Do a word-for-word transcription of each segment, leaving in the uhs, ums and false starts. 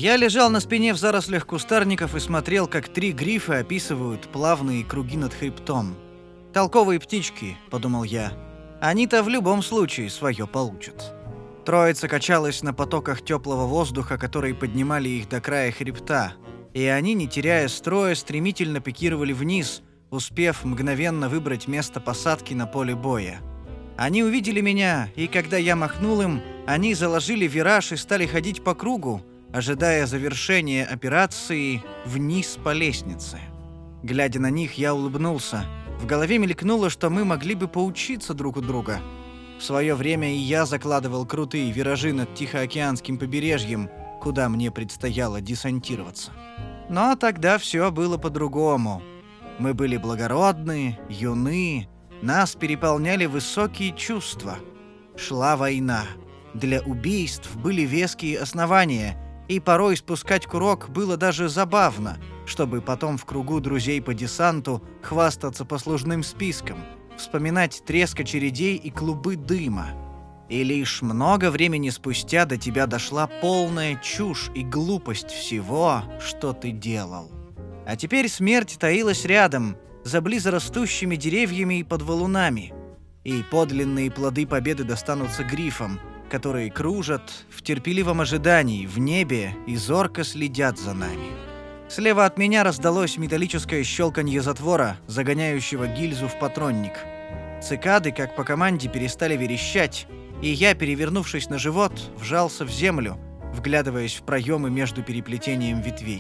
Я лежал на спине в зарослях кустарников и смотрел, как три грифа описывают плавные круги над хребтом. «Толковые птички», — подумал я. «Они-то в любом случае свое получат». Троица качалась на потоках теплого воздуха, которые поднимали их до края хребта, и они, не теряя строя, стремительно пикировали вниз, успев мгновенно выбрать место посадки на поле боя. Они увидели меня, и когда я махнул им, они заложили вираж и стали ходить по кругу, ожидая завершения операции вниз по лестнице. Глядя на них, я улыбнулся. В голове мелькнуло, что мы могли бы поучиться друг у друга. В свое время и я закладывал крутые виражи над Тихоокеанским побережьем, куда мне предстояло десантироваться. Но тогда все было по-другому. Мы были благородны, юны, нас переполняли высокие чувства. Шла война. Для убийств были веские основания, и порой спускать курок было даже забавно, чтобы потом в кругу друзей по десанту хвастаться послужным списком, вспоминать треск очередей и клубы дыма. И лишь много времени спустя до тебя дошла полная чушь и глупость всего, что ты делал. А теперь смерть таилась рядом, за близорастущими деревьями и под валунами. И подлинные плоды победы достанутся грифам, которые кружат в терпеливом ожидании в небе и зорко следят за нами. Слева от меня раздалось металлическое щелканье затвора, загоняющего гильзу в патронник. Цикады, как по команде, перестали верещать, и я, перевернувшись на живот, вжался в землю, вглядываясь в проемы между переплетением ветвей.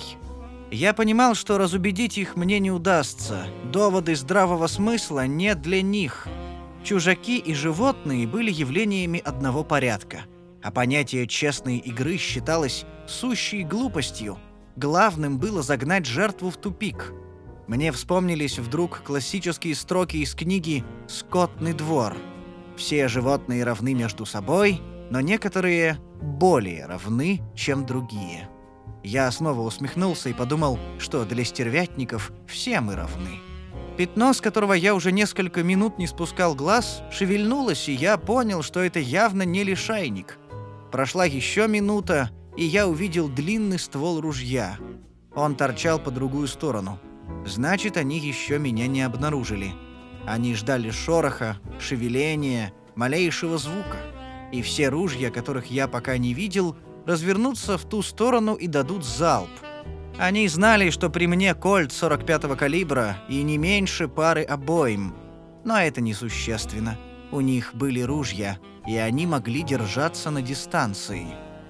Я понимал, что разубедить их мне не удастся, доводы здравого смысла не для них. Чужаки и животные были явлениями одного порядка, а понятие честной игры считалось сущей глупостью. Главным было загнать жертву в тупик. Мне вспомнились вдруг классические строки из книги «Скотный двор». Все животные равны между собой, но некоторые более равны, чем другие. Я снова усмехнулся и подумал, что для стервятников все мы равны. Пятно, с которого я уже несколько минут не спускал глаз, шевельнулось, и я понял, что это явно не лишайник. Прошла еще минута, и я увидел длинный ствол ружья. Он торчал по другую сторону. Значит, они еще меня не обнаружили. Они ждали шороха, шевеления, малейшего звука. И все ружья, которых я пока не видел, развернутся в ту сторону и дадут залп. Они знали, что при мне кольт сорок пятого калибра и не меньше пары обоим. Но это несущественно. У них были ружья, и они могли держаться на дистанции.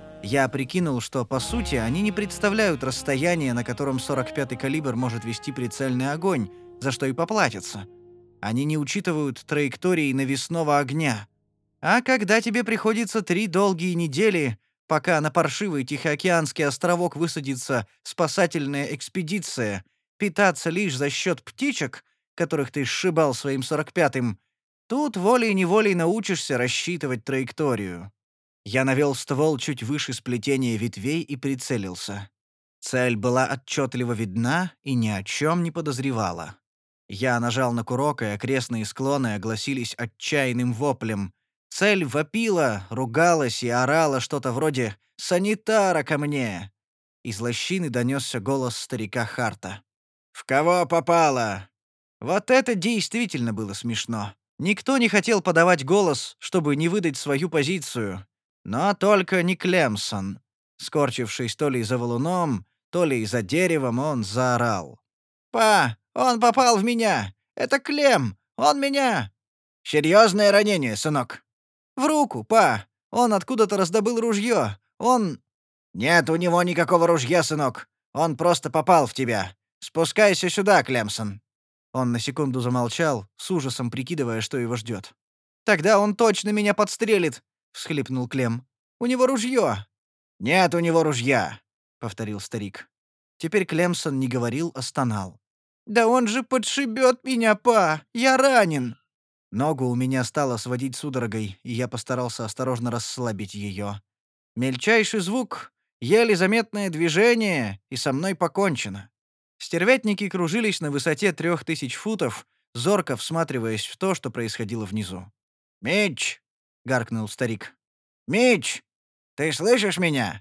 Я прикинул, что, по сути, они не представляют расстояние, на котором сорок пятый калибр может вести прицельный огонь, за что и поплатятся. Они не учитывают траектории навесного огня. А когда тебе приходится три долгие недели, пока на паршивый Тихоокеанский островок высадится спасательная экспедиция, питаться лишь за счет птичек, которых ты сшибал своим сорок пятым, тут волей-неволей научишься рассчитывать траекторию. Я навел ствол чуть выше сплетения ветвей и прицелился. Цель была отчетливо видна и ни о чем не подозревала. Я нажал на курок, и окрестные склоны огласились отчаянным воплем. Цель вопила, ругалась и орала что-то вроде «Санитара ко мне!». Из лощины донесся голос старика Харта. «В кого попало?» Вот это действительно было смешно. Никто не хотел подавать голос, чтобы не выдать свою позицию. Но только не Клемсон. Скорчившись то ли за валуном, то ли за деревом, он заорал. «Па, он попал в меня! Это Клем! Он меня!» «Серьезное ранение, сынок?» «В руку, па! Он откуда-то раздобыл ружье! Он...» «Нет у него никакого ружья, сынок! Он просто попал в тебя! Спускайся сюда, Клемсон!» Он на секунду замолчал, с ужасом прикидывая, что его ждет. «Тогда он точно меня подстрелит!» — всхлипнул Клем. «У него ружье!» «Нет у него ружья!» — повторил старик. Теперь Клемсон не говорил, а стонал. «Да он же подшибет меня, па! Я ранен!» Ногу у меня стало сводить судорогой, и я постарался осторожно расслабить ее. Мельчайший звук, еле заметное движение, и со мной покончено. Стервятники кружились на высоте трех тысяч футов, зорко всматриваясь в то, что происходило внизу. «Митч!» — гаркнул старик. «Митч! Ты слышишь меня?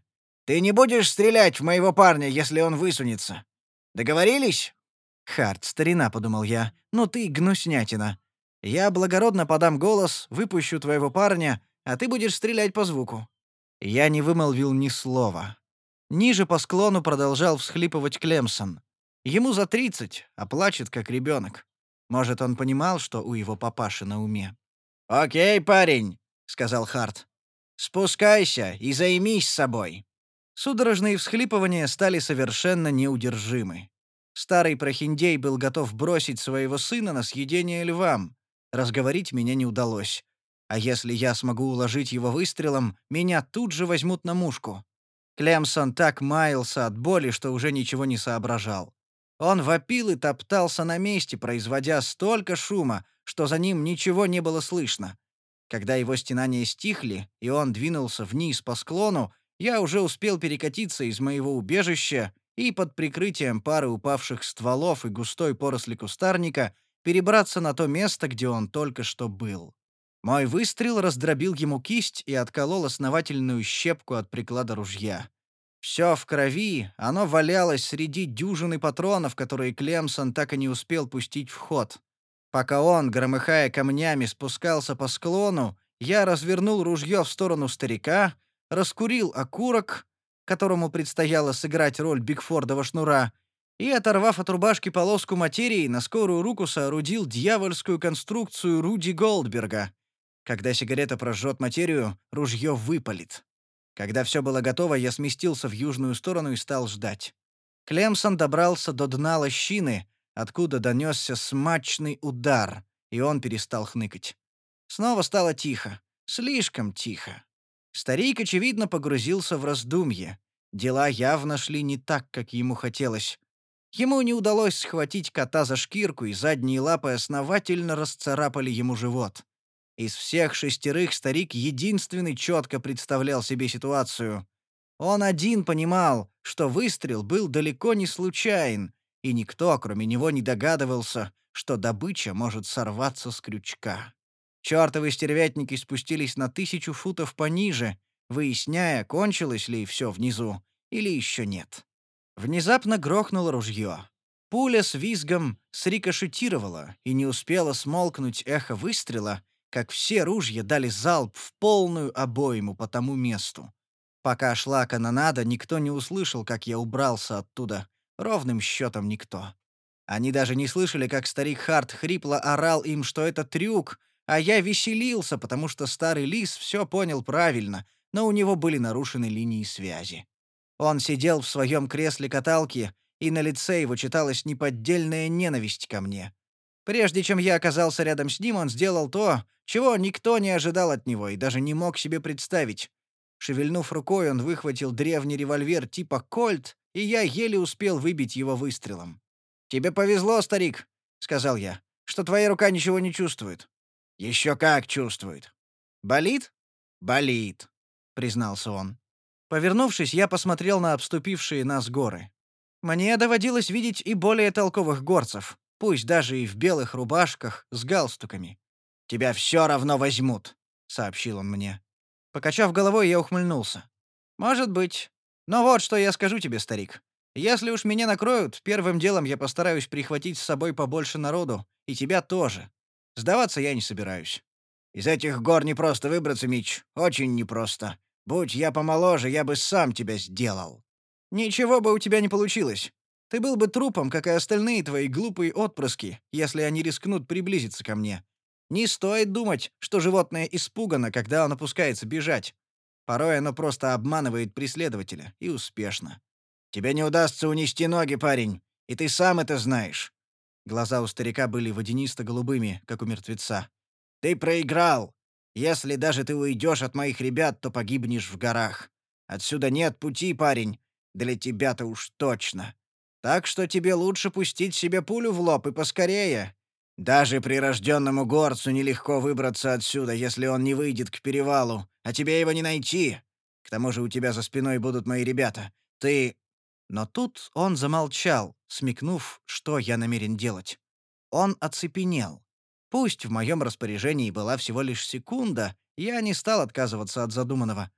Ты не будешь стрелять в моего парня, если он высунется. Договорились?» «Харт, старина», — подумал я, — «ну ты гнуснятина. Я благородно подам голос, выпущу твоего парня, а ты будешь стрелять по звуку». Я не вымолвил ни слова. Ниже по склону продолжал всхлипывать Клемсон. Ему за тридцать, а плачет как ребенок. Может, он понимал, что у его папаши на уме. «Окей, парень», — сказал Харт. «Спускайся и займись собой». Судорожные всхлипывания стали совершенно неудержимы. Старый прохиндей был готов бросить своего сына на съедение львам. Разговорить меня не удалось. А если я смогу уложить его выстрелом, меня тут же возьмут на мушку. Клемсон так маялся от боли, что уже ничего не соображал. Он вопил и топтался на месте, производя столько шума, что за ним ничего не было слышно. Когда его стенания стихли, и он двинулся вниз по склону, я уже успел перекатиться из моего убежища и под прикрытием пары упавших стволов и густой поросли кустарника перебраться на то место, где он только что был. Мой выстрел раздробил ему кисть и отколол основательную щепку от приклада ружья. Все в крови, оно валялось среди дюжины патронов, которые Клемсон так и не успел пустить в ход. Пока он, громыхая камнями, спускался по склону, я развернул ружье в сторону старика, раскурил окурок, которому предстояло сыграть роль Бигфордова шнура, и, оторвав от рубашки полоску материи, на скорую руку соорудил дьявольскую конструкцию Руди Голдберга. Когда сигарета прожжет материю, ружье выпалит. Когда все было готово, я сместился в южную сторону и стал ждать. Клемсон добрался до дна лощины, откуда донесся смачный удар, и он перестал хныкать. Снова стало тихо. Слишком тихо. Старик, очевидно, погрузился в раздумье. Дела явно шли не так, как ему хотелось. Ему не удалось схватить кота за шкирку, и задние лапы основательно расцарапали ему живот. Из всех шестерых старик единственный четко представлял себе ситуацию. Он один понимал, что выстрел был далеко не случайен, и никто, кроме него, не догадывался, что добыча может сорваться с крючка. Чёртовы стервятники спустились на тысячу футов пониже, выясняя, кончилось ли все внизу или еще нет. Внезапно грохнуло ружье. Пуля с визгом срикошетировала, и не успела смолкнуть эхо выстрела, как все ружья дали залп в полную обойму по тому месту. Пока шла канонада, никто не услышал, как я убрался оттуда. Ровным счетом никто. Они даже не слышали, как старик Харт хрипло орал им, что это трюк, а я веселился, потому что старый лис все понял правильно, но у него были нарушены линии связи. Он сидел в своем кресле-каталке, и на лице его читалась неподдельная ненависть ко мне. Прежде чем я оказался рядом с ним, он сделал то, чего никто не ожидал от него и даже не мог себе представить. Шевельнув рукой, он выхватил древний револьвер типа «Кольт», и я еле успел выбить его выстрелом. «Тебе повезло, старик», — сказал я, — «что твоя рука ничего не чувствует». «Еще как чувствует». «Болит?» «Болит», — признался он. Повернувшись, я посмотрел на обступившие нас горы. Мне доводилось видеть и более толковых горцев, пусть даже и в белых рубашках с галстуками. «Тебя все равно возьмут», — сообщил он мне. Покачав головой, я ухмыльнулся. «Может быть. Но вот что я скажу тебе, старик. Если уж меня накроют, первым делом я постараюсь прихватить с собой побольше народу, и тебя тоже. Сдаваться я не собираюсь». «Из этих гор не просто выбраться, Мич. Очень непросто. Будь я помоложе, я бы сам тебя сделал». «Ничего бы у тебя не получилось. Ты был бы трупом, как и остальные твои глупые отпрыски, если они рискнут приблизиться ко мне. Не стоит думать, что животное испугано, когда оно опускается бежать. Порой оно просто обманывает преследователя, и успешно». «Тебе не удастся унести ноги, парень, и ты сам это знаешь». Глаза у старика были водянисто-голубыми, как у мертвеца. «Ты проиграл. Если даже ты уйдешь от моих ребят, то погибнешь в горах. Отсюда нет пути, парень. Для тебя-то уж точно. Так что тебе лучше пустить себе пулю в лоб и поскорее. Даже прирожденному горцу нелегко выбраться отсюда, если он не выйдет к перевалу, а тебе его не найти. К тому же у тебя за спиной будут мои ребята. Ты...» Но тут он замолчал, смекнув, что я намерен делать. Он оцепенел. Пусть в моем распоряжении была всего лишь секунда, я не стал отказываться от задуманного.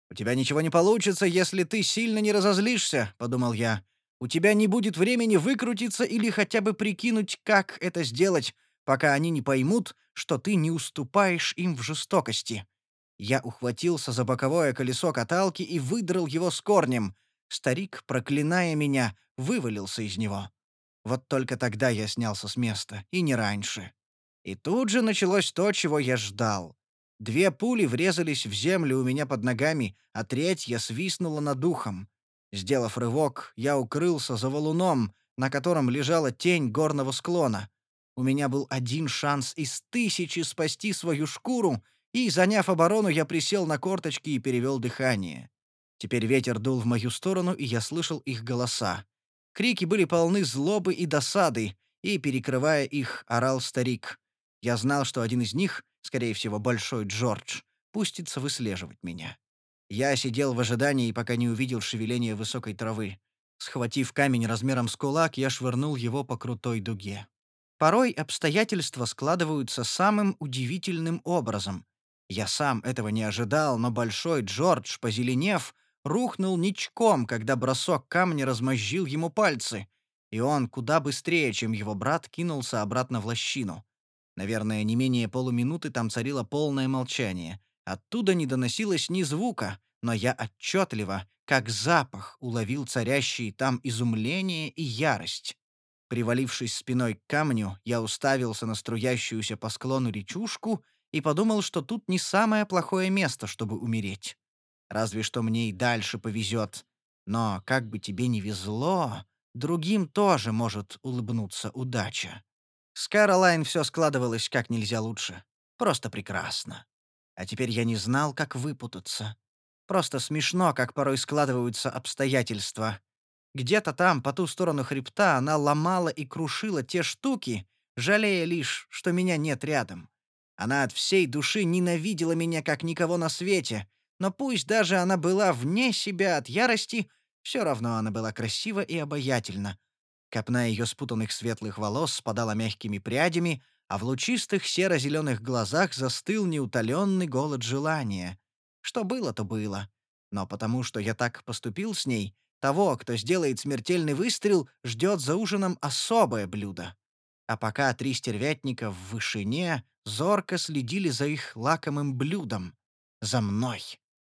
«У тебя ничего не получится, если ты сильно не разозлишься», — подумал я. «У тебя не будет времени выкрутиться или хотя бы прикинуть, как это сделать, пока они не поймут, что ты не уступаешь им в жестокости». Я ухватился за боковое колесо каталки и выдрал его с корнем. Старик, проклиная меня, вывалился из него. Вот только тогда я снялся с места, и не раньше. И тут же началось то, чего я ждал. Две пули врезались в землю у меня под ногами, а третья свистнула над ухом. Сделав рывок, я укрылся за валуном, на котором лежала тень горного склона. У меня был один шанс из тысячи спасти свою шкуру, и, заняв оборону, я присел на корточки и перевел дыхание. Теперь ветер дул в мою сторону, и я слышал их голоса. Крики были полны злобы и досады, и, перекрывая их, орал старик. Я знал, что один из них, скорее всего, Большой Джордж, пустится выслеживать меня. Я сидел в ожидании, пока не увидел шевеления высокой травы. Схватив камень размером с кулак, я швырнул его по крутой дуге. Порой обстоятельства складываются самым удивительным образом. Я сам этого не ожидал, но Большой Джордж, позеленев, рухнул ничком, когда бросок камня размозжил ему пальцы, и он куда быстрее, чем его брат, кинулся обратно в лощину. Наверное, не менее полуминуты там царило полное молчание. Оттуда не доносилось ни звука, но я отчетливо, как запах, уловил царящие там изумление и ярость. Привалившись спиной к камню, я уставился на струящуюся по склону речушку и подумал, что тут не самое плохое место, чтобы умереть. Разве что мне и дальше повезет. Но как бы тебе ни везло, другим тоже может улыбнуться удача. С Кэролайн все складывалось как нельзя лучше. Просто прекрасно. А теперь я не знал, как выпутаться. Просто смешно, как порой складываются обстоятельства. Где-то там, по ту сторону хребта, она ломала и крушила те штуки, жалея лишь, что меня нет рядом. Она от всей души ненавидела меня как никого на свете, но пусть даже она была вне себя от ярости, все равно она была красива и обаятельна. Копна ее спутанных светлых волос спадала мягкими прядями, а в лучистых серо-зеленых глазах застыл неутоленный голод желания. Что было, то было. Но потому что я так поступил с ней, того, кто сделает смертельный выстрел, ждет за ужином особое блюдо. А пока три стервятника в вышине зорко следили за их лакомым блюдом. За мной.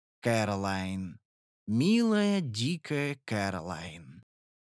Кэролайн. Милая, дикая Кэролайн.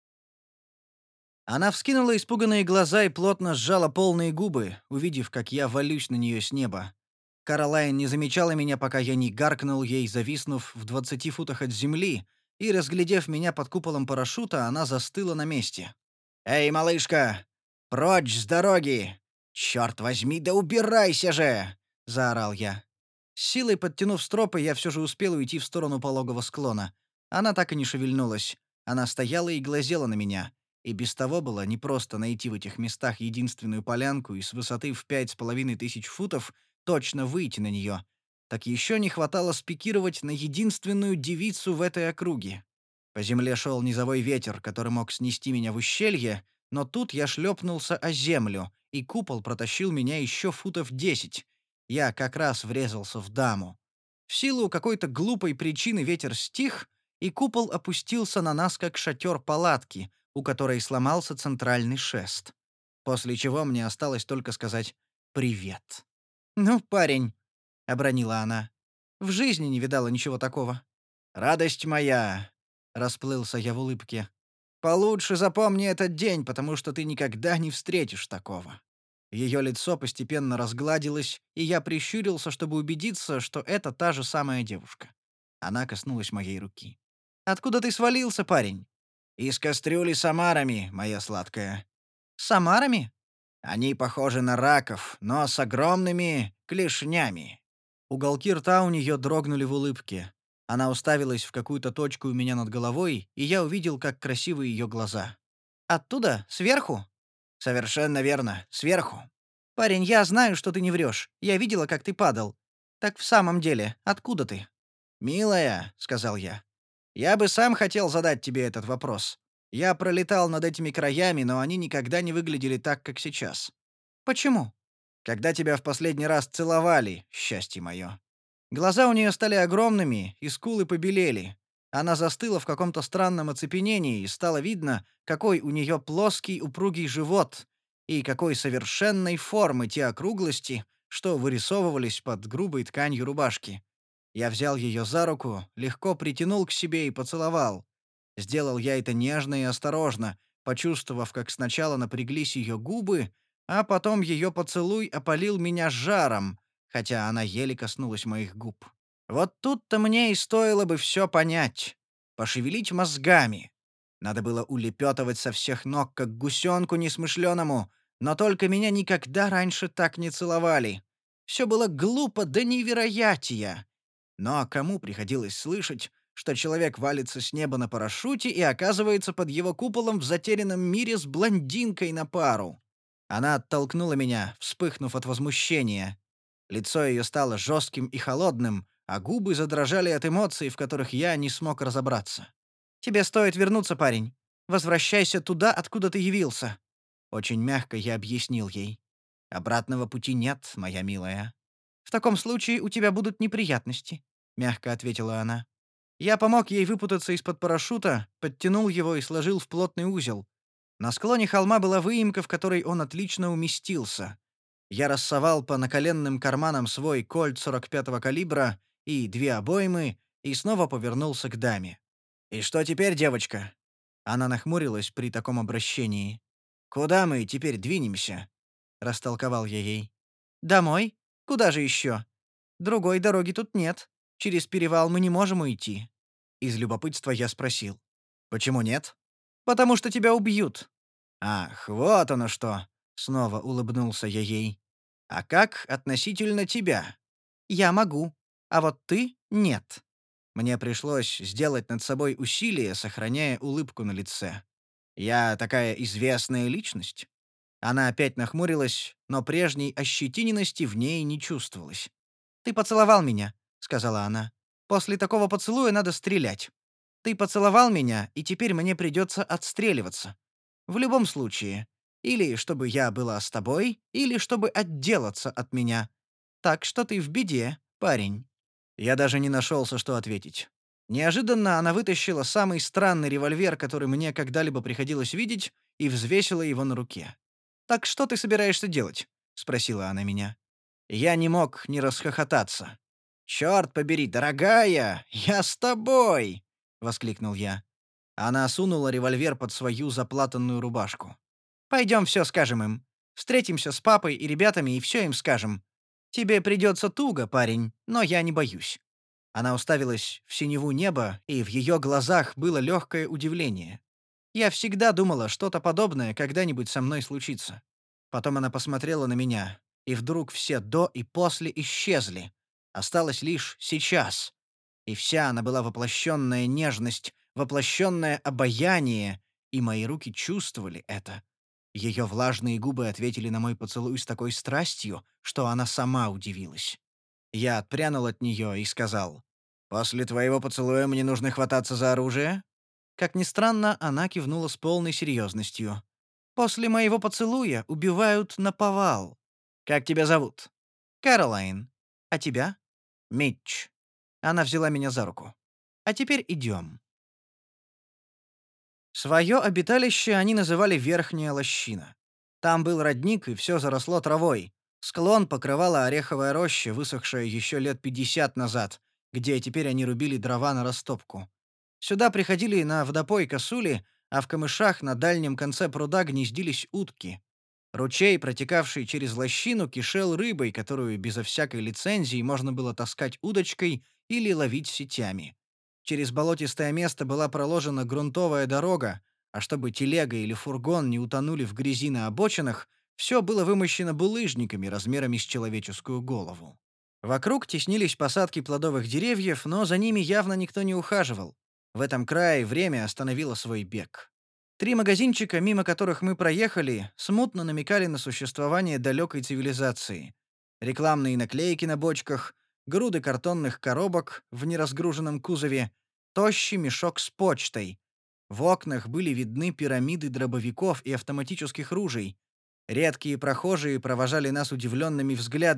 Она вскинула испуганные глаза и плотно сжала полные губы, увидев, как я валюсь на нее с неба. Кэролайн не замечала меня, пока я не гаркнул ей, зависнув в двадцати футах от земли, и, разглядев меня под куполом парашюта, она застыла на месте. «Эй, малышка! Прочь с дороги! Черт возьми, да убирайся же!» — заорал я. С силой подтянув стропы, я все же успел уйти в сторону пологого склона. Она так и не шевельнулась. Она стояла и глазела на меня. И без того было непросто найти в этих местах единственную полянку и с высоты в пять с половиной тысяч футов точно выйти на нее. Так еще не хватало спикировать на единственную девицу в этой округе. По земле шел низовой ветер, который мог снести меня в ущелье, но тут я шлепнулся о землю, и купол протащил меня еще футов десять. Я как раз врезался в даму. В силу какой-то глупой причины ветер стих, и купол опустился на нас, как шатер палатки, у которой сломался центральный шест. После чего мне осталось только сказать «привет». «Ну, парень», — обронила она, — «в жизни не видала ничего такого». «Радость моя», — расплылся я в улыбке, — «получше запомни этот день, потому что ты никогда не встретишь такого». Ее лицо постепенно разгладилось, и я прищурился, чтобы убедиться, что это та же самая девушка. Она коснулась моей руки. «Откуда ты свалился, парень?» «Из кастрюли с омарами, моя сладкая». «С омарами?» «Они похожи на раков, но с огромными клешнями». Уголки рта у нее дрогнули в улыбке. Она уставилась в какую-то точку у меня над головой, и я увидел, как красивы ее глаза. «Оттуда? Сверху?» «Совершенно верно. Сверху». «Парень, я знаю, что ты не врешь. Я видела, как ты падал. Так в самом деле, откуда ты?» «Милая», — сказал я, — «я бы сам хотел задать тебе этот вопрос. Я пролетал над этими краями, но они никогда не выглядели так, как сейчас». «Почему?» «Когда тебя в последний раз целовали, счастье мое». Глаза у нее стали огромными, и скулы побелели. Она застыла в каком-то странном оцепенении, и стало видно, какой у нее плоский упругий живот и какой совершенной формы те округлости, что вырисовывались под грубой тканью рубашки. Я взял ее за руку, легко притянул к себе и поцеловал. Сделал я это нежно и осторожно, почувствовав, как сначала напряглись ее губы, а потом ее поцелуй опалил меня жаром, хотя она еле коснулась моих губ. Вот тут-то мне и стоило бы все понять, пошевелить мозгами. Надо было улепетывать со всех ног, как гусенку несмышленому, но только меня никогда раньше так не целовали. Все было глупо до невероятия. Но кому приходилось слышать, что человек валится с неба на парашюте и оказывается под его куполом в затерянном мире с блондинкой на пару? Она оттолкнула меня, вспыхнув от возмущения. Лицо ее стало жестким и холодным, а губы задрожали от эмоций, в которых я не смог разобраться. «Тебе стоит вернуться, парень. Возвращайся туда, откуда ты явился». Очень мягко я объяснил ей. «Обратного пути нет, моя милая». «В таком случае у тебя будут неприятности», — мягко ответила она. Я помог ей выпутаться из-под парашюта, подтянул его и сложил в плотный узел. На склоне холма была выемка, в которой он отлично уместился. Я рассовал по наколенным карманам свой кольт сорок пятого калибра и две обоймы и снова повернулся к даме. «И что теперь, девочка?» Она нахмурилась при таком обращении. «Куда мы теперь двинемся?» — растолковал я ей. «Домой? Куда же еще? Другой дороги тут нет. Через перевал мы не можем уйти». Из любопытства я спросил. «Почему нет?» «Потому что тебя убьют». «Ах, вот оно что!» — снова улыбнулся я ей. «А как относительно тебя?» «Я могу, а вот ты — нет». Мне пришлось сделать над собой усилие, сохраняя улыбку на лице. «Я такая известная личность?» Она опять нахмурилась, но прежней ощетиненности в ней не чувствовалось. «Ты поцеловал меня», — сказала она. «После такого поцелуя надо стрелять. Ты поцеловал меня, и теперь мне придется отстреливаться. В любом случае. Или чтобы я была с тобой, или чтобы отделаться от меня. Так что ты в беде, парень». Я даже не нашелся, что ответить. Неожиданно она вытащила самый странный револьвер, который мне когда-либо приходилось видеть, и взвесила его на руке. «Так что ты собираешься делать?» — спросила она меня. Я не мог не расхохотаться. «Черт побери, дорогая, я с тобой!» — воскликнул я. Она сунула револьвер под свою заплатанную рубашку. «Пойдем все скажем им. Встретимся с папой и ребятами и все им скажем. Тебе придется туго, парень, но я не боюсь». Она уставилась в синеву неба, и в ее глазах было легкое удивление. Я всегда думала, что-то подобное когда-нибудь со мной случится. Потом она посмотрела на меня, и вдруг все «до» и «после» исчезли. Осталось лишь «сейчас». И вся она была воплощенная нежность, воплощенное обаяние, и мои руки чувствовали это. Ее влажные губы ответили на мой поцелуй с такой страстью, что она сама удивилась. Я отпрянул от нее и сказал: «После твоего поцелуя мне нужно хвататься за оружие?» Как ни странно, она кивнула с полной серьезностью. «После моего поцелуя убивают наповал. Как тебя зовут?» «Кэролайн. А тебя?» «Митч». Она взяла меня за руку. «А теперь идем». Свое обиталище они называли Верхняя Лощина. Там был родник, и все заросло травой. Склон покрывала ореховая роща, высохшая еще лет пятьдесят назад, где теперь они рубили дрова на растопку. Сюда приходили на водопой косули, а в камышах на дальнем конце пруда гнездились утки. Ручей, протекавший через лощину, кишел рыбой, которую безо всякой лицензии можно было таскать удочкой или ловить сетями. Через болотистое место была проложена грунтовая дорога, а чтобы телега или фургон не утонули в грязи на обочинах, все было вымощено булыжниками размерами с человеческую голову. Вокруг теснились посадки плодовых деревьев, но за ними явно никто не ухаживал. В этом крае время остановило свой бег. Три магазинчика, мимо которых мы проехали, смутно намекали на существование далекой цивилизации. Рекламные наклейки на бочках, груды картонных коробок в неразгруженном кузове, тощий мешок с почтой. В окнах были видны пирамиды дробовиков и автоматических ружей. Редкие прохожие провожали нас удивленными взглядами,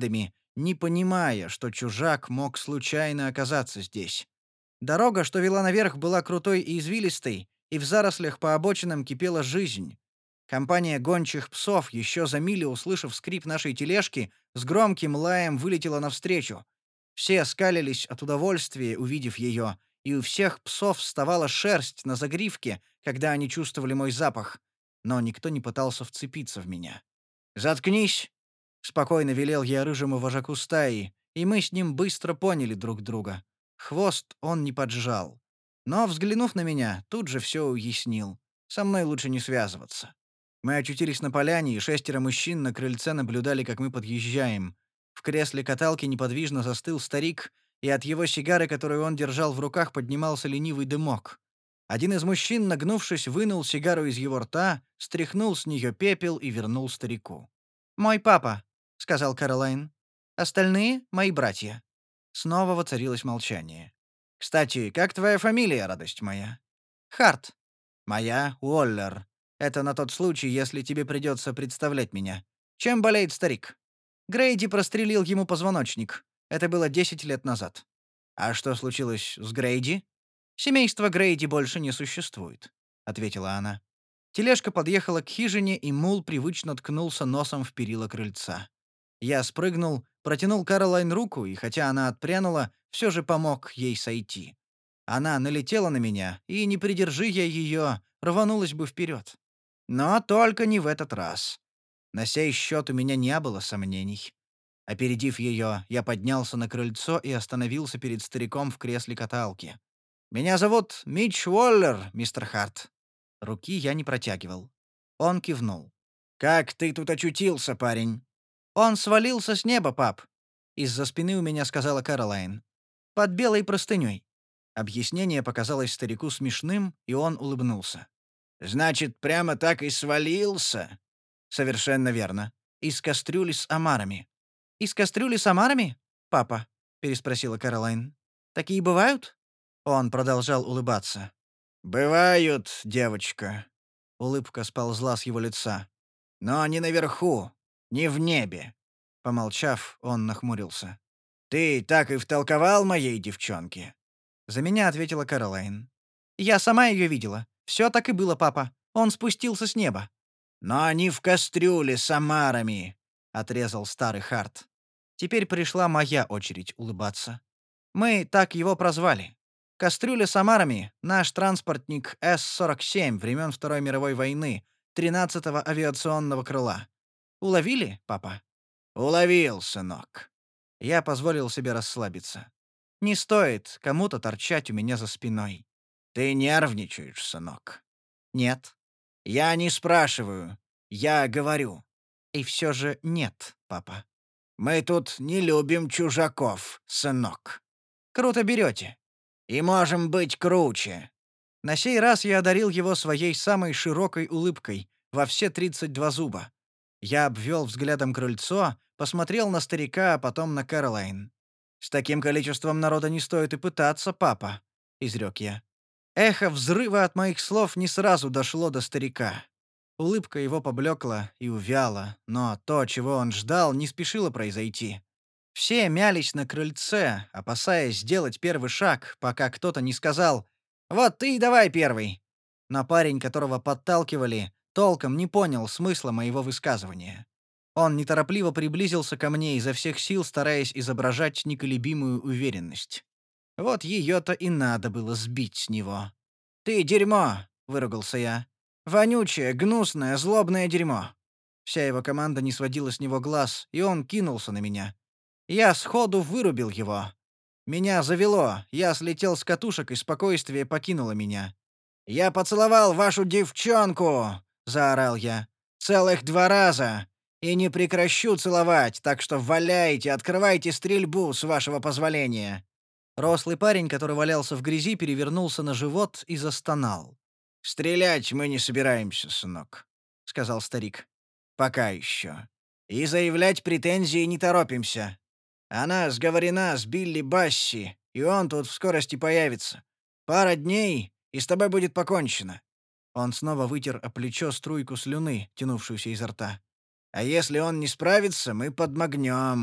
не понимая, что чужак мог случайно оказаться здесь. Дорога, что вела наверх, была крутой и извилистой, и в зарослях по обочинам кипела жизнь. Компания гончих псов, еще за мили услышав скрип нашей тележки, с громким лаем вылетела навстречу. Все скалились от удовольствия, увидев ее, и у всех псов вставала шерсть на загривке, когда они чувствовали мой запах. Но никто не пытался вцепиться в меня. «Заткнись!» — спокойно велел я рыжему вожаку стаи, и мы с ним быстро поняли друг друга. Хвост он не поджал. Но, взглянув на меня, тут же все уяснил. Со мной лучше не связываться. Мы очутились на поляне, и шестеро мужчин на крыльце наблюдали, как мы подъезжаем. В кресле каталки неподвижно застыл старик, и от его сигары, которую он держал в руках, поднимался ленивый дымок. Один из мужчин, нагнувшись, вынул сигару из его рта, стряхнул с нее пепел и вернул старику. «Мой папа», — сказал Кэролайн. «Остальные — мои братья». Снова воцарилось молчание. «Кстати, как твоя фамилия, радость моя?» «Харт». «Моя — Уоллер. Это на тот случай, если тебе придется представлять меня. Чем болеет старик?» Грейди прострелил ему позвоночник. Это было десять лет назад. «А что случилось с Грейди?» «Семейство Грейди больше не существует», — ответила она. Тележка подъехала к хижине, и мул привычно ткнулся носом в перила крыльца. Я спрыгнул, протянул Кэролайн руку, и хотя она отпрянула, все же помог ей сойти. Она налетела на меня, и, не придержи я ее, рванулась бы вперед. Но только не в этот раз. На сей счет у меня не было сомнений. Опередив ее, я поднялся на крыльцо и остановился перед стариком в кресле каталки. «Меня зовут Митч Уоллер, мистер Харт». Руки я не протягивал. Он кивнул. «Как ты тут очутился, парень?» «Он свалился с неба, пап», — из-за спины у меня сказала Кэролайн. «Под белой простыней». Объяснение показалось старику смешным, и он улыбнулся. «Значит, прямо так и свалился?» «Совершенно верно. Из кастрюли с омарами». «Из кастрюли с омарами, папа?» — переспросила Кэролайн. «Такие бывают?» Он продолжал улыбаться. «Бывают, девочка». Улыбка сползла с его лица. «Но не наверху, не в небе». Помолчав, он нахмурился. «Ты так и втолковал моей девчонке?» За меня ответила Кэролайн. «Я сама ее видела. Все так и было, папа. Он спустился с неба». «Но не в кастрюле с омарами», — отрезал старый Харт. Теперь пришла моя очередь улыбаться. Мы так его прозвали. Кастрюля с омарами — наш транспортник эс сорок семь времен Второй мировой войны, тринадцатого авиационного крыла. Уловили, папа? Уловил, сынок. Я позволил себе расслабиться. Не стоит кому-то торчать у меня за спиной. Ты нервничаешь, сынок. Нет. Я не спрашиваю, я говорю. И все же нет, папа. Мы тут не любим чужаков, сынок. Круто берете. И можем быть круче. На сей раз я одарил его своей самой широкой улыбкой, во все тридцать два зуба. Я обвел взглядом крыльцо, посмотрел на старика, а потом на Кэролайн. «С таким количеством народа не стоит и пытаться, папа», — изрек я. Эхо взрыва от моих слов не сразу дошло до старика. Улыбка его поблекла и увяла, но то, чего он ждал, не спешило произойти. Все мялись на крыльце, опасаясь сделать первый шаг, пока кто-то не сказал «Вот ты и давай первый». Но парень, которого подталкивали, толком не понял смысла моего высказывания. Он неторопливо приблизился ко мне, изо всех сил стараясь изображать неколебимую уверенность. Вот ее-то и надо было сбить с него. «Ты дерьмо!» — выругался я. «Вонючее, гнусное, злобное дерьмо!» Вся его команда не сводила с него глаз, и он кинулся на меня. Я сходу вырубил его. Меня завело, я слетел с катушек, и спокойствие покинуло меня. «Я поцеловал вашу девчонку!» — заорал я. «Целых два раза! И не прекращу целовать, так что валяйте, открывайте стрельбу, с вашего позволения!» Рослый парень, который валялся в грязи, перевернулся на живот и застонал. «Стрелять мы не собираемся, сынок», — сказал старик. «Пока еще. И заявлять претензии не торопимся. Она сговорена с Билли Басси, и он тут в скорости появится. Пара дней, и с тобой будет покончено». Он снова вытер о плечо струйку слюны, тянувшуюся изо рта. «А если он не справится, мы подмогнем.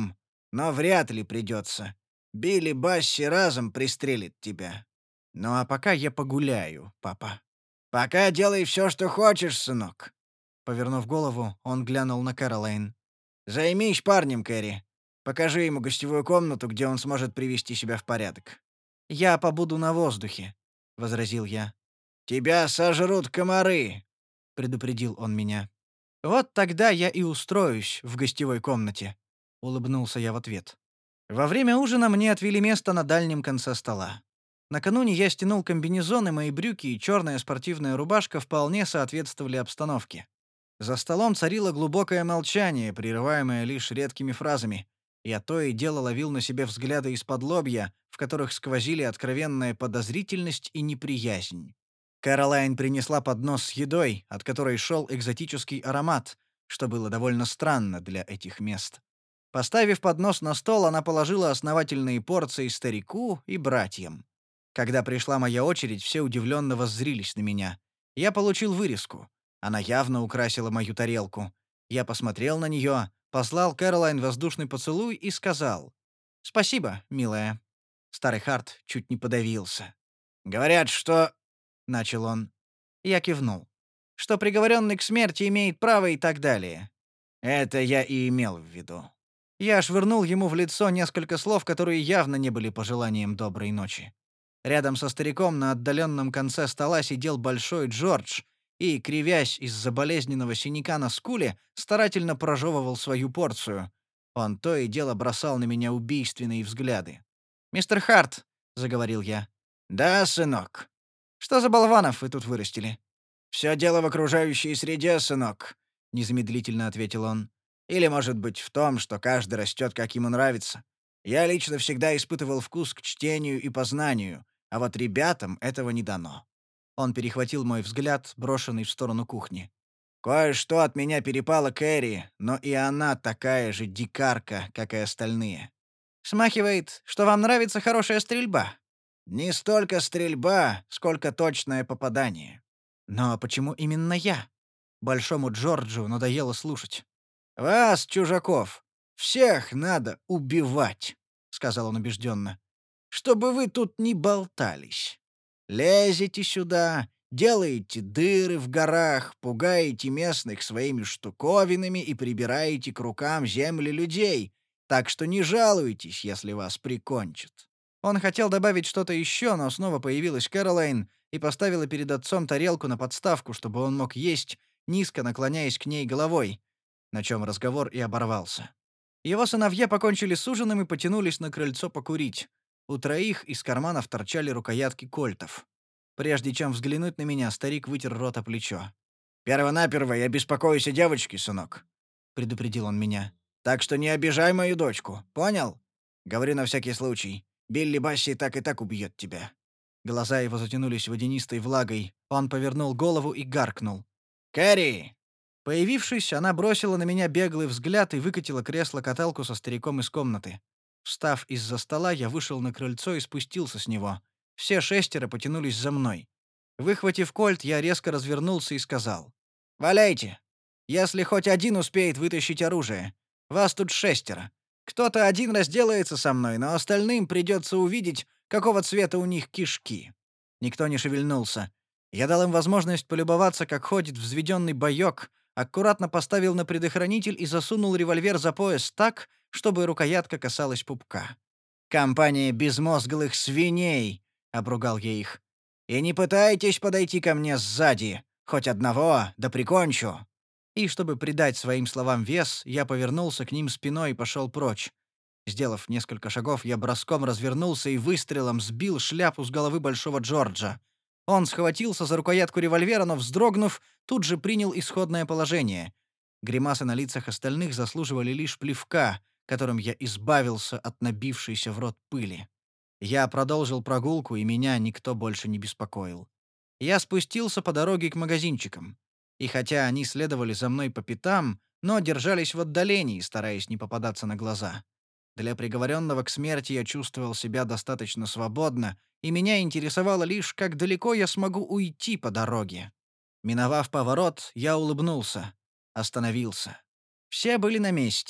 Но вряд ли придется. Билли Басси разом пристрелит тебя. Ну а пока я погуляю, папа. Пока делай все, что хочешь, сынок. Повернув голову, он глянул на Кэролайн. Займись парнем, Кэрри. Покажи ему гостевую комнату, где он сможет привести себя в порядок. Я побуду на воздухе, возразил я. Тебя сожрут комары, предупредил он меня. Вот тогда я и устроюсь в гостевой комнате, улыбнулся я в ответ. Во время ужина мне отвели место на дальнем конце стола. Накануне я стянул комбинезон, и мои брюки и черная спортивная рубашка вполне соответствовали обстановке. За столом царило глубокое молчание, прерываемое лишь редкими фразами. Я то и дело ловил на себе взгляды из-под лобья, в которых сквозили откровенная подозрительность и неприязнь. Кэролайн принесла поднос с едой, от которой шел экзотический аромат, что было довольно странно для этих мест. Поставив поднос на стол, она положила основательные порции старику и братьям. Когда пришла моя очередь, все удивленно воззрились на меня. Я получил вырезку. Она явно украсила мою тарелку. Я посмотрел на нее, послал Кэролайн воздушный поцелуй и сказал: «Спасибо, милая». Старый Харт чуть не подавился. «Говорят, что...» — начал он. Я кивнул. «Что приговоренный к смерти имеет право и так далее». Это я и имел в виду. Я швырнул ему в лицо несколько слов, которые явно не были пожеланием доброй ночи. Рядом со стариком на отдаленном конце стола сидел большой Джордж и, кривясь из-за болезненного синяка на скуле, старательно прожевывал свою порцию. Он то и дело бросал на меня убийственные взгляды. «Мистер Харт», — заговорил я. «Да, сынок. Что за болванов вы тут вырастили?» «Все дело в окружающей среде, сынок», — незамедлительно ответил он. «Или, может быть, в том, что каждый растет, как ему нравится. Я лично всегда испытывал вкус к чтению и познанию, а вот ребятам этого не дано». Он перехватил мой взгляд, брошенный в сторону кухни. «Кое-что от меня перепало Кэрри, но и она такая же дикарка, как и остальные». «Смахивает, что вам нравится хорошая стрельба». «Не столько стрельба, сколько точное попадание». «Но почему именно я?» Большому Джорджу надоело слушать. «Вас, чужаков, всех надо убивать», — сказал он убежденно. «Чтобы вы тут не болтались. Лезете сюда, делаете дыры в горах, пугаете местных своими штуковинами и прибираете к рукам земли людей, так что не жалуйтесь, если вас прикончат». Он хотел добавить что-то еще, но снова появилась Кэролайн и поставила перед отцом тарелку на подставку, чтобы он мог есть, низко наклоняясь к ней головой, на чем разговор и оборвался. Его сыновья покончили с ужином и потянулись на крыльцо покурить. У троих из карманов торчали рукоятки кольтов. Прежде чем взглянуть на меня, старик вытер рот о плечо. «Перво-наперво я беспокоюсь о девочке, сынок», — предупредил он меня. «Так что не обижай мою дочку, понял? Говорю на всякий случай. Билли Басси так и так убьет тебя». Глаза его затянулись водянистой влагой. Он повернул голову и гаркнул. «Кэрри!» Появившись, она бросила на меня беглый взгляд и выкатила кресло-каталку со стариком из комнаты. Встав из-за стола, я вышел на крыльцо и спустился с него. Все шестеро потянулись за мной. Выхватив кольт, я резко развернулся и сказал: «Валяйте! Если хоть один успеет вытащить оружие. Вас тут шестеро. Кто-то один разделается со мной, но остальным придется увидеть, какого цвета у них кишки». Никто не шевельнулся. Я дал им возможность полюбоваться, как ходит взведенный боек, аккуратно поставил на предохранитель и засунул револьвер за пояс так, чтобы рукоятка касалась пупка. «Компания безмозглых свиней!» — обругал я их. «И не пытайтесь подойти ко мне сзади. Хоть одного, да прикончу». И чтобы придать своим словам вес, я повернулся к ним спиной и пошел прочь. Сделав несколько шагов, я броском развернулся и выстрелом сбил шляпу с головы Большого Джорджа. Он схватился за рукоятку револьвера, но, вздрогнув, тут же принял исходное положение. Гримасы на лицах остальных заслуживали лишь плевка, которым я избавился от набившейся в рот пыли. Я продолжил прогулку, и меня никто больше не беспокоил. Я спустился по дороге к магазинчикам. И хотя они следовали за мной по пятам, но держались в отдалении, стараясь не попадаться на глаза. Для приговоренного к смерти я чувствовал себя достаточно свободно, и меня интересовало лишь, как далеко я смогу уйти по дороге. Миновав поворот, я улыбнулся. Остановился. Все были на месте.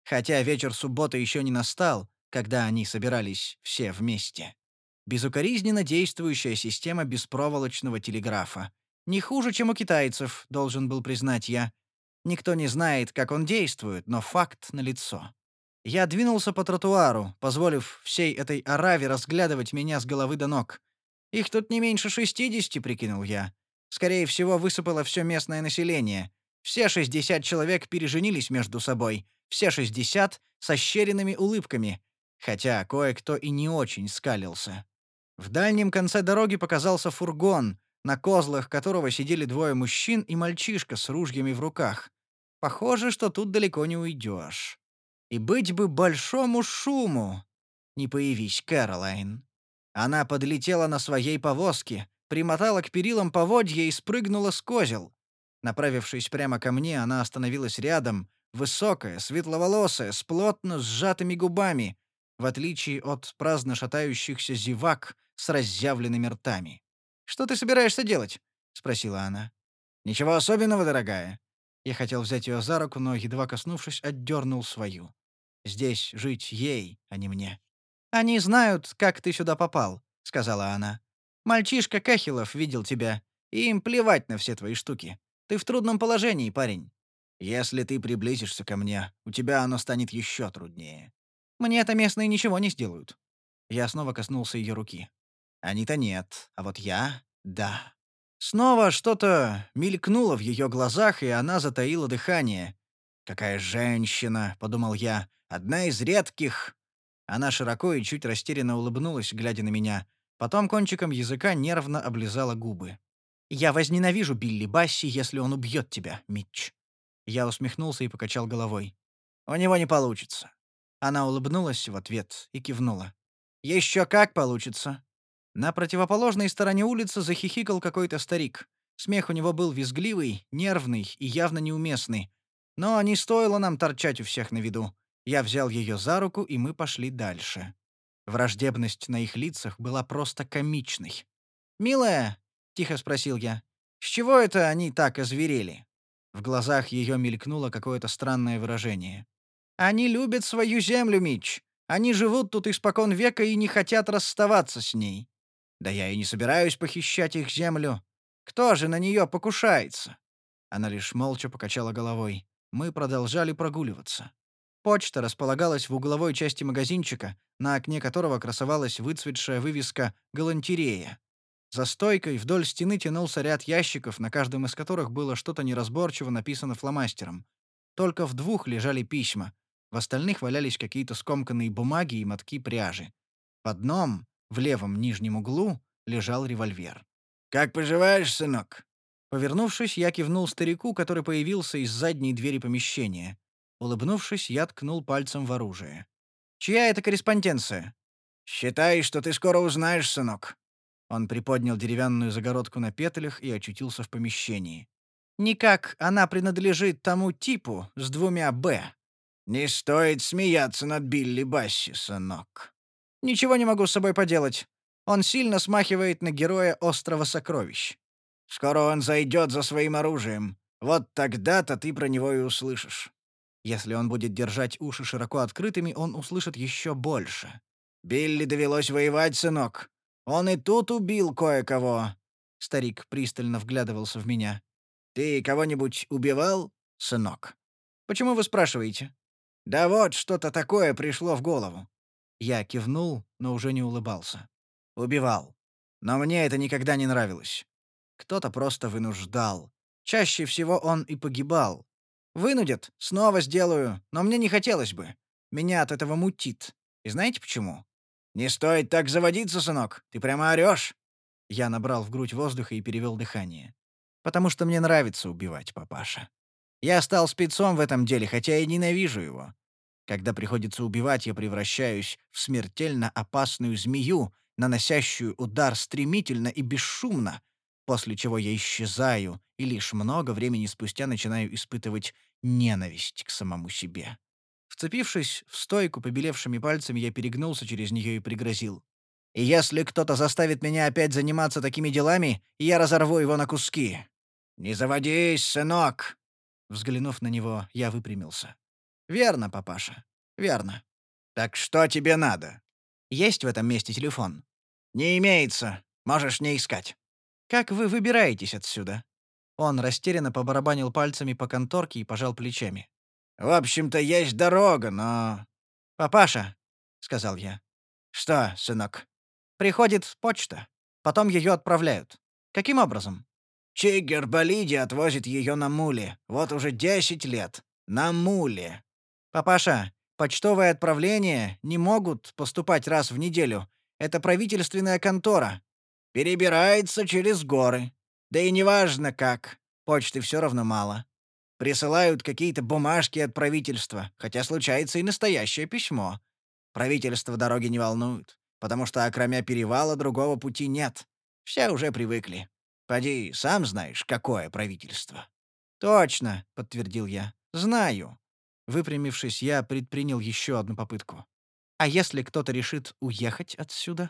Хотя вечер субботы еще не настал, когда они собирались все вместе. Безукоризненно действующая система беспроволочного телеграфа. Не хуже, чем у китайцев, должен был признать я. Никто не знает, как он действует, но факт налицо. Я двинулся по тротуару, позволив всей этой ораве разглядывать меня с головы до ног. Их тут не меньше шестидесяти, прикинул я. Скорее всего, высыпало все местное население. Все шестьдесят человек переженились между собой. Все шестьдесят с ощеренными улыбками. Хотя кое-кто и не очень скалился. В дальнем конце дороги показался фургон, на козлах которого сидели двое мужчин и мальчишка с ружьями в руках. Похоже, что тут далеко не уйдешь. И быть бы большому шуму, не появись Кэролайн. Она подлетела на своей повозке, примотала к перилам поводья и спрыгнула с козел. Направившись прямо ко мне, она остановилась рядом, высокая, светловолосая, с плотно сжатыми губами, в отличие от праздно шатающихся зевак с разъявленными ртами. «Что ты собираешься делать?» — спросила она. «Ничего особенного, дорогая». Я хотел взять ее за руку, но, едва коснувшись, отдернул свою. Здесь жить ей, а не мне. «Они знают, как ты сюда попал», — сказала она. «Мальчишка Кахилов видел тебя, и им плевать на все твои штуки. Ты в трудном положении, парень. Если ты приблизишься ко мне, у тебя оно станет еще труднее. Мне это местные ничего не сделают». Я снова коснулся ее руки. Они-то нет, а вот я — да. Снова что-то мелькнуло в ее глазах, и она затаила дыхание. «Какая женщина!» — подумал я. «Одна из редких!» Она широко и чуть растерянно улыбнулась, глядя на меня. Потом кончиком языка нервно облизала губы. «Я возненавижу Билли Басси, если он убьет тебя, Митч». Я усмехнулся и покачал головой. «У него не получится». Она улыбнулась в ответ и кивнула. «Еще как получится». На противоположной стороне улицы захихикал какой-то старик. Смех у него был визгливый, нервный и явно неуместный. Но не стоило нам торчать у всех на виду. Я взял ее за руку, и мы пошли дальше. Враждебность на их лицах была просто комичной. «Милая», — тихо спросил я, — «с чего это они так озверели?» В глазах ее мелькнуло какое-то странное выражение. «Они любят свою землю, Митч. Они живут тут испокон века и не хотят расставаться с ней». «Да я и не собираюсь похищать их землю. Кто же на нее покушается?» Она лишь молча покачала головой. Мы продолжали прогуливаться. Почта располагалась в угловой части магазинчика, на окне которого красовалась выцветшая вывеска «Галантерея». За стойкой вдоль стены тянулся ряд ящиков, на каждом из которых было что-то неразборчиво написано фломастером. Только в двух лежали письма, в остальных валялись какие-то скомканные бумаги и мотки пряжи. В одном, в левом нижнем углу, лежал револьвер. «Как поживаешь, сынок?» Повернувшись, я кивнул старику, который появился из задней двери помещения. Улыбнувшись, я ткнул пальцем в оружие. «Чья это корреспонденция?» «Считай, что ты скоро узнаешь, сынок». Он приподнял деревянную загородку на петлях и очутился в помещении. «Никак она принадлежит тому типу с двумя «Б». «Не стоит смеяться над Билли Басси, сынок». «Ничего не могу с собой поделать. Он сильно смахивает на героя «Острова сокровищ». Скоро он зайдет за своим оружием. Вот тогда-то ты про него и услышишь. Если он будет держать уши широко открытыми, он услышит еще больше. Билли довелось воевать, сынок. Он и тут убил кое-кого. Старик пристально вглядывался в меня. Ты кого-нибудь убивал, сынок? Почему вы спрашиваете? Да вот что-то такое пришло в голову. Я кивнул, но уже не улыбался. Убивал. Но мне это никогда не нравилось. Кто-то просто вынуждал. Чаще всего он и погибал. Вынудят, снова сделаю, но мне не хотелось бы. Меня от этого мутит. И знаете почему? Не стоит так заводиться, сынок. Ты прямо орёшь. Я набрал в грудь воздуха и перевел дыхание. Потому что мне нравится убивать, папаша. Я стал спецом в этом деле, хотя и ненавижу его. Когда приходится убивать, я превращаюсь в смертельно опасную змею, наносящую удар стремительно и бесшумно, после чего я исчезаю и лишь много времени спустя начинаю испытывать ненависть к самому себе. Вцепившись в стойку побелевшими пальцами, я перегнулся через нее и пригрозил. «И если кто-то заставит меня опять заниматься такими делами, я разорву его на куски». «Не заводись, сынок!» Взглянув на него, я выпрямился. Верно, папаша. Верно. Так что тебе надо? Есть в этом месте телефон? Не имеется. Можешь не искать. Как вы выбираетесь отсюда? Он растерянно побарабанил пальцами по конторке и пожал плечами. В общем-то, есть дорога, но... «Папаша», — сказал я, Что, сынок? — «приходит почта. Потом ее отправляют. Каким образом?» Чиггер Болиди отвозит ее на муле. Вот уже десять лет. На муле. «Папаша, почтовые отправления не могут поступать раз в неделю. Это правительственная контора». Перебирается через горы. Да и неважно как. Почты все равно мало. Присылают какие-то бумажки от правительства, хотя случается и настоящее письмо. Правительство дороги не волнует, потому что окромя перевала другого пути нет. Все уже привыкли. Поди, сам знаешь, какое правительство. «Точно», — подтвердил я. «Знаю». Выпрямившись, я предпринял еще одну попытку. «А если кто-то решит уехать отсюда?»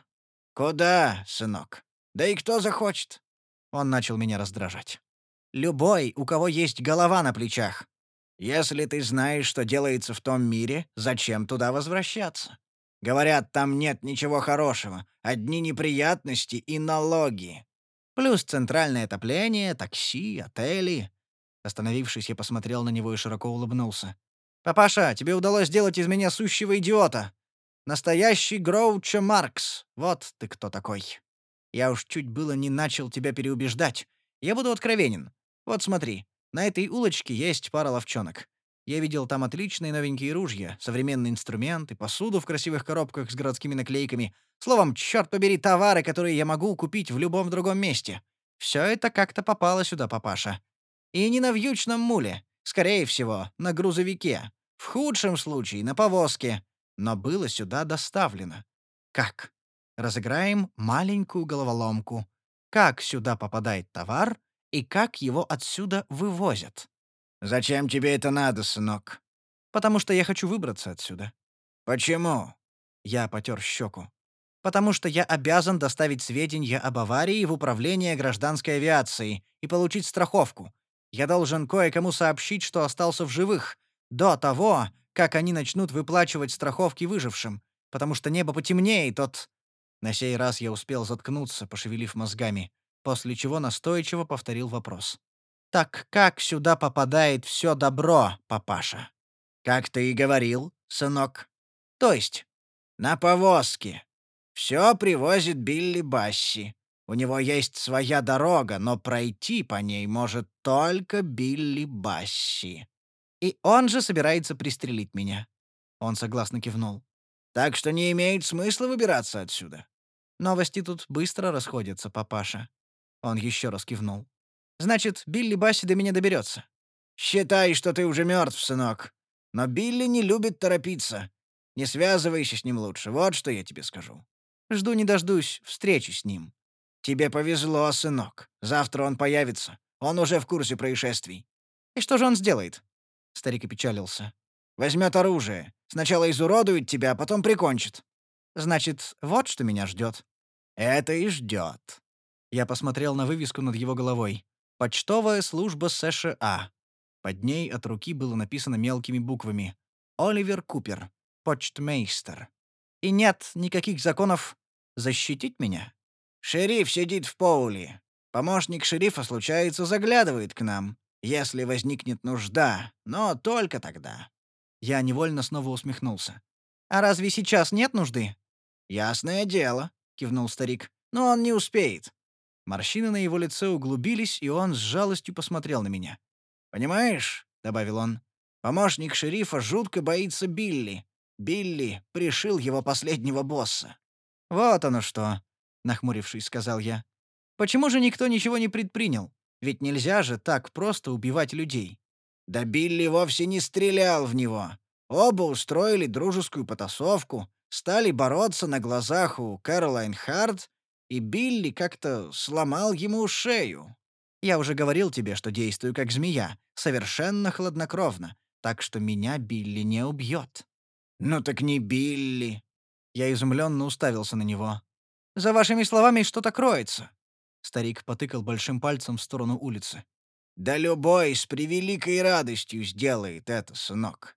Куда, сынок? Да и кто захочет? Он начал меня раздражать. «Любой, у кого есть голова на плечах. Если ты знаешь, что делается в том мире, зачем туда возвращаться? Говорят, там нет ничего хорошего, одни неприятности и налоги. Плюс центральное отопление, такси, отели». Остановившись, я посмотрел на него и широко улыбнулся. «Папаша, тебе удалось сделать из меня сущего идиота. Настоящий Гроучо Маркс. Вот ты кто такой. Я уж чуть было не начал тебя переубеждать. Я буду откровенен. Вот смотри, на этой улочке есть пара ловчонок. Я видел там отличные новенькие ружья, современные инструменты, посуду в красивых коробках с городскими наклейками. Словом, черт побери, товары, которые я могу купить в любом другом месте. Все это как-то попало сюда, папаша. И не на вьючном муле. Скорее всего, на грузовике. В худшем случае, на повозке. Но было сюда доставлено. Как? Разыграем маленькую головоломку. Как сюда попадает товар и как его отсюда вывозят? Зачем тебе это надо, сынок? Потому что я хочу выбраться отсюда. Почему? Я потер щеку. Потому что я обязан доставить сведения об аварии в управление гражданской авиации и получить страховку. Я должен кое-кому сообщить, что остался в живых, до того, как они начнут выплачивать страховки выжившим, потому что небо потемнеет от... На сей раз я успел заткнуться, пошевелив мозгами, после чего настойчиво повторил вопрос. «Так как сюда попадает все добро, папаша?» Как ты и говорил, сынок. «То есть?» На повозке. Все привозит Билли Басси. У него есть своя дорога, но пройти по ней может только Билли Басси. «И он же собирается пристрелить меня». Он согласно кивнул. Так что не имеет смысла выбираться отсюда. «Новости тут быстро расходятся, папаша». Он еще раз кивнул. «Значит, Билли Басси до меня доберется». Считай, что ты уже мертв, сынок. Но Билли не любит торопиться. Не связывайся с ним лучше, вот что я тебе скажу. Жду не дождусь встречи с ним. Тебе повезло, сынок. Завтра он появится. Он уже в курсе происшествий. И что же он сделает? Старик опечалился. Возьмет оружие. Сначала изуродует тебя, а потом прикончит. Значит, вот что меня ждет. Это и ждет. Я посмотрел на вывеску над его головой. «Почтовая служба США». Под ней от руки было написано мелкими буквами: «Оливер Купер, почтмейстер». И нет никаких законов защитить меня. Шериф сидит в Поули. Помощник шерифа, случается, заглядывает к нам, если возникнет нужда, но только тогда. Я невольно снова усмехнулся. «А разве сейчас нет нужды?» «Ясное дело», — кивнул старик, — «но он не успеет». Морщины на его лице углубились, и он с жалостью посмотрел на меня. «Понимаешь», — добавил он, — «помощник шерифа жутко боится Билли. Билли пришил его последнего босса». «Вот оно что», — нахмурившись, сказал я. «Почему же никто ничего не предпринял? Ведь нельзя же так просто убивать людей». Да Билли вовсе не стрелял в него. Оба устроили дружескую потасовку, стали бороться на глазах у Кэролайн Харт, и Билли как-то сломал ему шею. Я уже говорил тебе, что действую как змея, совершенно хладнокровно, так что меня Билли не убьет». «Ну так не Билли». Я изумленно уставился на него. «За вашими словами что-то кроется». Старик потыкал большим пальцем в сторону улицы. «Да любой с превеликой радостью сделает это, сынок.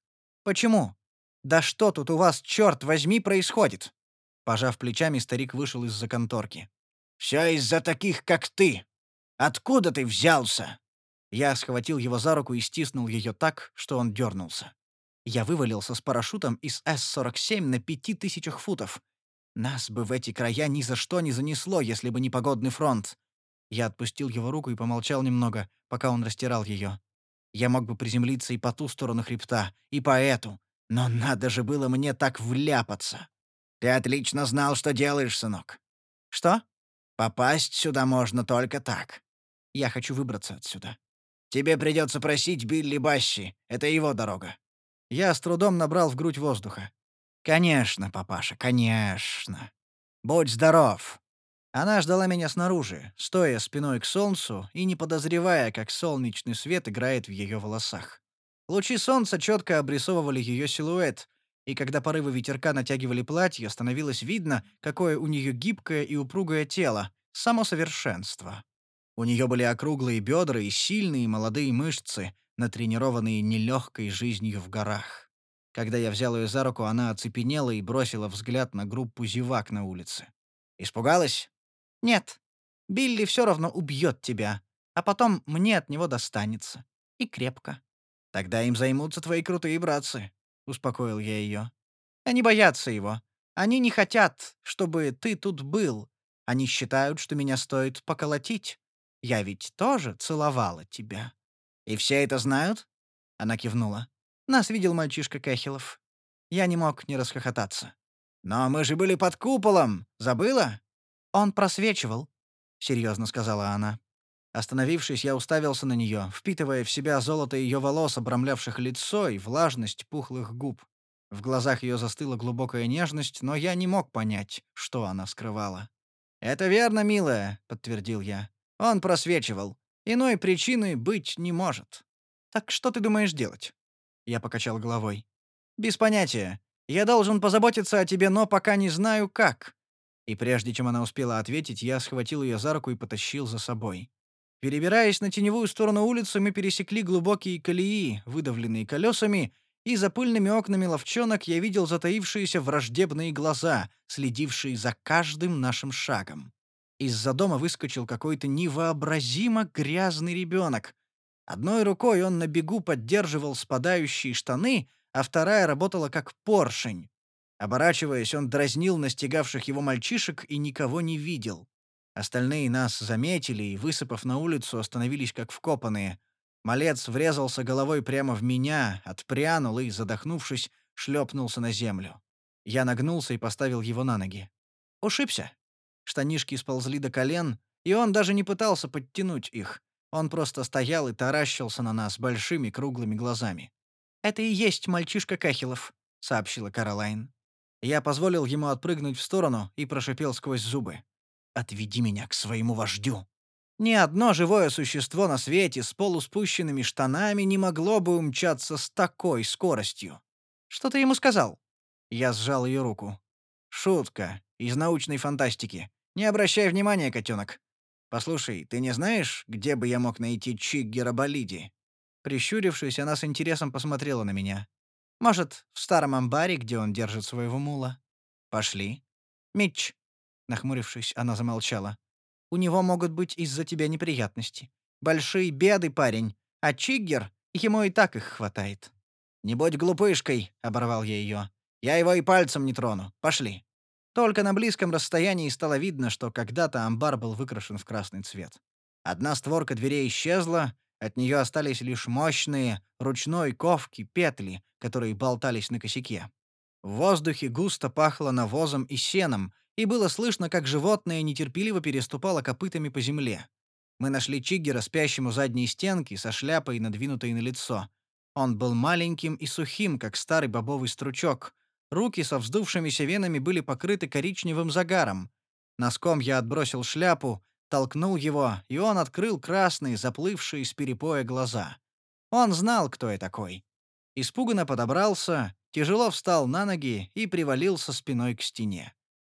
Почему? Да что тут у вас, черт возьми, происходит?» Пожав плечами, старик вышел из-за конторки. «Все из-за таких, как ты. Откуда ты взялся?» Я схватил его за руку и стиснул ее так, что он дернулся. Я вывалился с парашютом из С сорок семь на пяти тысячах футов. Нас бы в эти края ни за что не занесло, если бы не погодный фронт. Я отпустил его руку и помолчал немного, пока он растирал ее. Я мог бы приземлиться и по ту сторону хребта, и по эту. Но надо же было мне так вляпаться. «Ты отлично знал, что делаешь, сынок. Что? Попасть сюда можно только так. Я хочу выбраться отсюда. Тебе придется просить Билли Басси. Это его дорога». Я с трудом набрал в грудь воздуха. «Конечно, папаша, конечно. Будь здоров». Она ждала меня снаружи, стоя спиной к солнцу и не подозревая, как солнечный свет играет в ее волосах. Лучи солнца четко обрисовывали ее силуэт, и когда порывы ветерка натягивали платье, становилось видно, какое у нее гибкое и упругое тело, само совершенство. У нее были округлые бедра и сильные молодые мышцы, натренированные нелегкой жизнью в горах. Когда я взял ее за руку, она оцепенела и бросила взгляд на группу зевак на улице. «Испугалась?» «Нет. Билли все равно убьет тебя, а потом мне от него достанется. И крепко». «Тогда им займутся твои крутые братцы», — успокоил я ее. «Они боятся его. Они не хотят, чтобы ты тут был. Они считают, что меня стоит поколотить. Я ведь тоже целовала тебя». «И все это знают?» — она кивнула. «Нас видел мальчишка Кэхилов». Я не мог не расхохотаться. «Но мы же были под куполом. Забыла?» «Он просвечивал», — серьезно сказала она. Остановившись, я уставился на нее, впитывая в себя золото ее волос, обрамлявших лицо, и влажность пухлых губ. В глазах ее застыла глубокая нежность, но я не мог понять, что она скрывала. «Это верно, милая», — подтвердил я. «Он просвечивал. Иной причины быть не может». «Так что ты думаешь делать?» Я покачал головой. «Без понятия. Я должен позаботиться о тебе, но пока не знаю, как». И прежде чем она успела ответить, я схватил ее за руку и потащил за собой. Перебираясь на теневую сторону улицы, мы пересекли глубокие колеи, выдавленные колесами, и за пыльными окнами ловчонок я видел затаившиеся враждебные глаза, следившие за каждым нашим шагом. Из-за дома выскочил какой-то невообразимо грязный ребенок. Одной рукой он на бегу поддерживал спадающие штаны, а вторая работала как поршень. Оборачиваясь, он дразнил настигавших его мальчишек и никого не видел. Остальные нас заметили и, высыпав на улицу, остановились как вкопанные. Малец врезался головой прямо в меня, отпрянул и, задохнувшись, шлепнулся на землю. Я нагнулся и поставил его на ноги. Ушибся. Штанишки сползли до колен, и он даже не пытался подтянуть их. Он просто стоял и таращился на нас большими круглыми глазами. «Это и есть мальчишка Кэхилов», — сообщила Каролайн. Я позволил ему отпрыгнуть в сторону и прошипел сквозь зубы. «Отведи меня к своему вождю». Ни одно живое существо на свете с полуспущенными штанами не могло бы умчаться с такой скоростью. «Что ты ему сказал?» Я сжал ее руку. «Шутка. Из научной фантастики. Не обращай внимания, котенок. Послушай, ты не знаешь, где бы я мог найти Чиггера Болиди?» Прищурившись, она с интересом посмотрела на меня. «Может, в старом амбаре, где он держит своего мула?» «Пошли». «Митч», — нахмурившись, она замолчала. «У него могут быть из-за тебя неприятности. Большие беды, парень. А Чиггер, ему и так их хватает». «Не будь глупышкой», — оборвал я ее. «Я его и пальцем не трону. Пошли». Только на близком расстоянии стало видно, что когда-то амбар был выкрашен в красный цвет. Одна створка дверей исчезла, от нее остались лишь мощные, ручной ковки, петли, которые болтались на косяке. В воздухе густо пахло навозом и сеном, и было слышно, как животное нетерпеливо переступало копытами по земле. Мы нашли Чиггера спящим у задней стенки со шляпой, надвинутой на лицо. Он был маленьким и сухим, как старый бобовый стручок. Руки со вздувшимися венами были покрыты коричневым загаром. Носком я отбросил шляпу, толкнул его, и он открыл красные, заплывшие с перепоя глаза. Он знал, кто я такой. Испуганно подобрался, тяжело встал на ноги и привалился спиной к стене.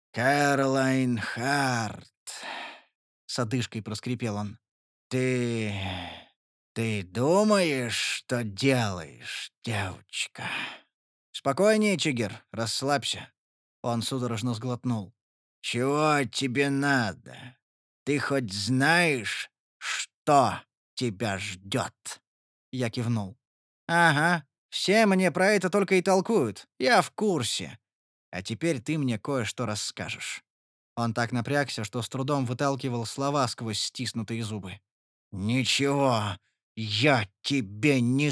«Кэролайн Харт», — с одышкой проскрипел он. «Ты... ты думаешь, что делаешь, девочка?» «Спокойнее, Чигер, расслабься». Он судорожно сглотнул. «Чего тебе надо? Ты хоть знаешь, что тебя ждет?» Я кивнул. «Ага, все мне про это только и толкуют. Я в курсе. А теперь ты мне кое-что расскажешь». Он так напрягся, что с трудом выталкивал слова сквозь стиснутые зубы. «Ничего я тебе не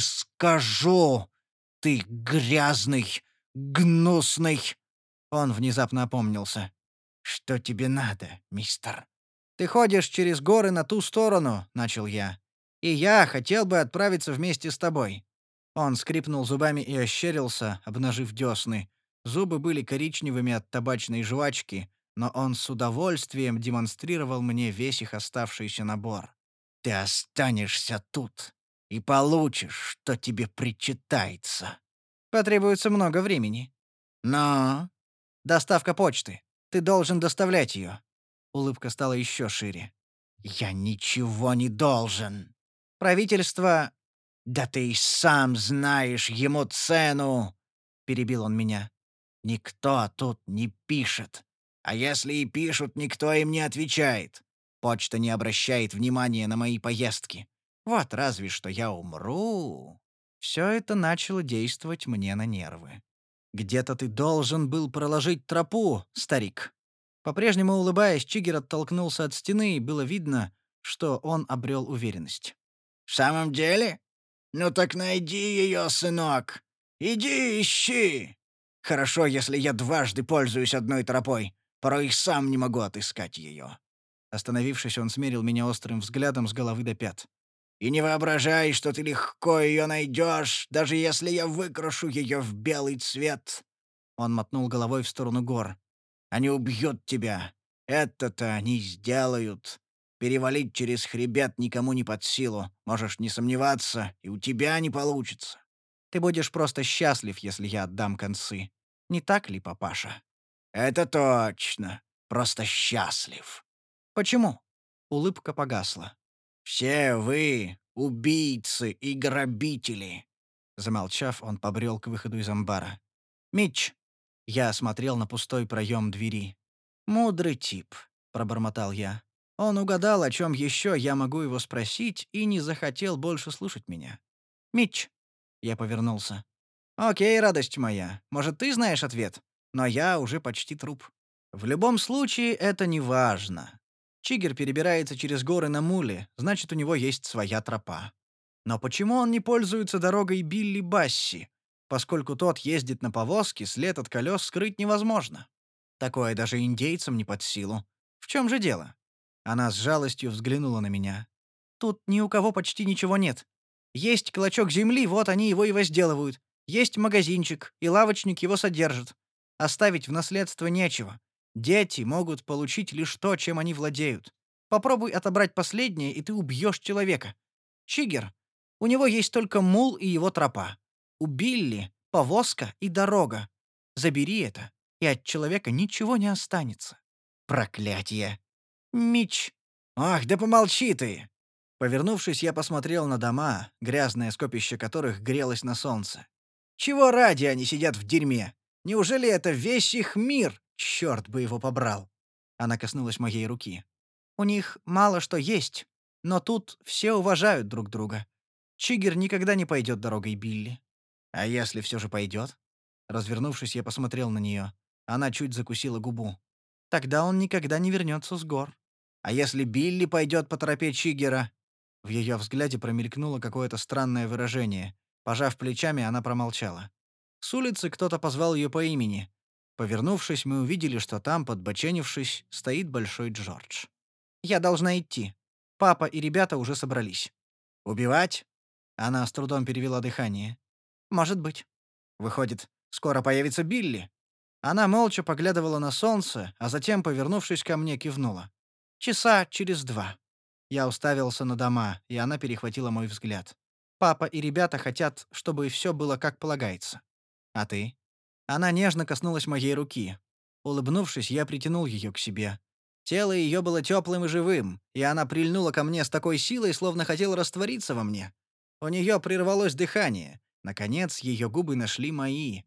скажу, ты грязный, гнусный!» Он внезапно опомнился. «Что тебе надо, мистер?» «Ты ходишь через горы на ту сторону», — начал я. «И я хотел бы отправиться вместе с тобой». Он скрипнул зубами и ощерился, обнажив десны. Зубы были коричневыми от табачной жвачки, но он с удовольствием демонстрировал мне весь их оставшийся набор. «Ты останешься тут и получишь, что тебе причитается». «Потребуется много времени». «Но...» «Доставка почты. Ты должен доставлять ее». Улыбка стала еще шире. «Я ничего не должен. Правительство...» «Да ты и сам знаешь ему цену!» — перебил он меня. «Никто тут не пишет. А если и пишут, никто им не отвечает. Почта не обращает внимания на мои поездки. Вот разве что я умру». Все это начало действовать мне на нервы. «Где-то ты должен был проложить тропу, старик». По-прежнему улыбаясь, Чигер оттолкнулся от стены, и было видно, что он обрел уверенность. «В самом деле? Ну так найди ее, сынок. Иди ищи. Хорошо, если я дважды пользуюсь одной тропой. Порой и сам не могу отыскать ее». Остановившись, он смерил меня острым взглядом с головы до пят. «И не воображай, что ты легко ее найдешь, даже если я выкрашу ее в белый цвет». Он мотнул головой в сторону гор. «Они убьют тебя. Это-то они сделают. Перевалить через хребет никому не под силу. Можешь не сомневаться, и у тебя не получится. Ты будешь просто счастлив, если я отдам концы. Не так ли, папаша?» «Это точно. Просто счастлив». «Почему?» Улыбка погасла. «Все вы — убийцы и грабители!» Замолчав, он побрел к выходу из амбара. «Митч!» Я смотрел на пустой проем двери. «Мудрый тип», — пробормотал я. Он угадал, о чем еще я могу его спросить, и не захотел больше слушать меня. «Митч!» Я повернулся. «Окей, радость моя. Может, ты знаешь ответ? Но я уже почти труп. В любом случае, это не важно. Чигер перебирается через горы на муле, значит, у него есть своя тропа. Но почему он не пользуется дорогой Билли Басси? Поскольку тот ездит на повозке, след от колес скрыть невозможно. Такое даже индейцам не под силу. В чем же дело?» Она с жалостью взглянула на меня. «Тут ни у кого почти ничего нет. Есть клочок земли, вот они его и возделывают. Есть магазинчик, и лавочник его содержит. Оставить в наследство нечего. Дети могут получить лишь то, чем они владеют. Попробуй отобрать последнее, и ты убьешь человека. Чигер. У него есть только мул и его тропа. У Билли — повозка и дорога. Забери это, и от человека ничего не останется». «Проклятье!» «Мич!» «Ах, да помолчи ты!» Повернувшись, я посмотрел на дома, грязное скопище которых грелось на солнце. Чего ради они сидят в дерьме? Неужели это весь их мир? Черт бы его побрал!» Она коснулась моей руки. «У них мало что есть, но тут все уважают друг друга. Чигер никогда не пойдет дорогой Билли». «А если все же пойдет?» Развернувшись, я посмотрел на нее. Она чуть закусила губу. «Тогда он никогда не вернется с гор». «А если Билли пойдет по тропе Чигера?» В ее взгляде промелькнуло какое-то странное выражение. Пожав плечами, она промолчала. С улицы кто-то позвал ее по имени. Повернувшись, мы увидели, что там, подбоченившись, стоит Большой Джордж. «Я должна идти. Папа и ребята уже собрались». «Убивать?» Она с трудом перевела дыхание. «Может быть». «Выходит, скоро появится Билли?» Она молча поглядывала на солнце, а затем, повернувшись ко мне, кивнула. «Часа через два». Я уставился на дома, и она перехватила мой взгляд. «Папа и ребята хотят, чтобы все было как полагается. А ты?» Она нежно коснулась моей руки. Улыбнувшись, я притянул ее к себе. Тело ее было теплым и живым, и она прильнула ко мне с такой силой, словно хотела раствориться во мне. У нее прервалось дыхание. Наконец, ее губы нашли мои.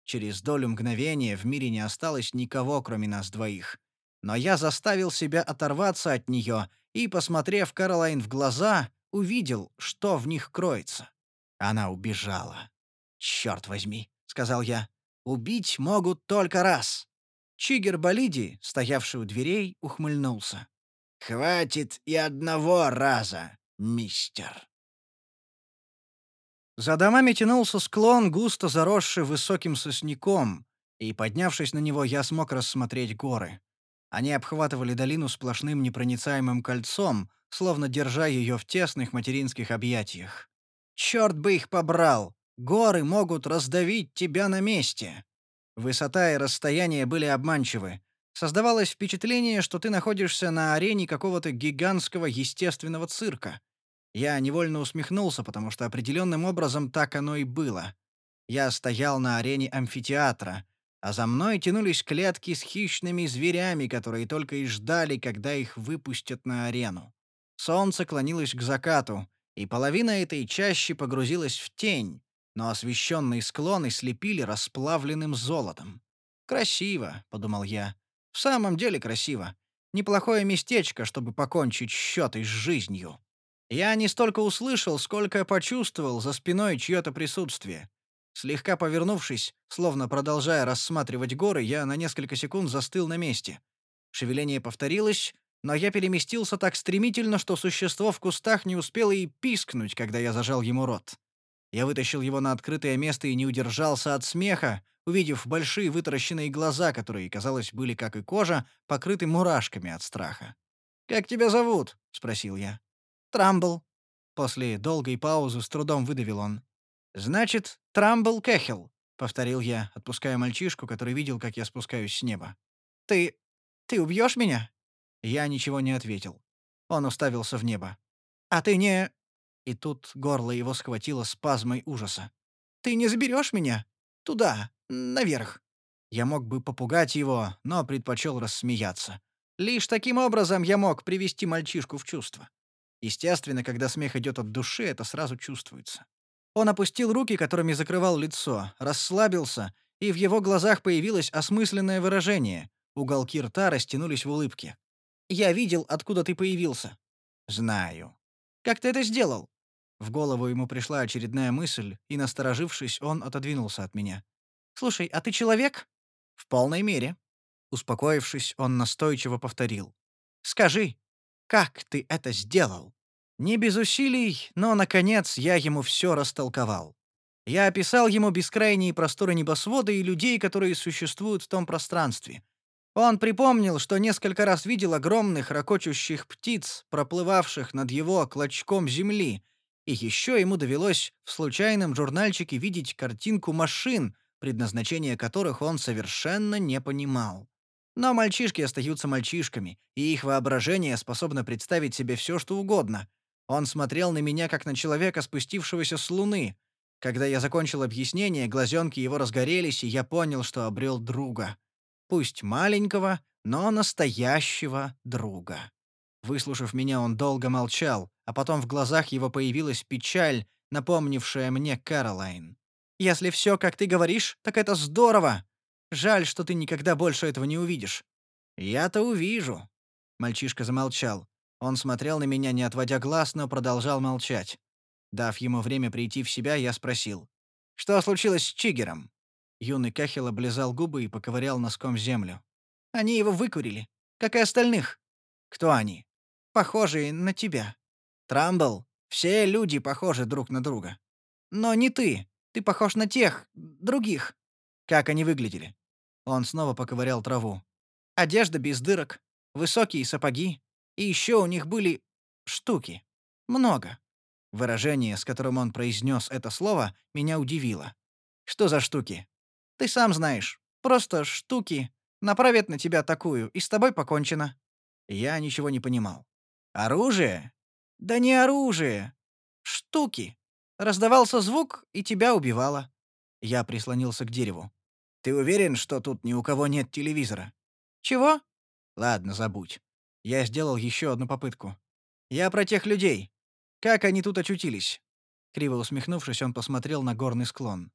Через долю мгновения в мире не осталось никого, кроме нас двоих. Но я заставил себя оторваться от нее и, посмотрев Кэролайн в глаза, увидел, что в них кроется. Она убежала. «Черт возьми», — сказал я, — «убить могут только раз». Чигер Болиди, стоявший у дверей, ухмыльнулся. «Хватит и одного раза, мистер». За домами тянулся склон, густо заросший высоким сосняком, и, поднявшись на него, я смог рассмотреть горы. Они обхватывали долину сплошным непроницаемым кольцом, словно держа ее в тесных материнских объятиях. «Черт бы их побрал! Горы могут раздавить тебя на месте!» Высота и расстояние были обманчивы. Создавалось впечатление, что ты находишься на арене какого-то гигантского естественного цирка. Я невольно усмехнулся, потому что определенным образом так оно и было. Я стоял на арене амфитеатра, а за мной тянулись клетки с хищными зверями, которые только и ждали, когда их выпустят на арену. Солнце клонилось к закату, и половина этой чащи погрузилась в тень, но освещенные склоны слепили расплавленным золотом. «Красиво», — подумал я. «В самом деле красиво. Неплохое местечко, чтобы покончить счеты с жизнью». Я не столько услышал, сколько почувствовал за спиной чье-то присутствие. Слегка повернувшись, словно продолжая рассматривать горы, я на несколько секунд застыл на месте. Шевеление повторилось, но я переместился так стремительно, что существо в кустах не успело и пискнуть, когда я зажал ему рот. Я вытащил его на открытое место и не удержался от смеха, увидев большие вытаращенные глаза, которые, казалось, были, как и кожа, покрыты мурашками от страха. «Как тебя зовут?» — спросил я. «Трамбл». После долгой паузы с трудом выдавил он. «Значит, Трамбл Кэхилл», — повторил я, отпуская мальчишку, который видел, как я спускаюсь с неба. «Ты... ты убьешь меня?» Я ничего не ответил. Он уставился в небо. «А ты не...» И тут горло его схватило спазмой ужаса. «Ты не заберешь меня? Туда, наверх». Я мог бы попугать его, но предпочел рассмеяться. Лишь таким образом я мог привести мальчишку в чувство. Естественно, когда смех идет от души, это сразу чувствуется. Он опустил руки, которыми закрывал лицо, расслабился, и в его глазах появилось осмысленное выражение. Уголки рта растянулись в улыбке. «Я видел, откуда ты появился». «Знаю». «Как ты это сделал?» В голову ему пришла очередная мысль, и, насторожившись, он отодвинулся от меня. «Слушай, а ты человек?» «В полной мере». Успокоившись, он настойчиво повторил. «Скажи, как ты это сделал?» Не без усилий, но, наконец, я ему все растолковал. Я описал ему бескрайние просторы небосвода и людей, которые существуют в том пространстве. Он припомнил, что несколько раз видел огромных ракочущих птиц, проплывавших над его клочком земли, и еще ему довелось в случайном журнальчике видеть картинку машин, предназначение которых он совершенно не понимал. Но мальчишки остаются мальчишками, и их воображение способно представить себе все, что угодно. Он смотрел на меня, как на человека, спустившегося с Луны. Когда я закончил объяснение, глазенки его разгорелись, и я понял, что обрел друга. Пусть маленького, но настоящего друга. Выслушав меня, он долго молчал, а потом в глазах его появилась печаль, напомнившая мне Кэролайн. «Если все, как ты говоришь, так это здорово! Жаль, что ты никогда больше этого не увидишь». «Я-то увижу». Мальчишка замолчал. Он смотрел на меня, не отводя глаз, но продолжал молчать. Дав ему время прийти в себя, я спросил. «Что случилось с Чигером?» Юный Кэхилл облизал губы и поковырял носком землю. «Они его выкурили, как и остальных». «Кто они?» «Похожие на тебя». «Трамбл, все люди похожи друг на друга». «Но не ты. Ты похож на тех, других». «Как они выглядели?» Он снова поковырял траву. «Одежда без дырок, высокие сапоги. И еще у них были штуки. Много». Выражение, с которым он произнес это слово, меня удивило. «Что за штуки?» «Ты сам знаешь. Просто штуки. Направят на тебя такую, и с тобой покончено». Я ничего не понимал. «Оружие?» «Да не оружие. Штуки. Раздавался звук, и тебя убивало». Я прислонился к дереву. «Ты уверен, что тут ни у кого нет телевизора?» «Чего?» «Ладно, забудь». Я сделал еще одну попытку. «Я про тех людей. Как они тут очутились?» Криво усмехнувшись, он посмотрел на горный склон.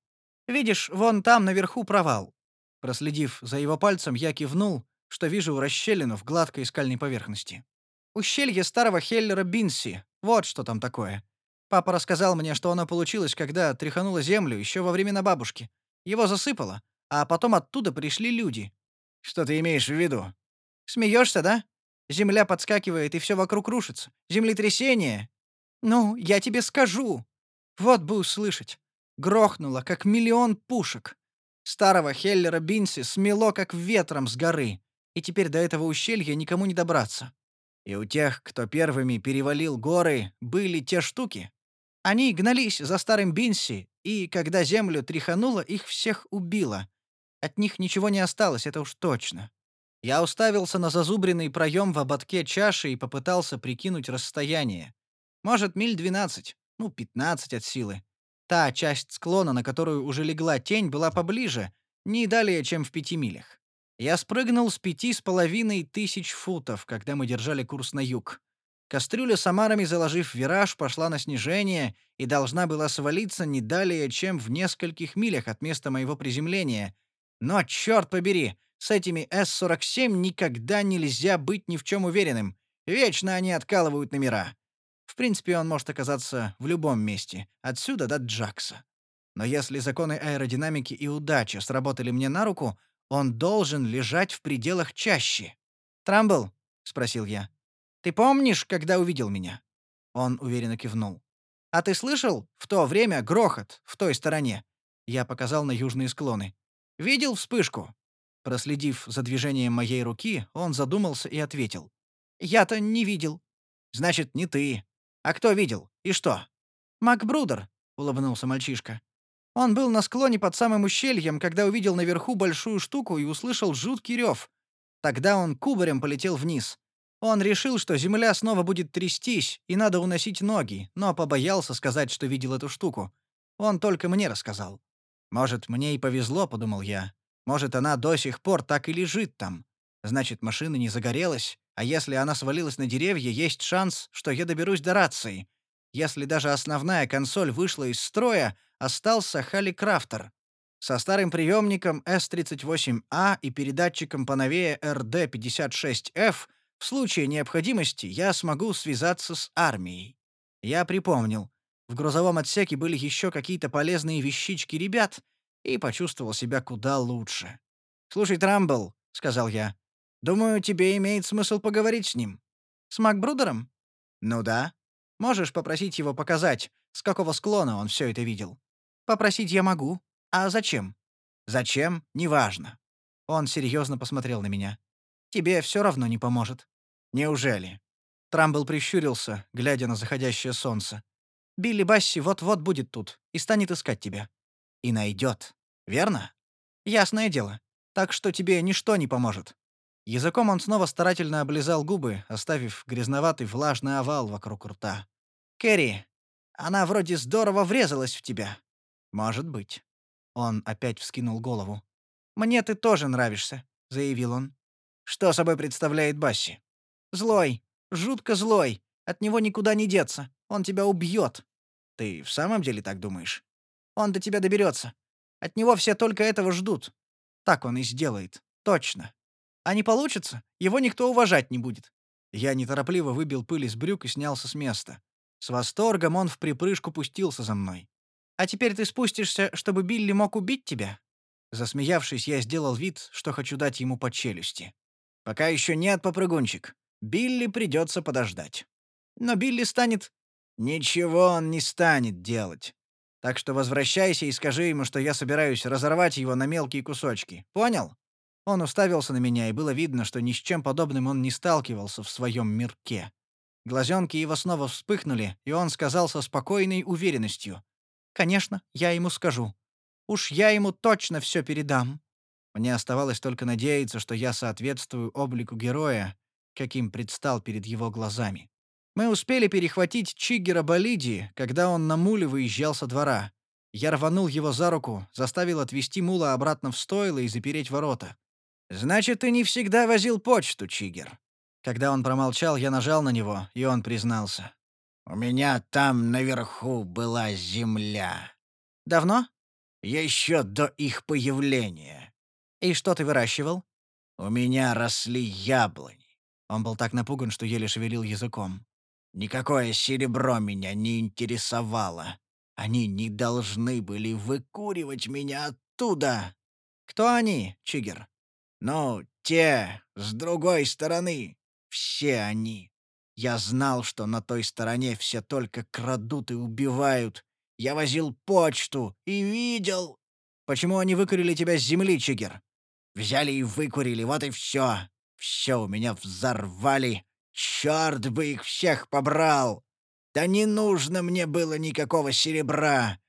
Видишь, вон там наверху провал. Проследив за его пальцем, я кивнул, что вижу расщелину в гладкой скальной поверхности. Ущелье старого Хеллера Бинси. Вот что там такое. Папа рассказал мне, что оно получилось, когда тряхануло землю еще во времена бабушки. Его засыпало, а потом оттуда пришли люди. Что ты имеешь в виду? Смеешься, да? Земля подскакивает, и все вокруг рушится. Землетрясение. Ну, я тебе скажу. Вот бы услышать. Грохнуло, как миллион пушек. Старого Хеллера Бинси смело, как ветром с горы. И теперь до этого ущелья никому не добраться. И у тех, кто первыми перевалил горы, были те штуки? Они гнались за старым Бинси, и, когда землю тряхануло, их всех убило. От них ничего не осталось, это уж точно. Я уставился на зазубренный проем в ободке чаши и попытался прикинуть расстояние. Может, миль двенадцать, ну, пятнадцать от силы. Та часть склона, на которую уже легла тень, была поближе, не далее, чем в пяти милях. Я спрыгнул с пяти с половиной тысяч футов, когда мы держали курс на юг. Кастрюля с омарами, заложив вираж, пошла на снижение и должна была свалиться не далее, чем в нескольких милях от места моего приземления. Но, черт побери, с этими эс сорок семь никогда нельзя быть ни в чем уверенным. Вечно они откалывают номера. В принципе, он может оказаться в любом месте, отсюда до Джакса. Но если законы аэродинамики и удачи сработали мне на руку, он должен лежать в пределах чащи. «Трамбл?» — спросил я. «Ты помнишь, когда увидел меня?» Он уверенно кивнул. «А ты слышал в то время грохот в той стороне?» Я показал на южные склоны. «Видел вспышку?» Проследив за движением моей руки, он задумался и ответил. «Я-то не видел». «Значит, не ты. А кто видел? И что?» «Макбрудер», — улыбнулся мальчишка. «Он был на склоне под самым ущельем, когда увидел наверху большую штуку и услышал жуткий рев. Тогда он кубарем полетел вниз. Он решил, что земля снова будет трястись, и надо уносить ноги, но побоялся сказать, что видел эту штуку. Он только мне рассказал. «Может, мне и повезло», — подумал я. «Может, она до сих пор так и лежит там. Значит, машина не загорелась, а если она свалилась на деревья, есть шанс, что я доберусь до рации. Если даже основная консоль вышла из строя, остался Халли-Крафтер. Со старым приемником эс тридцать восемь а и передатчиком поновее эр дэ пятьдесят шесть эф в случае необходимости я смогу связаться с армией». Я припомнил. В грузовом отсеке были еще какие-то полезные вещички ребят, и почувствовал себя куда лучше. «Слушай, Трамбл», — сказал я, — «думаю, тебе имеет смысл поговорить с ним». «С Макбрудером?» «Ну да. Можешь попросить его показать, с какого склона он все это видел». «Попросить я могу. А зачем?» «Зачем? Неважно». Он серьезно посмотрел на меня. «Тебе все равно не поможет». «Неужели?» Трамбл прищурился, глядя на заходящее солнце. «Билли Басси вот-вот будет тут и станет искать тебя». «И найдет. Верно?» «Ясное дело. Так что тебе ничто не поможет». Языком он снова старательно облизал губы, оставив грязноватый влажный овал вокруг рта. «Кэрри, она вроде здорово врезалась в тебя». «Может быть». Он опять вскинул голову. «Мне ты тоже нравишься», — заявил он. «Что собой представляет Басси?» «Злой. Жутко злой. От него никуда не деться. Он тебя убьет». «Ты в самом деле так думаешь?» «Он до тебя доберется. От него все только этого ждут. Так он и сделает. Точно. А не получится, его никто уважать не будет». Я неторопливо выбил пыль из брюк и снялся с места. С восторгом он вприпрыжку пустился за мной. «А теперь ты спустишься, чтобы Билли мог убить тебя?» Засмеявшись, я сделал вид, что хочу дать ему по челюсти. «Пока еще нет, попрыгунчик. Билли придется подождать». «Но Билли станет...» «Ничего он не станет делать. Так что возвращайся и скажи ему, что я собираюсь разорвать его на мелкие кусочки. Понял?» Он уставился на меня, и было видно, что ни с чем подобным он не сталкивался в своем мирке. Глазенки его снова вспыхнули, и он сказал со спокойной уверенностью: «Конечно, я ему скажу. Уж я ему точно все передам». Мне оставалось только надеяться, что я соответствую облику героя, каким предстал перед его глазами. Мы успели перехватить Чиггера Болиди, когда он на муле выезжал со двора. Я рванул его за руку, заставил отвезти мула обратно в стойло и запереть ворота. «Значит, ты не всегда возил почту, Чиггер?» Когда он промолчал, я нажал на него, и он признался. «У меня там наверху была земля». «Давно?» Еще до их появления. И что ты выращивал? У меня росли яблони. Он был так напуган, что еле шевелил языком. Никакое серебро меня не интересовало. Они не должны были выкуривать меня оттуда. Кто они, Чигер? Ну, те, с другой стороны. Все они. Я знал, что на той стороне все только крадут и убивают. Я возил почту и видел. Почему они выкурили тебя с земли, Чигер? Взяли и выкурили, вот и все. Все у меня взорвали. Черт бы их всех побрал! Да не нужно мне было никакого серебра.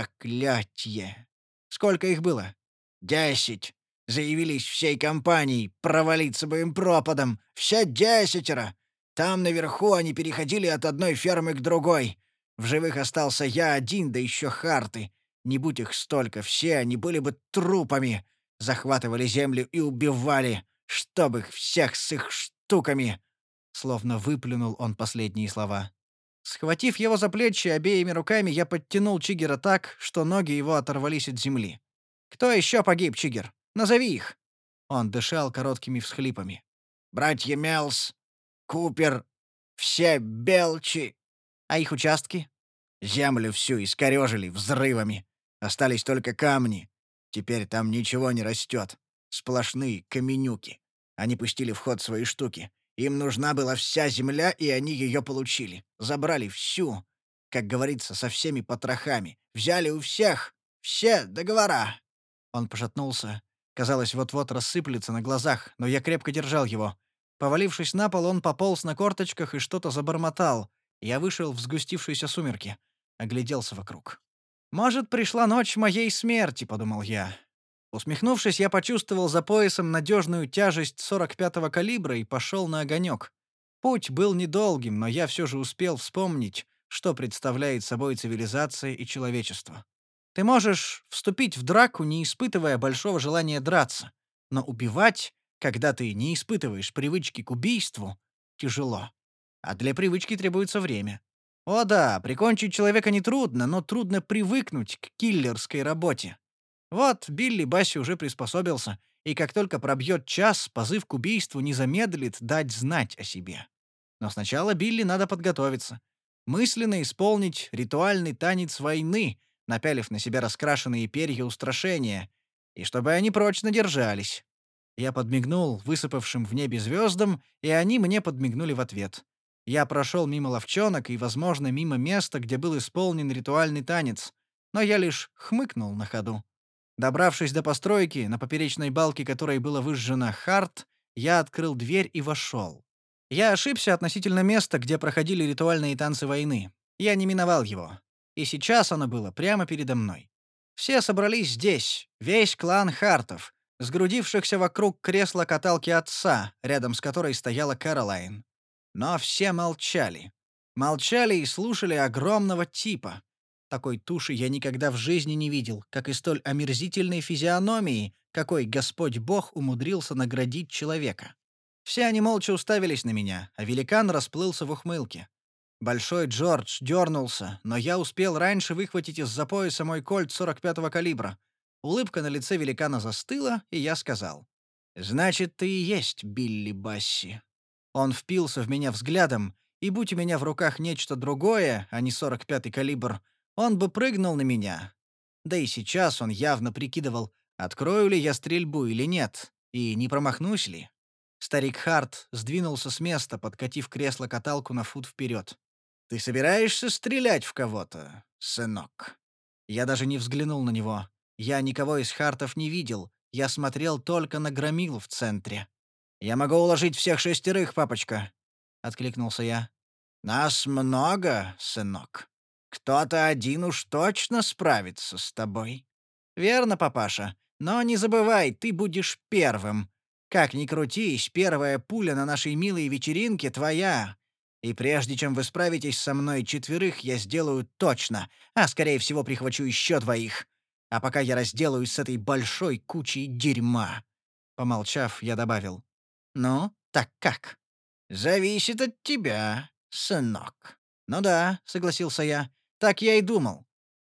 Проклятье! Сколько их было? Десять. Заявились всей компанией, провалиться бы им пропадом. Все десятеро. Там наверху они переходили от одной фермы к другой. В живых остался я один, да еще Харты. Не будь их столько, все они были бы трупами. Захватывали землю и убивали, чтоб их всех с их штуками. Словно выплюнул он последние слова. Схватив его за плечи обеими руками, я подтянул Чигера так, что ноги его оторвались от земли. «Кто еще погиб, Чигер? Назови их!» Он дышал короткими всхлипами. Братья Мелс, Купер, все Белчи. «А их участки?» Землю всю искорежили взрывами. Остались только камни. Теперь там ничего не растет. Сплошные каменюки. Они пустили в ход свои штуки. Им нужна была вся земля, и они ее получили. Забрали всю. Как говорится, со всеми потрохами. Взяли у всех. Все договора. Он пошатнулся. Казалось, вот-вот рассыплется на глазах, но я крепко держал его. Повалившись на пол, он пополз на корточках и что-то забормотал. Я вышел в сгустившиеся сумерки. Огляделся вокруг. «Может, пришла ночь моей смерти», — подумал я. Усмехнувшись, я почувствовал за поясом надежную тяжесть сорок пятого калибра и пошел на огонек. Путь был недолгим, но я все же успел вспомнить, что представляет собой цивилизация и человечество. Ты можешь вступить в драку, не испытывая большого желания драться, но убивать, когда ты не испытываешь привычки к убийству, тяжело. А для привычки требуется время. О да, прикончить человека нетрудно, но трудно привыкнуть к киллерской работе. Вот Билли Басси уже приспособился, и как только пробьет час, позыв к убийству не замедлит дать знать о себе. Но сначала Билли надо подготовиться. Мысленно исполнить ритуальный танец войны, напялив на себя раскрашенные перья устрашения, и чтобы они прочно держались. Я подмигнул высыпавшим в небе звездам, и они мне подмигнули в ответ. Я прошел мимо ловчонок и, возможно, мимо места, где был исполнен ритуальный танец, но я лишь хмыкнул на ходу. Добравшись до постройки, на поперечной балке которой было выжжено «Харт», я открыл дверь и вошел. Я ошибся относительно места, где проходили ритуальные танцы войны. Я не миновал его. И сейчас оно было прямо передо мной. Все собрались здесь, весь клан Хартов, сгрудившихся вокруг кресла-каталки отца, рядом с которой стояла Кэролайн. Но все молчали. Молчали и слушали огромного типа. Такой туши я никогда в жизни не видел, как и столь омерзительной физиономии, какой Господь Бог умудрился наградить человека. Все они молча уставились на меня, а великан расплылся в ухмылке. Большой Джордж дернулся, но я успел раньше выхватить из-за пояса мой кольт сорок пятого калибра. Улыбка на лице великана застыла, и я сказал: «Значит, ты и есть Билли Басси». Он впился в меня взглядом, и будь у меня в руках нечто другое, а не сорок пятый калибр, он бы прыгнул на меня. Да и сейчас он явно прикидывал, открою ли я стрельбу или нет, и не промахнусь ли. Старик Харт сдвинулся с места, подкатив кресло-каталку на фут вперед. «Ты собираешься стрелять в кого-то, сынок?» Я даже не взглянул на него. Я никого из Хартов не видел. Я смотрел только на громилу в центре. «Я могу уложить всех шестерых, папочка», — откликнулся я. «Нас много, сынок. Кто-то один уж точно справится с тобой». «Верно, папаша. Но не забывай, ты будешь первым. Как ни крутись, первая пуля на нашей милой вечеринке твоя. И прежде чем вы справитесь со мной четверых, я сделаю точно, а, скорее всего, прихвачу еще двоих. А пока я разделаюсь с этой большой кучей дерьма». Помолчав, я добавил: «Ну, так как?» «Зависит от тебя, сынок». «Ну да», — согласился я, — «так я и думал.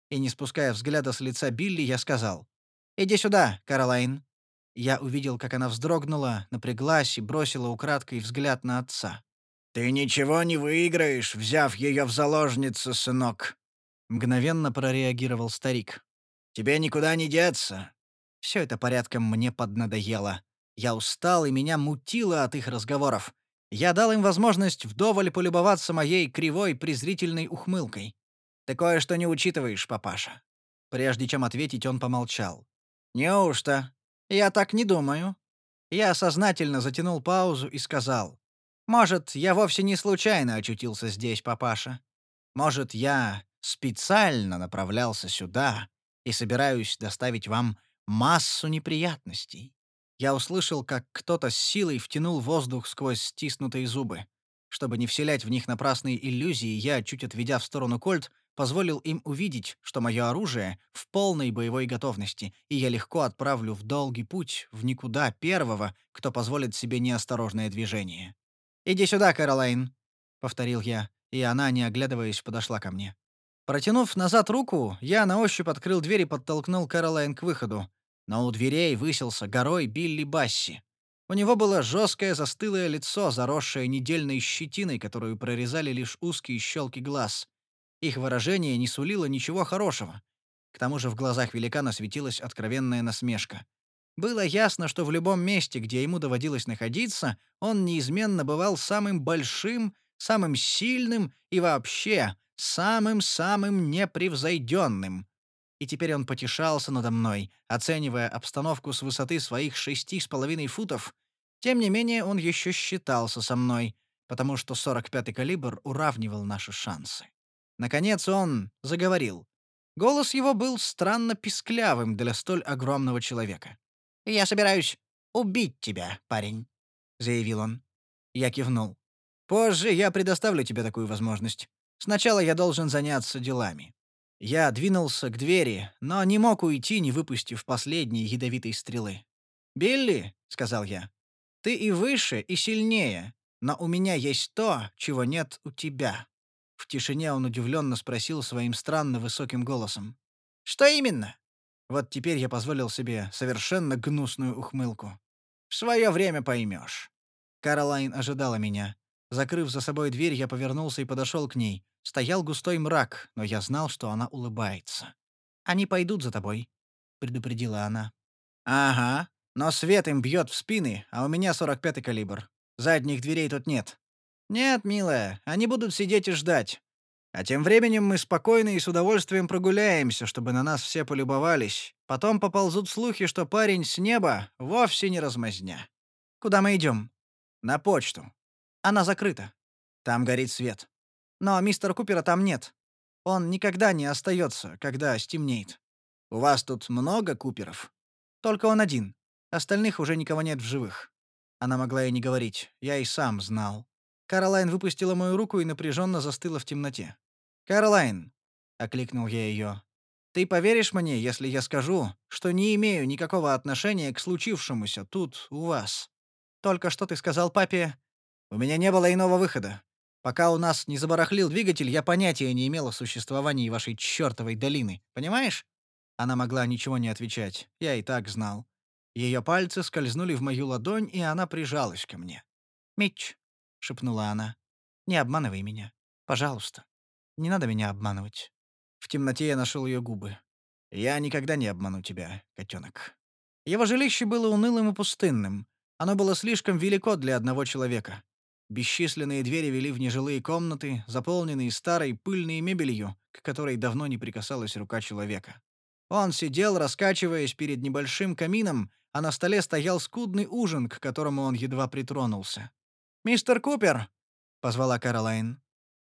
И не спуская взгляда с лица Билли, я сказал: «Иди сюда, Кэролайн». Я увидел, как она вздрогнула, напряглась и бросила украдкой взгляд на отца. «Ты ничего не выиграешь, взяв ее в заложницы, сынок», — мгновенно прореагировал старик. «Тебе никуда не деться». Все это порядком мне поднадоело. Я устал, и меня мутило от их разговоров. Я дал им возможность вдоволь полюбоваться моей кривой презрительной ухмылкой. «Ты кое-что не учитываешь, папаша». Прежде чем ответить, он помолчал. «Неужто? Я так не думаю». Я сознательно затянул паузу и сказал: «Может, я вовсе не случайно очутился здесь, папаша. Может, я специально направлялся сюда и собираюсь доставить вам массу неприятностей». Я услышал, как кто-то с силой втянул воздух сквозь стиснутые зубы. Чтобы не вселять в них напрасные иллюзии, я, чуть отведя в сторону кольт, позволил им увидеть, что мое оружие в полной боевой готовности, и я легко отправлю в долгий путь в никуда первого, кто позволит себе неосторожное движение. «Иди сюда, Кэролайн», — повторил я, и она, не оглядываясь, подошла ко мне. Протянув назад руку, я на ощупь открыл дверь и подтолкнул Кэролайн к выходу. Но у дверей высился горой Билли Басси. У него было жесткое застылое лицо, заросшее недельной щетиной, которую прорезали лишь узкие щелки глаз. Их выражение не сулило ничего хорошего. К тому же в глазах великана светилась откровенная насмешка. Было ясно, что в любом месте, где ему доводилось находиться, он неизменно бывал самым большим, самым сильным и вообще самым-самым непревзойденным. И теперь он потешался надо мной, оценивая обстановку с высоты своих шести с половиной футов. Тем не менее, он еще считался со мной, потому что сорок пятый калибр уравнивал наши шансы. Наконец он заговорил. Голос его был странно писклявым для столь огромного человека. «Я собираюсь убить тебя, парень», — заявил он. Я кивнул. «Позже я предоставлю тебе такую возможность. Сначала я должен заняться делами». Я двинулся к двери, но не мог уйти, не выпустив последней ядовитой стрелы. «Билли», — сказал я, — «ты и выше, и сильнее, но у меня есть то, чего нет у тебя». В тишине он удивленно спросил своим странно высоким голосом: «Что именно?» Вот теперь я позволил себе совершенно гнусную ухмылку. «В свое время поймешь». Кэролайн ожидала меня. Закрыв за собой дверь, я повернулся и подошел к ней. Стоял густой мрак, но я знал, что она улыбается. «Они пойдут за тобой», — предупредила она. «Ага, но свет им бьет в спины, а у меня сорок пятый калибр. Задних дверей тут нет». «Нет, милая, они будут сидеть и ждать. А тем временем мы спокойно и с удовольствием прогуляемся, чтобы на нас все полюбовались. Потом поползут слухи, что парень с неба вовсе не размазня. Куда мы идем? На почту. Она закрыта. Там горит свет. Но мистера Купера там нет. Он никогда не остается, когда стемнеет. У вас тут много Куперов? Только он один. Остальных уже никого нет в живых. Она могла и не говорить. Я и сам знал. Кэролайн выпустила мою руку и напряженно застыла в темноте. «Кэролайн», — окликнул я ее, — «ты поверишь мне, если я скажу, что не имею никакого отношения к случившемуся тут, у вас? Только что ты сказал папе...» «У меня не было иного выхода. Пока у нас не забарахлил двигатель, я понятия не имел о существовании вашей чёртовой долины. Понимаешь?» Она могла ничего не отвечать. Я и так знал. Ее пальцы скользнули в мою ладонь, и она прижалась ко мне. «Митч», — шепнула она, — «не обманывай меня. Пожалуйста. Не надо меня обманывать». В темноте я нашел ее губы. «Я никогда не обману тебя, котенок». Его жилище было унылым и пустынным. Оно было слишком велико для одного человека. Бесчисленные двери вели в нежилые комнаты, заполненные старой пыльной мебелью, к которой давно не прикасалась рука человека. Он сидел, раскачиваясь перед небольшим камином, а на столе стоял скудный ужин, к которому он едва притронулся. «Мистер Купер!» — позвала Кэролайн.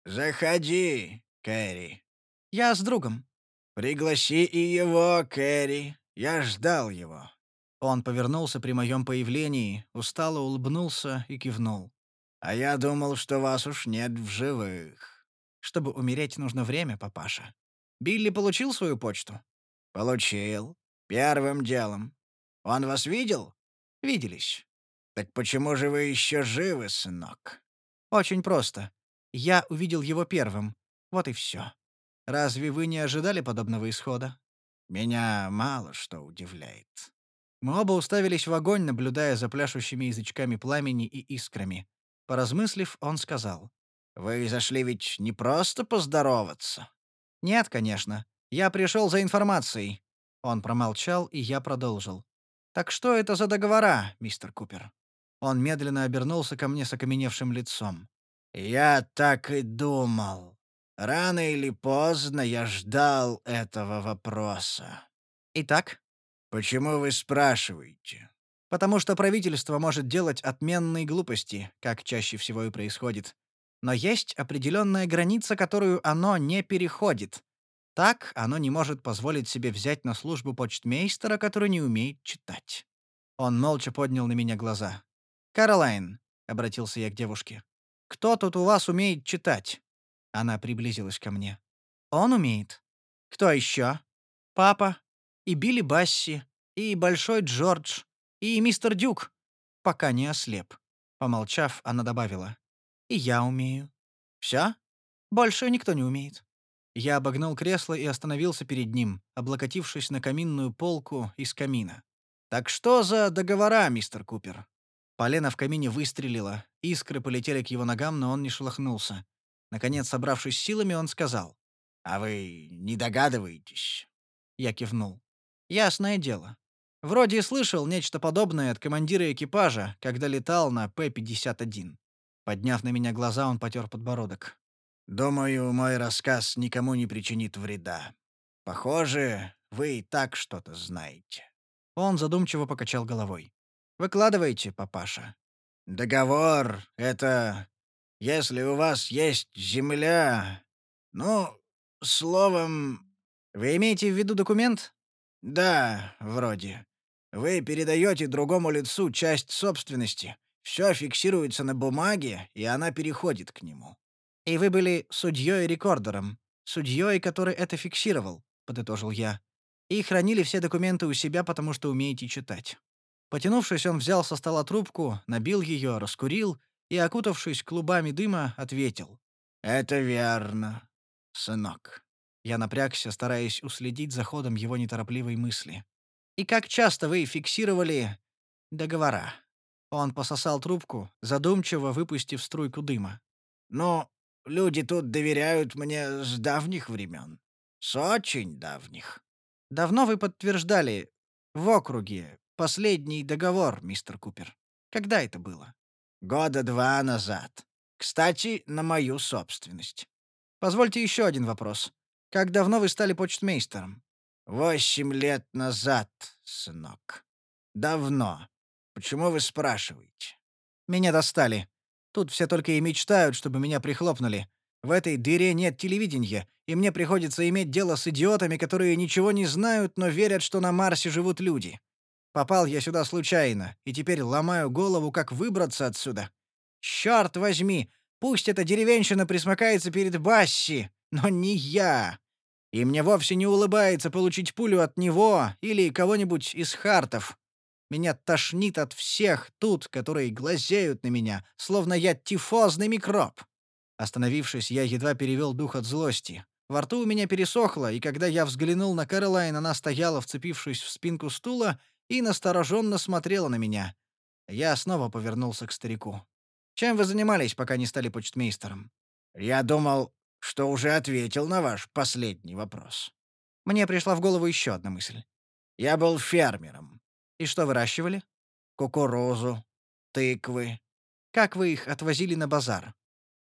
«Заходи, Кэрри». «Я с другом». «Пригласи и его, Кэрри. Я ждал его». Он повернулся при моем появлении, устало улыбнулся и кивнул. «А я думал, что вас уж нет в живых». «Чтобы умереть, нужно время, папаша. Билли получил свою почту?» «Получил. Первым делом. Он вас видел?» «Виделись». «Так почему же вы еще живы, сынок?» «Очень просто. Я увидел его первым. Вот и все». Разве вы не ожидали подобного исхода?» Меня мало что удивляет. Мы оба уставились в огонь, наблюдая за пляшущими язычками пламени и искрами. Поразмыслив, он сказал: Вы зашли ведь не просто поздороваться. «Нет, конечно. Я пришел за информацией». Он промолчал, и я продолжил. «Так что это за договора, мистер Купер?» Он медленно обернулся ко мне с окаменевшим лицом. Я так и думал. Рано или поздно я ждал этого вопроса. «Итак?» Почему вы спрашиваете? «Потому что правительство может делать отменные глупости, как чаще всего и происходит. Но есть определенная граница, которую оно не переходит. Так оно не может позволить себе взять на службу почтмейстера, который не умеет читать». Он молча поднял на меня глаза. «Каролайн», — обратился я к девушке, — «кто тут у вас умеет читать?» Она приблизилась ко мне. «Он умеет. Кто еще? Папа. И Билли Басси. И Большой Джордж. И мистер Дюк. Пока не ослеп». Помолчав, она добавила. «И я умею». «Все? Больше никто не умеет». Я обогнул кресло и остановился перед ним, облокотившись на каминную полку из камина. «Так что за договора, мистер Купер?» Полено в камине выстрелило, искры полетели к его ногам, но он не шелохнулся. Наконец, собравшись силами, он сказал: А вы не догадываетесь? Я кивнул. «Ясное дело. Вроде слышал нечто подобное от командира экипажа, когда летал на П пятьдесят один». Подняв на меня глаза, он потер подбородок. Думаю, мой рассказ никому не причинит вреда. Похоже, вы и так что-то знаете. Он задумчиво покачал головой. «Выкладывайте, папаша». Договор — это если у вас есть земля. Ну, словом, «Вы имеете в виду документ?» да, вроде. Вы передаете другому лицу часть собственности. Все фиксируется на бумаге, и она переходит к нему. «И вы были судьей-рекордером, судьей, который это фиксировал», — подытожил я. «И хранили все документы у себя, потому что умеете читать». Потянувшись, он взял со стола трубку, набил ее, раскурил и, окутавшись клубами дыма, ответил. Это верно, сынок. Я напрягся, стараясь уследить за ходом его неторопливой мысли. «И как часто вы фиксировали договора?» Он пососал трубку, задумчиво выпустив струйку дыма. Но люди тут доверяют мне с давних времен. С очень давних. «Давно вы подтверждали в округе последний договор, мистер Купер? Когда это было?» Года два назад. Кстати, на мою собственность. «Позвольте еще один вопрос. Как давно вы стали почтмейстером?» Восемь лет назад, сынок. Давно. Почему вы спрашиваете? «Меня достали. Тут все только и мечтают, чтобы меня прихлопнули. В этой дыре нет телевидения, и мне приходится иметь дело с идиотами, которые ничего не знают, но верят, что на Марсе живут люди. Попал я сюда случайно, и теперь ломаю голову, как выбраться отсюда. Черт возьми, пусть эта деревенщина присмыкается перед Басси, но не я. И мне вовсе не улыбается получить пулю от него или кого-нибудь из хартов. Меня тошнит от всех тут, которые глазеют на меня, словно я тифозный микроб». Остановившись, я едва перевел дух от злости. Во рту у меня пересохло, и когда я взглянул на Кэролайн, она стояла, вцепившись в спинку стула, и настороженно смотрела на меня. Я снова повернулся к старику. «Чем вы занимались, пока не стали почтмейстером?» Я думал, что уже ответил на ваш последний вопрос. Мне пришла в голову еще одна мысль. Я был фермером. «И что выращивали? Кукурузу, тыквы. Как вы их отвозили на базар?»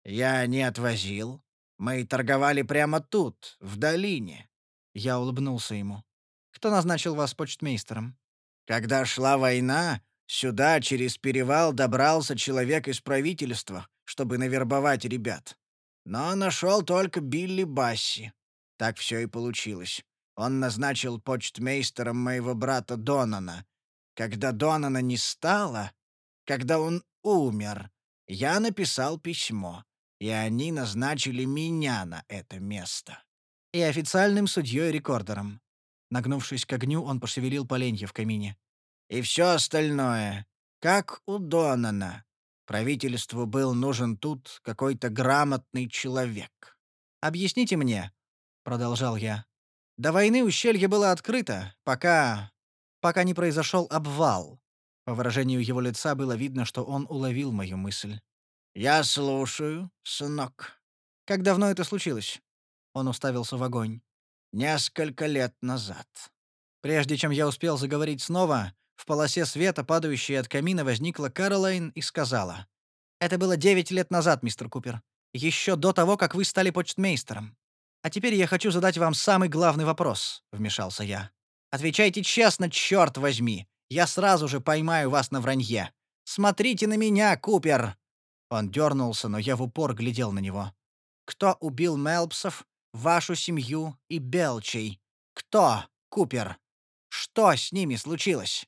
Я не отвозил. Мы торговали прямо тут, в долине. Я улыбнулся ему. «Кто назначил вас почтмейстером?» Когда шла война, сюда через перевал добрался человек из правительства, чтобы навербовать ребят. Но нашел только Билли Басси. Так все и получилось. Он назначил почтмейстером моего брата Донана. Когда Донана не стало, когда он умер, я написал письмо, и они назначили меня на это место. «И официальным судьей-рекордером». Нагнувшись к огню, он пошевелил поленья в камине. И все остальное, как у Донана. Правительству был нужен тут какой-то грамотный человек. «Объясните мне, продолжал я. До войны ущелье было открыто, пока... пока не произошел обвал. По выражению его лица было видно, что он уловил мою мысль. «Я слушаю, сынок». «Как давно это случилось?» Он уставился в огонь. «Несколько лет назад». Прежде чем я успел заговорить снова, в полосе света, падающей от камина, возникла Кэролайн и сказала: «Это было девять лет назад, мистер Купер. Еще до того, как вы стали почтмейстером. А теперь я хочу задать вам самый главный вопрос», — вмешался я. «Отвечайте честно, черт возьми. Я сразу же поймаю вас на вранье. Смотрите на меня, Купер!» Он дернулся, но я в упор глядел на него. «Кто убил Мелпсов, вашу семью и Белчей? Кто, Купер? Что с ними случилось?»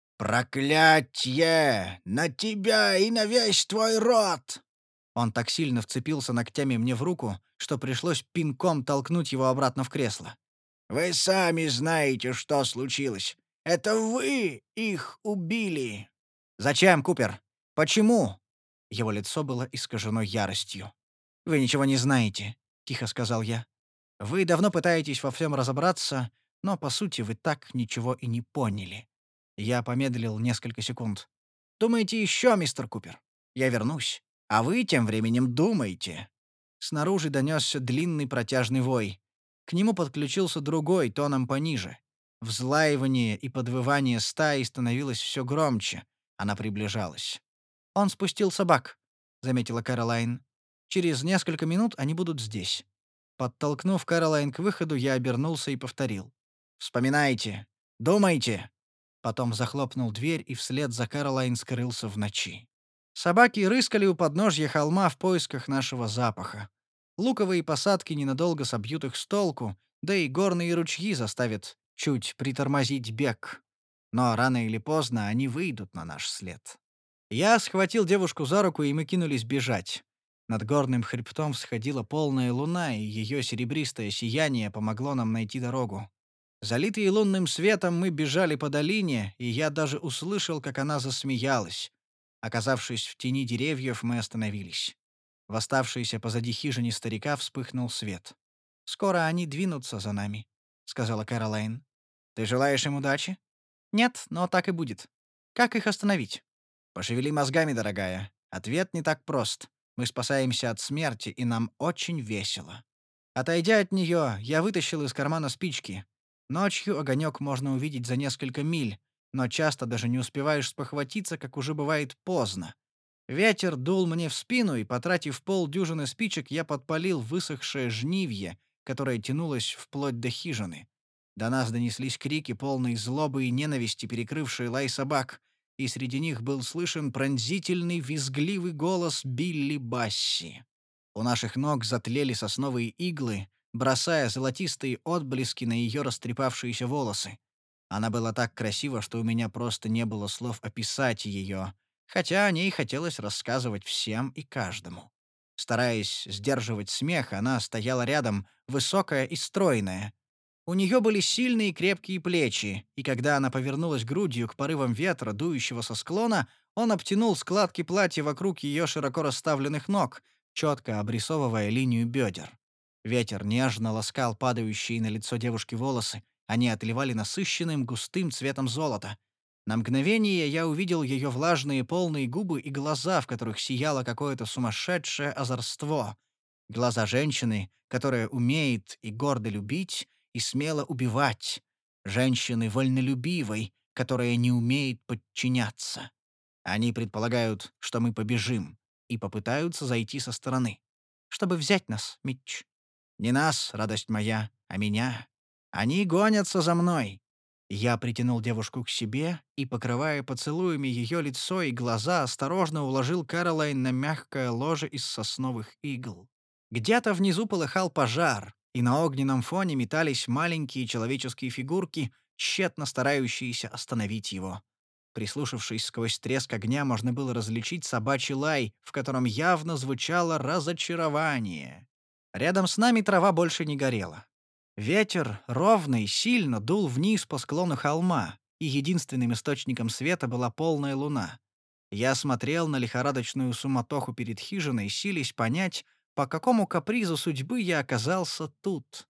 «Проклятье! На тебя и на весь твой род!» Он так сильно вцепился ногтями мне в руку, что пришлось пинком толкнуть его обратно в кресло. «Вы сами знаете, что случилось. Это вы их убили!» «Зачем, Купер? Почему?» Его лицо было искажено яростью. «Вы ничего не знаете», — тихо сказал я. «Вы давно пытаетесь во всем разобраться, но, по сути, вы так ничего и не поняли». Я помедлил несколько секунд. «Думаете еще, мистер Купер? Я вернусь. А вы тем временем думайте». Снаружи донесся длинный протяжный вой. К нему подключился другой, тоном пониже. Взлаивание и подвывание стаи становилось все громче. Она приближалась. «Он спустил собак», — заметила Кэролайн. «Через несколько минут они будут здесь». Подтолкнув Кэролайн к выходу, я обернулся и повторил: «Вспоминайте! Думайте!» Потом захлопнул дверь и вслед за Кэролайн скрылся в ночи. Собаки рыскали у подножья холма в поисках нашего запаха. Луковые посадки ненадолго собьют их с толку, да и горные ручьи заставят чуть притормозить бег. Но рано или поздно они выйдут на наш след. Я схватил девушку за руку, и мы кинулись бежать. Над горным хребтом всходила полная луна, и ее серебристое сияние помогло нам найти дорогу. Залитые лунным светом, мы бежали по долине, и я даже услышал, как она засмеялась. Оказавшись в тени деревьев, мы остановились. В оставшейся позади хижине старика вспыхнул свет. «Скоро они двинутся за нами», — сказала Кэролайн. «Ты желаешь им удачи?» «Нет, но так и будет. Как их остановить?» «Пошевели мозгами, дорогая. Ответ не так прост. Мы спасаемся от смерти, и нам очень весело». Отойдя от нее, я вытащил из кармана спички. Ночью огонек можно увидеть за несколько миль, но часто даже не успеваешь спохватиться, как уже бывает поздно. Ветер дул мне в спину, и, потратив полдюжины спичек, я подпалил высохшее жнивье, которое тянулось вплоть до хижины. До нас донеслись крики, полные злобы и ненависти, перекрывшие лай собак, и среди них был слышен пронзительный визгливый голос Билли Басси. У наших ног затлели сосновые иглы, бросая золотистые отблески на ее растрепавшиеся волосы. Она была так красива, что у меня просто не было слов описать ее, хотя о ней хотелось рассказывать всем и каждому. Стараясь сдерживать смех, она стояла рядом, высокая и стройная. У нее были сильные и крепкие плечи, и когда она повернулась грудью к порывам ветра, дующего со склона, он обтянул складки платья вокруг ее широко расставленных ног, четко обрисовывая линию бедер. Ветер нежно ласкал падающие на лицо девушки волосы, они отливали насыщенным густым цветом золота. На мгновение я увидел ее влажные полные губы и глаза, в которых сияло какое-то сумасшедшее озорство. Глаза женщины, которая умеет и гордо любить, и смело убивать. Женщины вольнолюбивой, которая не умеет подчиняться. Они предполагают, что мы побежим, и попытаются зайти со стороны. Чтобы взять нас, Митч. Не нас, радость моя, а меня. Они гонятся за мной. Я притянул девушку к себе и, покрывая поцелуями ее лицо и глаза, осторожно уложил Кэролайн на мягкое ложе из сосновых игл. Где-то внизу полыхал пожар, и на огненном фоне метались маленькие человеческие фигурки, тщетно старающиеся остановить его. Прислушавшись сквозь треск огня, можно было различить собачий лай, в котором явно звучало разочарование. Рядом с нами трава больше не горела. Ветер ровный, сильно дул вниз по склону холма, и единственным источником света была полная луна. Я смотрел на лихорадочную суматоху перед хижиной, силясь понять, по какому капризу судьбы я оказался тут.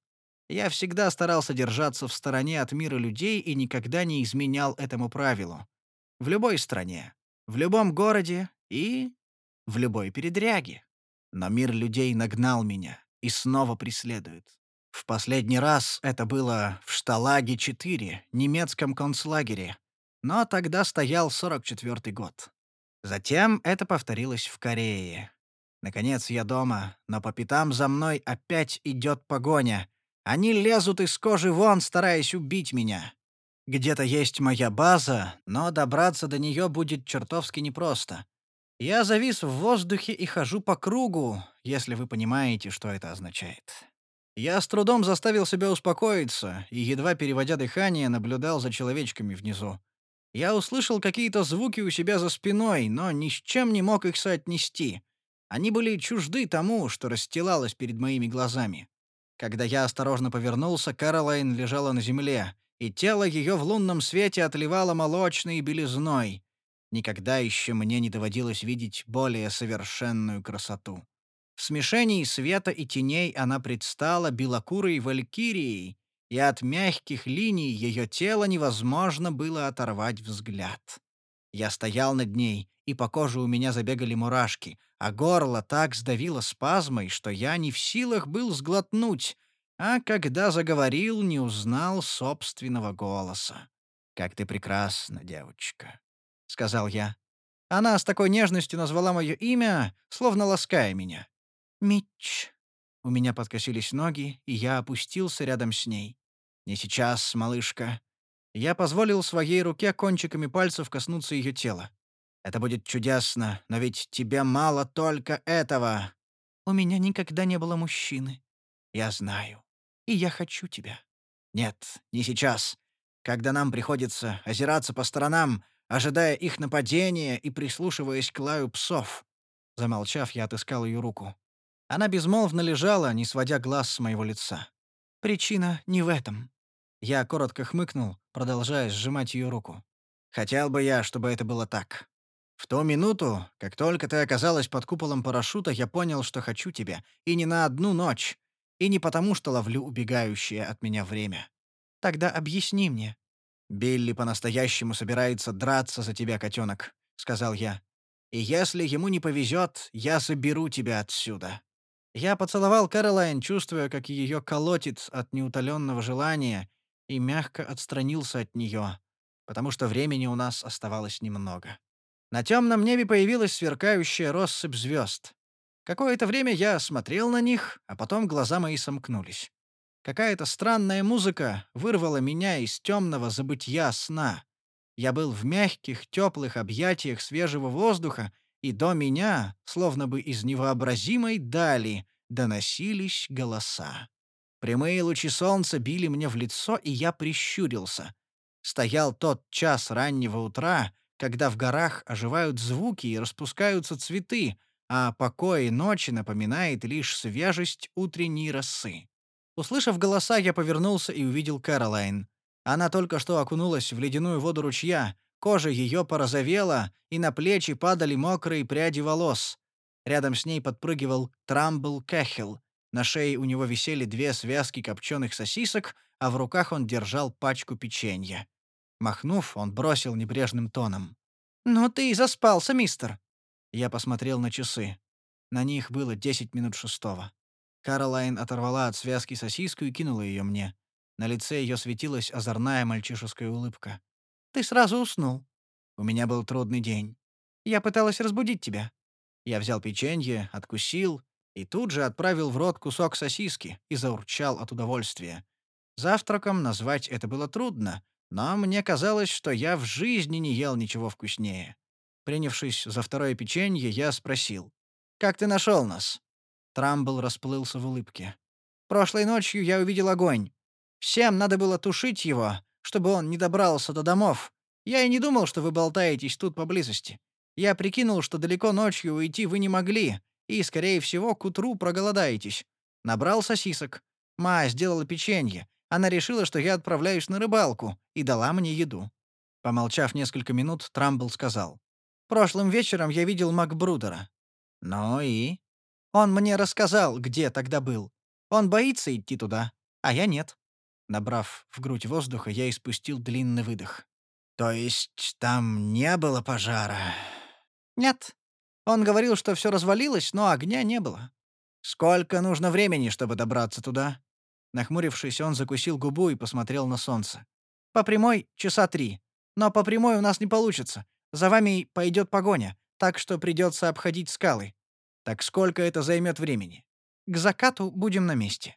Я всегда старался держаться в стороне от мира людей и никогда не изменял этому правилу. В любой стране, в любом городе и в любой передряге. Но мир людей нагнал меня и снова преследует. В последний раз это было в Шталаге-четыре, немецком концлагере. Но тогда стоял сорок четвёртый год. Затем это повторилось в Корее. Наконец я дома, но по пятам за мной опять идет погоня. Они лезут из кожи вон, стараясь убить меня. Где-то есть моя база, но добраться до нее будет чертовски непросто. Я завис в воздухе и хожу по кругу, если вы понимаете, что это означает. Я с трудом заставил себя успокоиться и, едва переводя дыхание, наблюдал за человечками внизу. Я услышал какие-то звуки у себя за спиной, но ни с чем не мог их соотнести. Они были чужды тому, что расстилалось перед моими глазами. Когда я осторожно повернулся, Кэролайн лежала на земле, и тело ее в лунном свете отливало молочной белизной. Никогда еще мне не доводилось видеть более совершенную красоту. В смешении света и теней она предстала белокурой валькирией, и от мягких линий ее тела невозможно было оторвать взгляд. Я стоял над ней, и по коже у меня забегали мурашки, а горло так сдавило спазмой, что я не в силах был сглотнуть, а когда заговорил, не узнал собственного голоса. «Как ты прекрасна, девочка», — сказал я. Она с такой нежностью назвала мое имя, словно лаская меня. «Митч». У меня подкосились ноги, и я опустился рядом с ней. «Не сейчас, малышка». Я позволил своей руке кончиками пальцев коснуться ее тела. «Это будет чудесно, но ведь тебе мало только этого». «У меня никогда не было мужчины». «Я знаю. И я хочу тебя». «Нет, не сейчас. Когда нам приходится озираться по сторонам, ожидая их нападения и прислушиваясь к лаю псов». Замолчав, я отыскал ее руку. Она безмолвно лежала, не сводя глаз с моего лица. «Причина не в этом». Я коротко хмыкнул, продолжая сжимать ее руку. «Хотел бы я, чтобы это было так. В ту минуту, как только ты оказалась под куполом парашюта, я понял, что хочу тебя, и не на одну ночь, и не потому, что ловлю убегающее от меня время. Тогда объясни мне». «Билли по-настоящему собирается драться за тебя, котенок», — сказал я. «И если ему не повезет, я заберу тебя отсюда». Я поцеловал Кэролайн, чувствуя, как ее колотит от неутоленного желания, и мягко отстранился от нее, потому что времени у нас оставалось немного. На темном небе появилась сверкающая россыпь звезд. Какое-то время я смотрел на них, а потом глаза мои сомкнулись. Какая-то странная музыка вырвала меня из темного забытья сна. Я был в мягких, теплых объятиях свежего воздуха, и до меня, словно бы из невообразимой дали, доносились голоса. Прямые лучи солнца били мне в лицо, и я прищурился. Стоял тот час раннего утра, когда в горах оживают звуки и распускаются цветы, а о покое ночи напоминает лишь свежесть утренней росы. Услышав голоса, я повернулся и увидел Кэролайн. Она только что окунулась в ледяную воду ручья, кожа ее порозовела, и на плечи падали мокрые пряди волос. Рядом с ней подпрыгивал Трамбл Кэхилл. На шее у него висели две связки копченых сосисок, а в руках он держал пачку печенья. Махнув, он бросил небрежным тоном: «Ну ты и заспался, мистер». Я посмотрел на часы. На них было десять минут шестого. Кэролайн оторвала от связки сосиску и кинула ее мне. На лице ее светилась озорная мальчишеская улыбка. «Ты сразу уснул. У меня был трудный день. Я пыталась разбудить тебя». Я взял печенье, откусил и тут же отправил в рот кусок сосиски и заурчал от удовольствия. Завтраком назвать это было трудно, но мне казалось, что я в жизни не ел ничего вкуснее. Принявшись за второе печенье, я спросил: «Как ты нашел нас?» Трамбл расплылся в улыбке. «Прошлой ночью я увидел огонь. Всем надо было тушить его, чтобы он не добрался до домов. Я и не думал, что вы болтаетесь тут поблизости. Я прикинул, что далеко ночью уйти вы не могли, и, скорее всего, к утру проголодаетесь. Набрал сосисок. Ма сделала печенье. Она решила, что я отправляюсь на рыбалку, и дала мне еду». Помолчав несколько минут, Трамбл сказал: «Прошлым вечером я видел Макбрудера». «Ну и?» «Он мне рассказал, где тогда был. Он боится идти туда. А я нет. Набрав в грудь воздуха, я испустил длинный выдох. То есть там не было пожара? Нет. Он говорил, что все развалилось, но огня не было. Сколько нужно времени, чтобы добраться туда? Нахмурившись, он закусил губу и посмотрел на солнце. По прямой часа три. Но по прямой у нас не получится. За вами пойдет погоня, так что придется обходить скалы. Так сколько это займет времени? К закату будем на месте.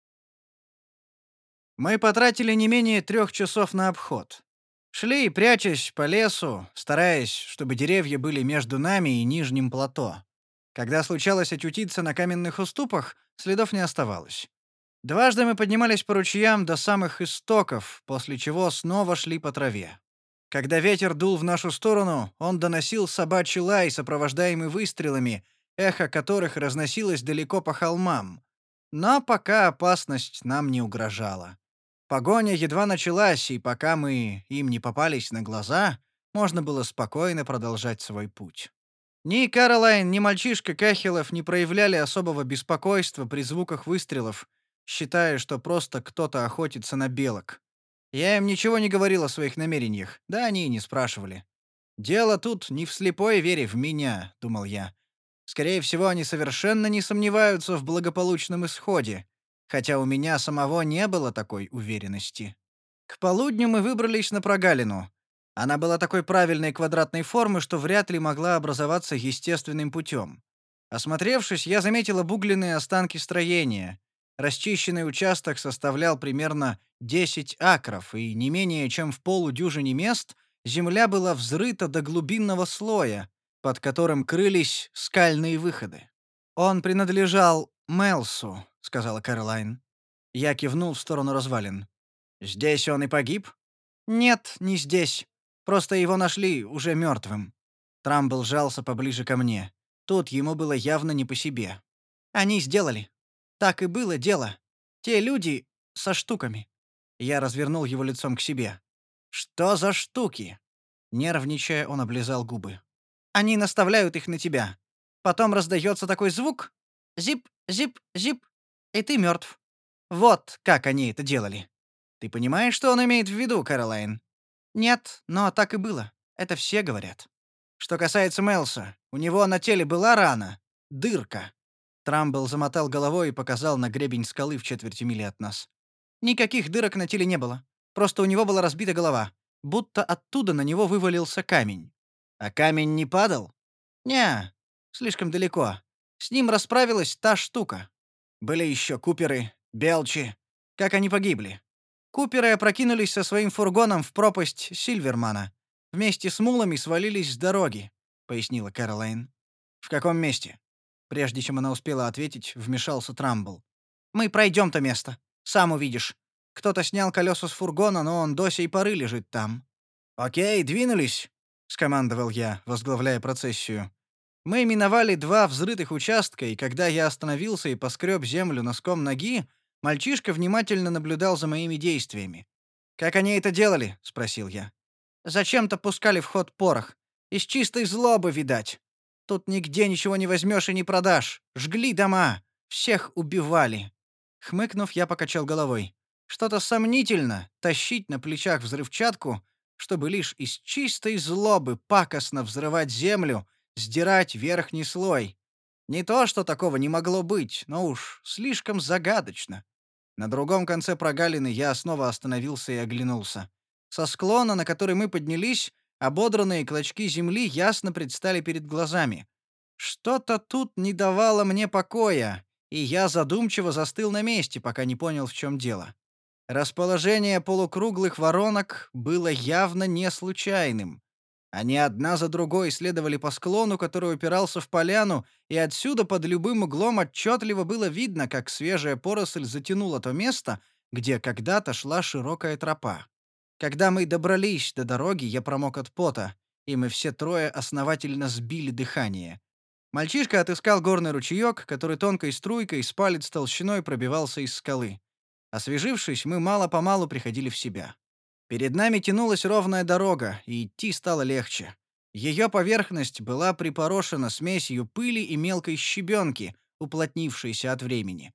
Мы потратили не менее трех часов на обход. Шли, прячась по лесу, стараясь, чтобы деревья были между нами и нижним плато. Когда случалось очутиться на каменных уступах, следов не оставалось. Дважды мы поднимались по ручьям до самых истоков, после чего снова шли по траве. Когда ветер дул в нашу сторону, он доносил собачий лай, сопровождаемый выстрелами, эхо которых разносилось далеко по холмам. Но пока опасность нам не угрожала. Погоня едва началась, и пока мы им не попались на глаза, можно было спокойно продолжать свой путь. Ни Кэролайн, ни мальчишка Кэхиллов не проявляли особого беспокойства при звуках выстрелов, считая, что просто кто-то охотится на белок. Я им ничего не говорил о своих намерениях, да они и не спрашивали. «Дело тут не в слепой вере в меня», — думал я. Скорее всего, они совершенно не сомневаются в благополучном исходе, хотя у меня самого не было такой уверенности. К полудню мы выбрались на прогалину. Она была такой правильной квадратной формы, что вряд ли могла образоваться естественным путем. Осмотревшись, я заметил обугленные останки строения. Расчищенный участок составлял примерно десять акров, и не менее чем в полудюжине мест земля была взрыта до глубинного слоя, под которым крылись скальные выходы. «Он принадлежал Мелсу», — сказала Кэролайн. Я кивнул в сторону развалин. Здесь он и погиб? «Нет, не здесь. Просто его нашли уже мертвым». Трамбл жался поближе ко мне. Тут ему было явно не по себе. «Они сделали. Так и было дело. Те люди со штуками». Я развернул его лицом к себе. «Что за штуки?» Нервничая, он облизал губы. «Они наставляют их на тебя. Потом раздается такой звук. Зип, зип, зип. И ты мертв. Вот как они это делали. Ты понимаешь, что он имеет в виду, Кэролайн?» «Нет, но так и было. Это все говорят». «Что касается Мелса, у него на теле была рана. Дырка». Трамбл замотал головой и показал на гребень скалы в четверти мили от нас. «Никаких дырок на теле не было. Просто у него была разбита голова. Будто оттуда на него вывалился камень». А камень не падал? «Не, слишком далеко. С ним расправилась та штука». Были еще Куперы, Белчи. Как они погибли? Куперы опрокинулись со своим фургоном в пропасть Сильвермана. Вместе с мулами свалились с дороги, пояснила Кэролайн. В каком месте? Прежде чем она успела ответить, вмешался Трамбл. Мы пройдем то место. Сам увидишь. Кто-то снял колеса с фургона, но он до сей поры лежит там. Окей, двинулись, скомандовал я, возглавляя процессию. Мы миновали два взрытых участка, и когда я остановился и поскреб землю носком ноги, мальчишка внимательно наблюдал за моими действиями. «Как они это делали?» — спросил я. «Зачем-то пускали в ход порох. Из чистой злобы, видать. Тут нигде ничего не возьмешь и не продашь. Жгли дома. Всех убивали». Хмыкнув, я покачал головой. Что-то сомнительно тащить на плечах взрывчатку, чтобы лишь из чистой злобы пакостно взрывать землю, сдирать верхний слой. Не то, что такого не могло быть, но уж слишком загадочно. На другом конце прогалины я снова остановился и оглянулся. Со склона, на который мы поднялись, ободранные клочки земли ясно предстали перед глазами. Что-то тут не давало мне покоя, и я задумчиво застыл на месте, пока не понял, в чем дело. Расположение полукруглых воронок было явно не случайным. Они одна за другой следовали по склону, который упирался в поляну, и отсюда под любым углом отчетливо было видно, как свежая поросль затянула то место, где когда-то шла широкая тропа. Когда мы добрались до дороги, я промок от пота, и мы все трое основательно сбили дыхание. Мальчишка отыскал горный ручеек, который тонкой струйкой с палец толщиной пробивался из скалы. Освежившись, мы мало-помалу приходили в себя. Перед нами тянулась ровная дорога, и идти стало легче. Ее поверхность была припорошена смесью пыли и мелкой щебенки, уплотнившейся от времени.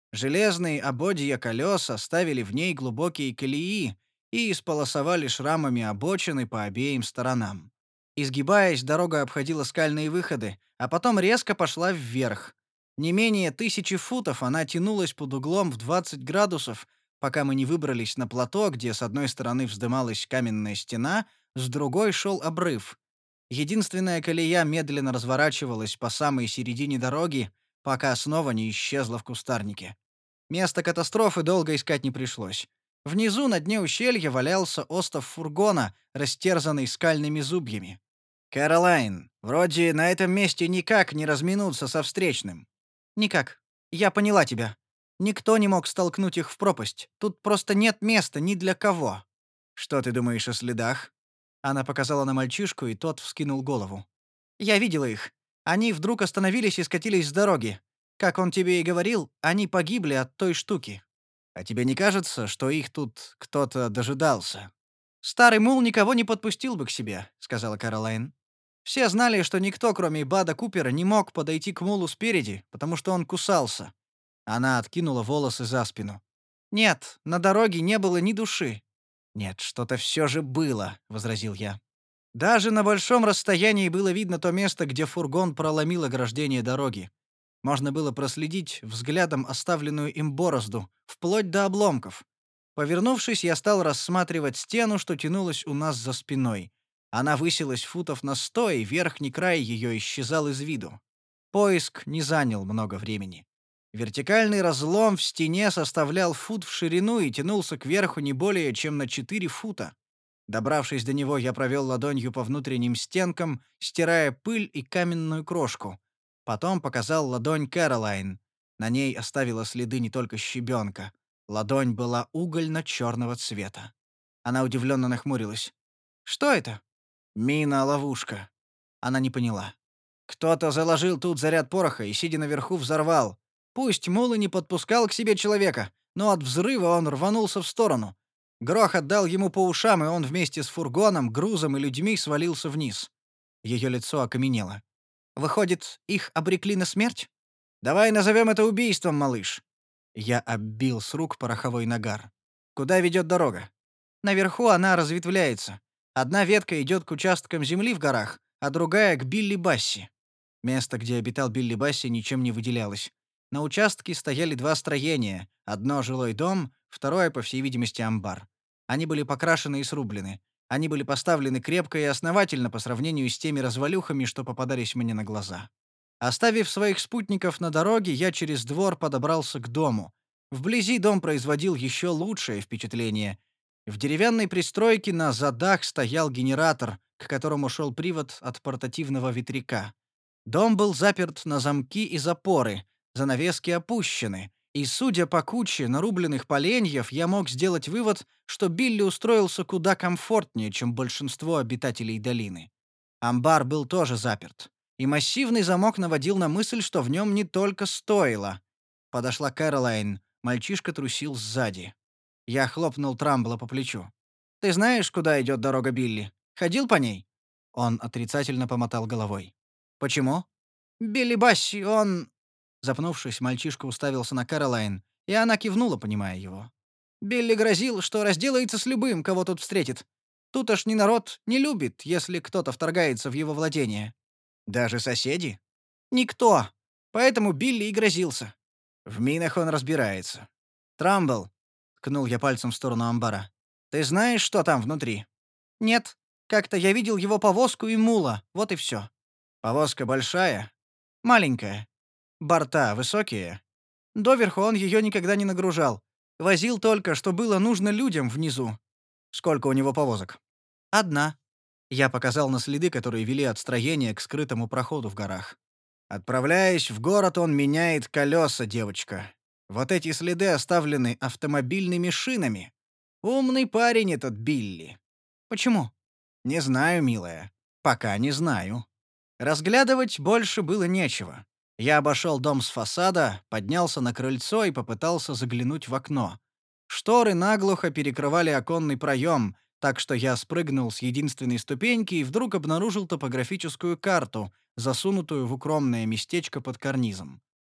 Железные ободья колес оставили в ней глубокие колеи и исполосовали шрамами обочины по обеим сторонам. Изгибаясь, дорога обходила скальные выходы, а потом резко пошла вверх. Не менее тысячи футов она тянулась под углом в двадцать градусов, пока мы не выбрались на плато, где с одной стороны вздымалась каменная стена, с другой шел обрыв. Единственная колея медленно разворачивалась по самой середине дороги, пока снова не исчезла в кустарнике. Место катастрофы долго искать не пришлось. Внизу, на дне ущелья, валялся остов фургона, растерзанный скальными зубьями. «Кэролайн, вроде на этом месте никак не разминуться со встречным». «Никак. Я поняла тебя. Никто не мог столкнуть их в пропасть. Тут просто нет места ни для кого». «Что ты думаешь о следах?» Она показала на мальчишку, и тот вскинул голову. «Я видела их. Они вдруг остановились и скатились с дороги. Как он тебе и говорил, они погибли от той штуки. А тебе не кажется, что их тут кто-то дожидался?» «Старый мул никого не подпустил бы к себе», — сказала Кэролайн. «Все знали, что никто, кроме Бада Купера, не мог подойти к мулу спереди, потому что он кусался». Она откинула волосы за спину. «Нет, на дороге не было ни души». «Нет, что-то все же было», — возразил я. Даже на большом расстоянии было видно то место, где фургон проломил ограждение дороги. Можно было проследить взглядом оставленную им борозду, вплоть до обломков. Повернувшись, я стал рассматривать стену, что тянулась у нас за спиной. Она высилась футов на сто, и верхний край ее исчезал из виду. Поиск не занял много времени. Вертикальный разлом в стене составлял фут в ширину и тянулся кверху не более чем на четыре фута. Добравшись до него, я провел ладонью по внутренним стенкам, стирая пыль и каменную крошку. Потом показал ладонь Кэролайн. На ней оставила следы не только щебенка. Ладонь была угольно-черного цвета. Она удивленно нахмурилась. «Что это?» «Мина-ловушка». Она не поняла. «Кто-то заложил тут заряд пороха и, сидя наверху, взорвал. Пусть мул и не подпускал к себе человека, но от взрыва он рванулся в сторону. Грохот дал ему по ушам, и он вместе с фургоном, грузом и людьми свалился вниз». Ее лицо окаменело. «Выходит, их обрекли на смерть? Давай назовем это убийством, малыш». Я оббил с рук пороховой нагар. «Куда ведет дорога?» «Наверху она разветвляется. Одна ветка идет к участкам земли в горах, а другая — к Билли Басси». Место, где обитал Билли Басси, ничем не выделялось. На участке стояли два строения. Одно — жилой дом, второе, по всей видимости, амбар. Они были покрашены и срублены. Они были поставлены крепко и основательно по сравнению с теми развалюхами, что попадались мне на глаза. Оставив своих спутников на дороге, я через двор подобрался к дому. Вблизи дом производил еще лучшее впечатление. В деревянной пристройке на задах стоял генератор, к которому шел привод от портативного ветряка. Дом был заперт на замки и запоры, занавески опущены, и, судя по куче нарубленных поленьев, я мог сделать вывод, что Билли устроился куда комфортнее, чем большинство обитателей долины. Амбар был тоже заперт, и массивный замок наводил на мысль, что в нем не только стоило. Подошла Кэролайн, мальчишка трусил сзади. Я хлопнул Трамбла по плечу. «Ты знаешь, куда идет дорога Билли? Ходил по ней?» Он отрицательно помотал головой. «Почему?» «Билли Басси, он...» Запнувшись, мальчишка уставился на Кэролайн, и она кивнула, понимая его. «Билли грозил, что разделается с любым, кого тут встретит. Тутошний народ не любит, если кто-то вторгается в его владение». «Даже соседи?» «Никто. Поэтому Билли и грозился». «В минах он разбирается». «Трамбл», — ткнул я пальцем в сторону амбара, — «ты знаешь, что там внутри?» «Нет. Как-то я видел его повозку и мула, вот и все». «Повозка большая?» «Маленькая». «Борта высокие?» «Доверху он ее никогда не нагружал. Возил только, что было нужно людям внизу». «Сколько у него повозок?» «Одна». Я показал на следы, которые вели от строения к скрытому проходу в горах. «Отправляясь в город, он меняет колеса, девочка. Вот эти следы оставлены автомобильными шинами. Умный парень этот Билли». «Почему?» «Не знаю, милая. Пока не знаю». Разглядывать больше было нечего. Я обошел дом с фасада, поднялся на крыльцо и попытался заглянуть в окно. Шторы наглухо перекрывали оконный проем, так что я спрыгнул с единственной ступеньки и вдруг обнаружил топографическую карту, засунутую в укромное местечко под карнизом.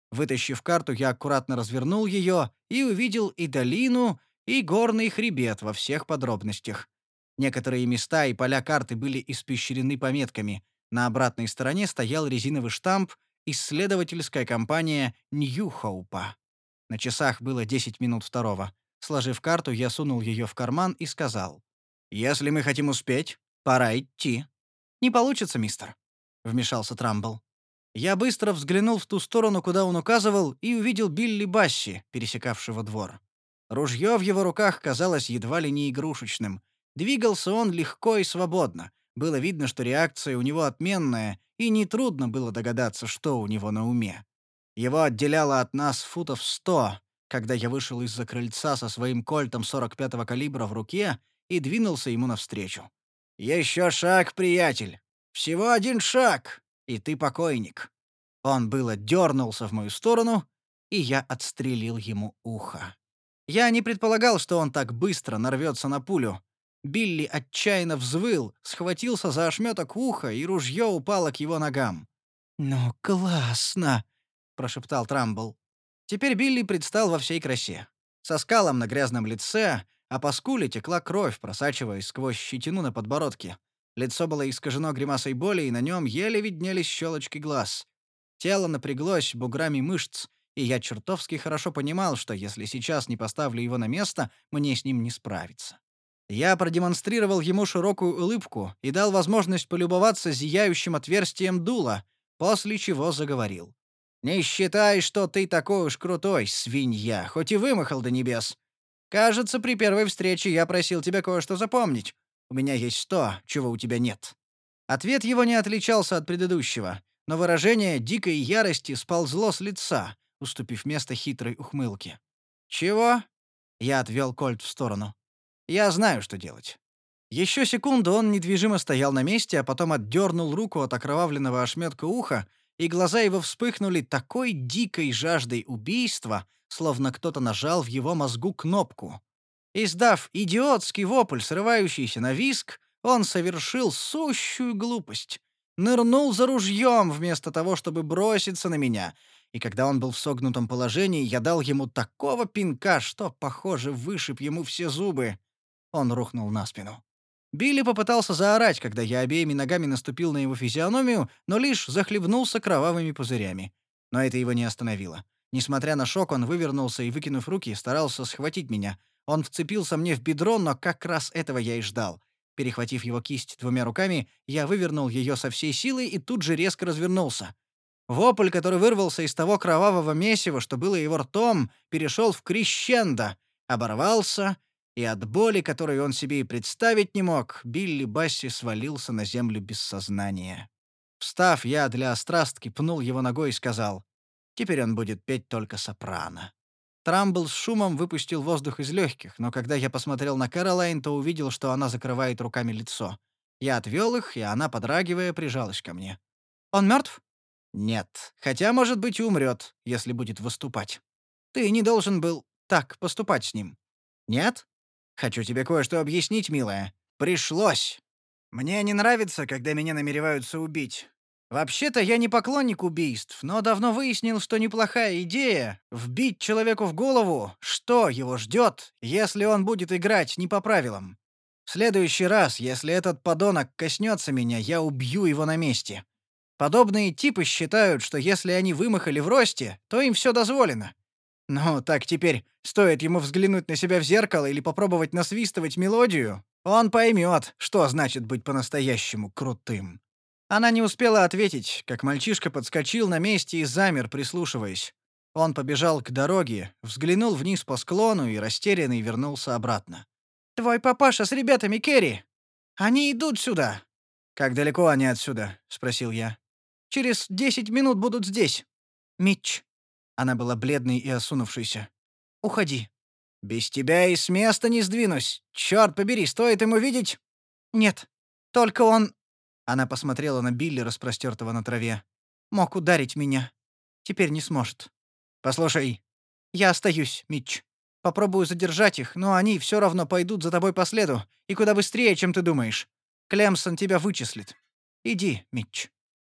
Вытащив карту, я аккуратно развернул ее и увидел и долину, и горный хребет во всех подробностях. Некоторые места и поля карты были испещрены пометками. На обратной стороне стоял резиновый штамп «Исследовательская компания Нью-Хоупа». На часах было десять минут второго. Сложив карту, я сунул ее в карман и сказал: «Если мы хотим успеть, пора идти». «Не получится, мистер», — вмешался Трамбл. Я быстро взглянул в ту сторону, куда он указывал, и увидел Билли Басси, пересекавшего двор. Ружье в его руках казалось едва ли не игрушечным. Двигался он легко и свободно. Было видно, что реакция у него отменная, и нетрудно было догадаться, что у него на уме. Его отделяло от нас футов сто, когда я вышел из-за крыльца со своим кольтом сорок пятого калибра в руке и двинулся ему навстречу. «Еще шаг, приятель! Всего один шаг, и ты покойник!» Он было дернулся в мою сторону, и я отстрелил ему ухо. Я не предполагал, что он так быстро нарвется на пулю. Билли отчаянно взвыл, схватился за ошметок уха, и ружье упало к его ногам. «Ну, классно!» — прошептал Трамбл. Теперь Билли предстал во всей красе. Со скалом на грязном лице, а по скуле текла кровь, просачиваясь сквозь щетину на подбородке. Лицо было искажено гримасой боли, и на нем еле виднелись щелочки глаз. Тело напряглось буграми мышц, и я чертовски хорошо понимал, что если сейчас не поставлю его на место, мне с ним не справиться. Я продемонстрировал ему широкую улыбку и дал возможность полюбоваться зияющим отверстием дула, после чего заговорил. «Не считай, что ты такой уж крутой, свинья, хоть и вымахал до небес. Кажется, при первой встрече я просил тебя кое-что запомнить. У меня есть то, чего у тебя нет». Ответ его не отличался от предыдущего, но выражение дикой ярости сползло с лица, уступив место хитрой ухмылке. «Чего?» — я отвел кольт в сторону. «Я знаю, что делать». Еще секунду он недвижимо стоял на месте, а потом отдернул руку от окровавленного ошметка уха, и глаза его вспыхнули такой дикой жаждой убийства, словно кто-то нажал в его мозгу кнопку. Издав идиотский вопль, срывающийся на визг, он совершил сущую глупость. Нырнул за ружьем вместо того, чтобы броситься на меня, и когда он был в согнутом положении, я дал ему такого пинка, что, похоже, вышиб ему все зубы. Он рухнул на спину. Билли попытался заорать, когда я обеими ногами наступил на его физиономию, но лишь захлебнулся кровавыми пузырями. Но это его не остановило. Несмотря на шок, он вывернулся и, выкинув руки, старался схватить меня. Он вцепился мне в бедро, но как раз этого я и ждал. Перехватив его кисть двумя руками, я вывернул ее со всей силы и тут же резко развернулся. Вопль, который вырвался из того кровавого месива, что было его ртом, перешел в крещендо, оборвался, и от боли, которую он себе и представить не мог, Билли Басси свалился на землю без сознания. Встав, я для острастки пнул его ногой и сказал: «Теперь он будет петь только сопрано». Трамбл с шумом выпустил воздух из легких, но когда я посмотрел на Кэролайн, то увидел, что она закрывает руками лицо. Я отвел их, и она, подрагивая, прижалась ко мне. «Он мертв?» «Нет. Хотя, может быть, и умрет, если будет выступать. Ты не должен был так поступать с ним». «Нет? Хочу тебе кое-что объяснить, милая. Пришлось. Мне не нравится, когда меня намереваются убить. Вообще-то я не поклонник убийств, но давно выяснил, что неплохая идея — вбить человеку в голову, что его ждет, если он будет играть не по правилам. В следующий раз, если этот подонок коснется меня, я убью его на месте. Подобные типы считают, что если они вымахали в росте, то им все дозволено. Ну, так теперь, стоит ему взглянуть на себя в зеркало или попробовать насвистывать мелодию, он поймет, что значит быть по-настоящему крутым». Она не успела ответить, как мальчишка подскочил на месте и замер, прислушиваясь. Он побежал к дороге, взглянул вниз по склону и растерянный вернулся обратно. «Твой папаша с ребятами, Керри! Они идут сюда!» «Как далеко они отсюда?» — спросил я. «Через десять минут будут здесь. Митч». Она была бледной и осунувшейся. «Уходи». «Без тебя и с места не сдвинусь. Черт побери, стоит ему видеть...» «Нет, только он...» Она посмотрела на Билли, распростертого на траве. «Мог ударить меня. Теперь не сможет. Послушай, я остаюсь, Митч. Попробую задержать их, но они все равно пойдут за тобой по следу, и куда быстрее, чем ты думаешь. Клемсон тебя вычислит. Иди, Митч».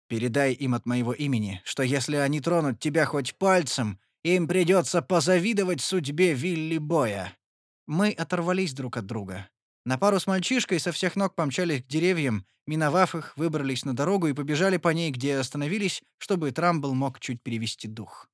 Передай им от моего имени, что если они тронут тебя хоть пальцем, им придется позавидовать судьбе Вилли Боя». Мы оторвались друг от друга. На пару с мальчишкой со всех ног помчались к деревьям, миновав их, выбрались на дорогу и побежали по ней, где остановились, чтобы Трамбл мог чуть перевести дух.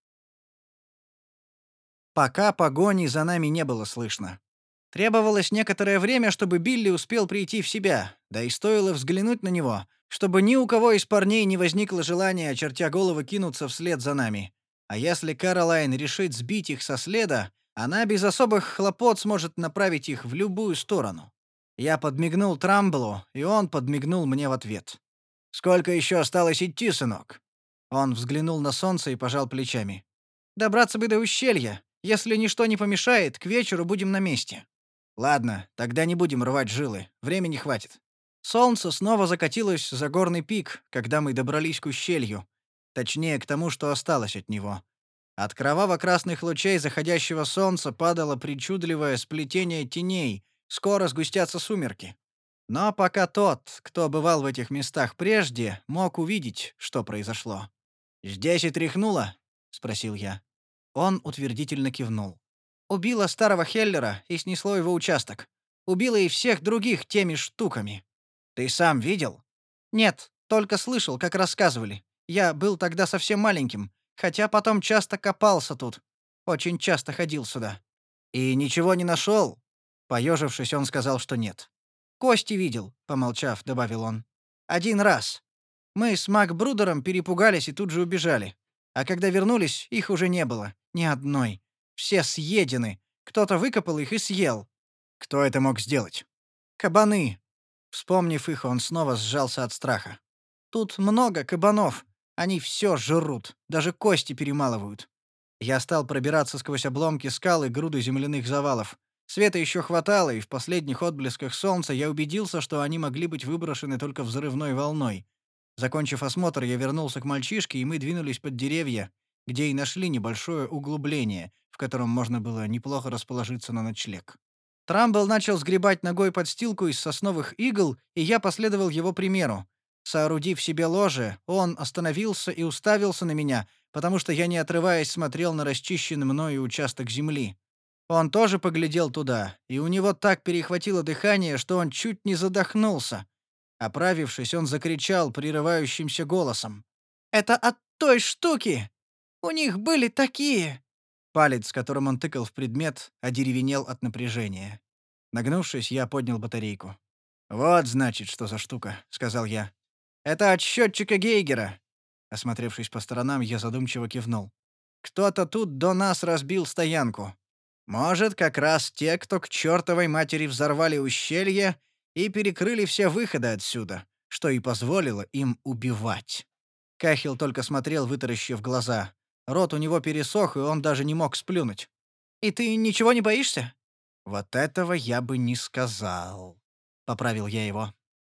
Пока погони за нами не было слышно. Требовалось некоторое время, чтобы Билли успел прийти в себя, да и стоило взглянуть на него, чтобы ни у кого из парней не возникло желания, очертя головы, кинуться вслед за нами. А если Кэролайн решит сбить их со следа, она без особых хлопот сможет направить их в любую сторону. Я подмигнул Трамблу, и он подмигнул мне в ответ. «Сколько еще осталось идти, сынок?» Он взглянул на солнце и пожал плечами. «Добраться бы до ущелья. Если ничто не помешает, к вечеру будем на месте». «Ладно, тогда не будем рвать жилы. Времени хватит». Солнце снова закатилось за горный пик, когда мы добрались к ущелью. Точнее, к тому, что осталось от него. От кроваво-красных лучей заходящего солнца падало причудливое сплетение теней, скоро сгустятся сумерки. Но пока тот, кто бывал в этих местах прежде, мог увидеть, что произошло. «Здесь и тряхнуло?» — спросил я. Он утвердительно кивнул. Убила старого Хеллера и снесло его участок. Убила и всех других теми штуками. «Ты сам видел?» «Нет, только слышал, как рассказывали. Я был тогда совсем маленьким, хотя потом часто копался тут. Очень часто ходил сюда». «И ничего не нашел?» Поежившись, он сказал, что нет. «Кости видел», — помолчав, добавил он. «Один раз. Мы с Макбрудером перепугались и тут же убежали. А когда вернулись, их уже не было. Ни одной. Все съедены. Кто-то выкопал их и съел». «Кто это мог сделать?» «Кабаны». Вспомнив их, он снова сжался от страха. «Тут много кабанов. Они все жрут, даже кости перемалывают». Я стал пробираться сквозь обломки скал и груды земляных завалов. Света еще хватало, и в последних отблесках солнца я убедился, что они могли быть выброшены только взрывной волной. Закончив осмотр, я вернулся к мальчишке, и мы двинулись под деревья, где и нашли небольшое углубление, в котором можно было неплохо расположиться на ночлег. Трамбл начал сгребать ногой подстилку из сосновых игл, и я последовал его примеру. Соорудив себе ложе, он остановился и уставился на меня, потому что я, не отрываясь, смотрел на расчищенный мною участок земли. Он тоже поглядел туда, и у него так перехватило дыхание, что он чуть не задохнулся. Оправившись, он закричал прерывающимся голосом: «Это от той штуки! У них были такие!» Палец, которым он тыкал в предмет, одеревенел от напряжения. Нагнувшись, я поднял батарейку. «Вот, значит, что за штука», — сказал я. «Это от счетчика Гейгера». Осмотревшись по сторонам, я задумчиво кивнул. «Кто-то тут до нас разбил стоянку. Может, как раз те, кто к чертовой матери взорвали ущелье и перекрыли все выходы отсюда, что и позволило им убивать». Кахил только смотрел, вытаращив глаза. Рот у него пересох, и он даже не мог сплюнуть. «И ты ничего не боишься?» «Вот этого я бы не сказал», — поправил я его.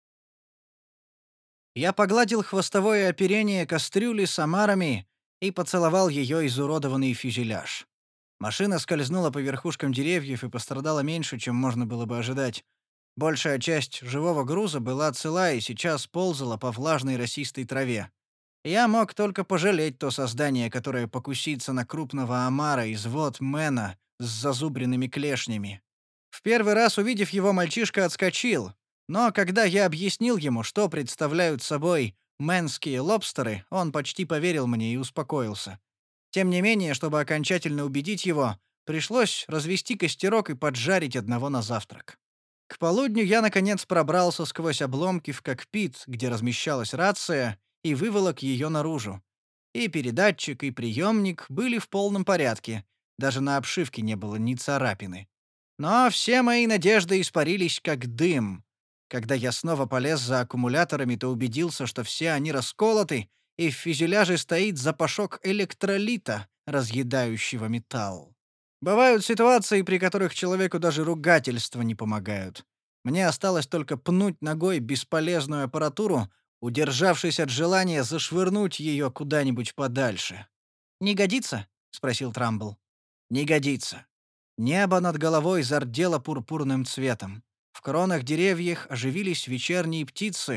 Я погладил хвостовое оперение кастрюли с омарами и поцеловал ее изуродованный фюзеляж. Машина скользнула по верхушкам деревьев и пострадала меньше, чем можно было бы ожидать. Большая часть живого груза была цела и сейчас ползала по влажной росистой траве. Я мог только пожалеть то создание, которое покусится на крупного омара из вод Мэна с зазубренными клешнями. В первый раз, увидев его, мальчишка отскочил, но когда я объяснил ему, что представляют собой мэнские лобстеры, он почти поверил мне и успокоился. Тем не менее, чтобы окончательно убедить его, пришлось развести костерок и поджарить одного на завтрак. К полудню я, наконец, пробрался сквозь обломки в кокпит, где размещалась рация, и выволок ее наружу. И передатчик, и приемник были в полном порядке. Даже на обшивке не было ни царапины. Но все мои надежды испарились как дым. Когда я снова полез за аккумуляторами, то убедился, что все они расколоты, и в фюзеляже стоит запашок электролита, разъедающего металл. Бывают ситуации, при которых человеку даже ругательства не помогают. Мне осталось только пнуть ногой бесполезную аппаратуру, удержавшись от желания зашвырнуть ее куда-нибудь подальше. «Не годится?» — спросил Трамбл. «Не годится». Небо над головой зардело пурпурным цветом. В кронах деревьев оживились вечерние птицы,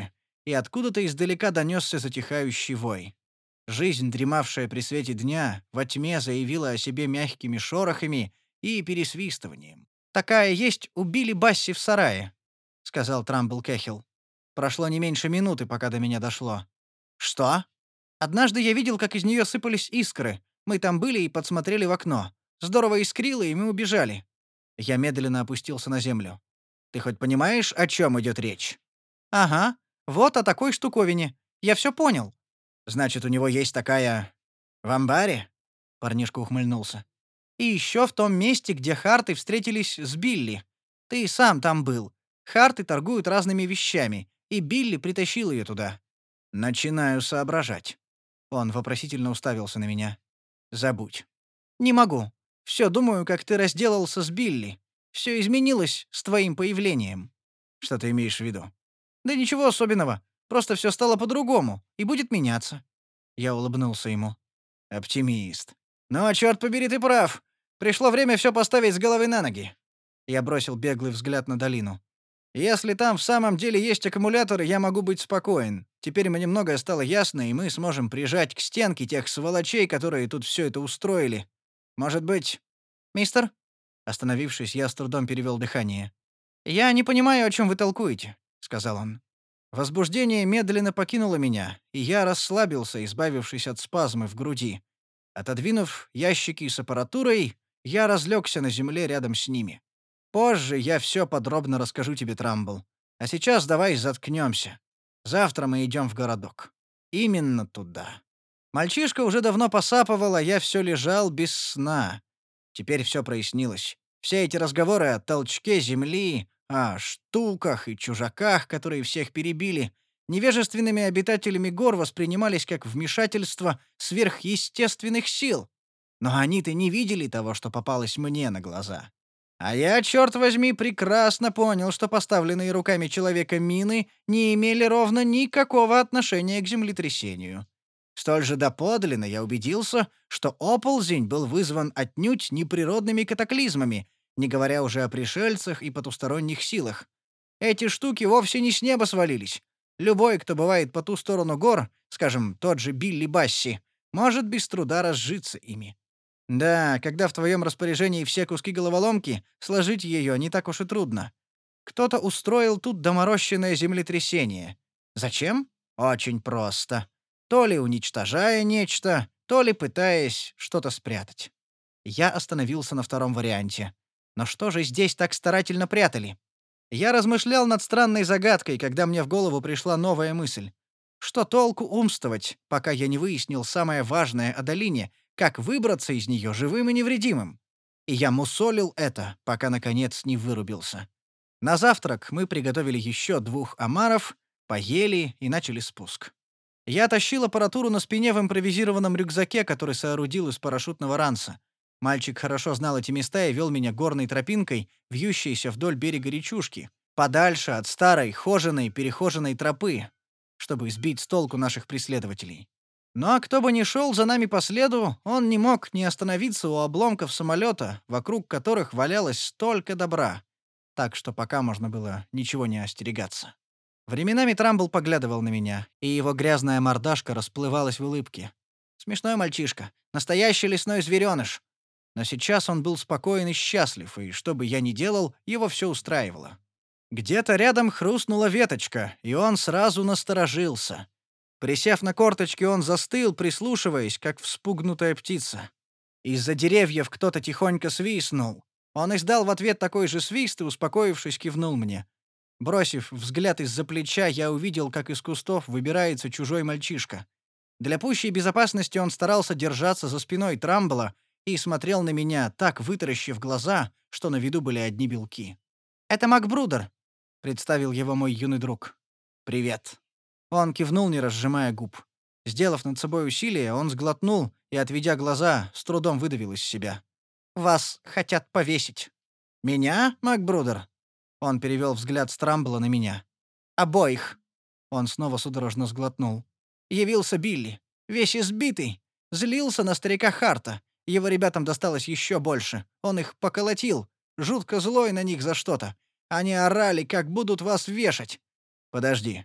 и откуда-то издалека донесся затихающий вой. Жизнь, дремавшая при свете дня, во тьме заявила о себе мягкими шорохами и пересвистыванием. «Такая есть у Билли Басси в сарае», — сказал Трамбл Кэхилл. Прошло не меньше минуты, пока до меня дошло. «Что?» «Однажды я видел, как из нее сыпались искры. Мы там были и подсмотрели в окно. Здорово искрило, и мы убежали». Я медленно опустился на землю. «Ты хоть понимаешь, о чем идет речь?» «Ага. Вот о такой штуковине. Я все понял». «Значит, у него есть такая... в амбаре?» Парнишка ухмыльнулся. «И еще в том месте, где Харты встретились с Билли. Ты сам там был. Харты торгуют разными вещами, и Билли притащил ее туда». «Начинаю соображать». Он вопросительно уставился на меня. «Забудь». «Не могу. Все думаю, как ты разделался с Билли. Все изменилось с твоим появлением». «Что ты имеешь в виду?» «Да ничего особенного. Просто все стало по-другому и будет меняться». Я улыбнулся ему. «Оптимист. Ну, черт побери, ты прав. Пришло время все поставить с головы на ноги». Я бросил беглый взгляд на долину. «Если там в самом деле есть аккумуляторы, я могу быть спокоен. Теперь мне многое стало ясно, и мы сможем прижать к стенке тех сволочей, которые тут все это устроили. Может быть...» «Мистер?» Остановившись, я с трудом перевел дыхание. «Я не понимаю, о чем вы толкуете», — сказал он. Возбуждение медленно покинуло меня, и я расслабился, избавившись от спазмы в груди. Отодвинув ящики с аппаратурой, я разлегся на земле рядом с ними. Позже я все подробно расскажу тебе, Трамбл. А сейчас давай заткнемся. Завтра мы идем в городок. Именно туда. Мальчишка уже давно посапывал, а я все лежал без сна. Теперь все прояснилось. Все эти разговоры о толчке земли, о штуках и чужаках, которые всех перебили, невежественными обитателями гор воспринимались как вмешательство сверхъестественных сил. Но они-то не видели того, что попалось мне на глаза. А я, черт возьми, прекрасно понял, что поставленные руками человека мины не имели ровно никакого отношения к землетрясению. Столь же доподлинно я убедился, что оползень был вызван отнюдь не природными катаклизмами, не говоря уже о пришельцах и потусторонних силах. Эти штуки вовсе не с неба свалились. Любой, кто бывает по ту сторону гор, скажем, тот же Билли Басси, может без труда разжиться ими. Да, когда в твоем распоряжении все куски головоломки, сложить ее не так уж и трудно. Кто-то устроил тут доморощенное землетрясение. Зачем? Очень просто. То ли уничтожая нечто, то ли пытаясь что-то спрятать. Я остановился на втором варианте. Но что же здесь так старательно прятали? Я размышлял над странной загадкой, когда мне в голову пришла новая мысль. Что толку умствовать, пока я не выяснил самое важное о долине, как выбраться из нее живым и невредимым? И я мусолил это, пока, наконец, не вырубился. На завтрак мы приготовили еще двух омаров, поели и начали спуск. Я тащил аппаратуру на спине в импровизированном рюкзаке, который соорудил из парашютного ранца. Мальчик хорошо знал эти места и вел меня горной тропинкой, вьющейся вдоль берега речушки, подальше от старой, хоженой, перехоженной тропы, чтобы сбить с толку наших преследователей. Но кто бы ни шел за нами по следу, он не мог не остановиться у обломков самолета, вокруг которых валялось столько добра. Так что пока можно было ничего не остерегаться. Временами Трамбл поглядывал на меня, и его грязная мордашка расплывалась в улыбке. Смешной мальчишка, настоящий лесной зверёныш. Но сейчас он был спокоен и счастлив, и что бы я ни делал, его все устраивало. Где-то рядом хрустнула веточка, и он сразу насторожился. Присев на корточки, он застыл, прислушиваясь, как вспугнутая птица. Из-за деревьев кто-то тихонько свистнул. Он издал в ответ такой же свист и, успокоившись, кивнул мне. Бросив взгляд из-за плеча, я увидел, как из кустов выбирается чужой мальчишка. Для пущей безопасности он старался держаться за спиной Трамбла и смотрел на меня, так вытаращив глаза, что на виду были одни белки. «Это Макбрудер», — представил его мой юный друг. «Привет». Он кивнул, не разжимая губ. Сделав над собой усилие, он сглотнул и, отведя глаза, с трудом выдавил из себя. «Вас хотят повесить». «Меня, Макбрудер?» Он перевел взгляд с Трамбла на меня. «Обоих». Он снова судорожно сглотнул. «Явился Билли, весь избитый, злился на старика Харта. Его ребятам досталось еще больше. Он их поколотил, жутко злой на них за что-то. Они орали, как будут вас вешать». «Подожди.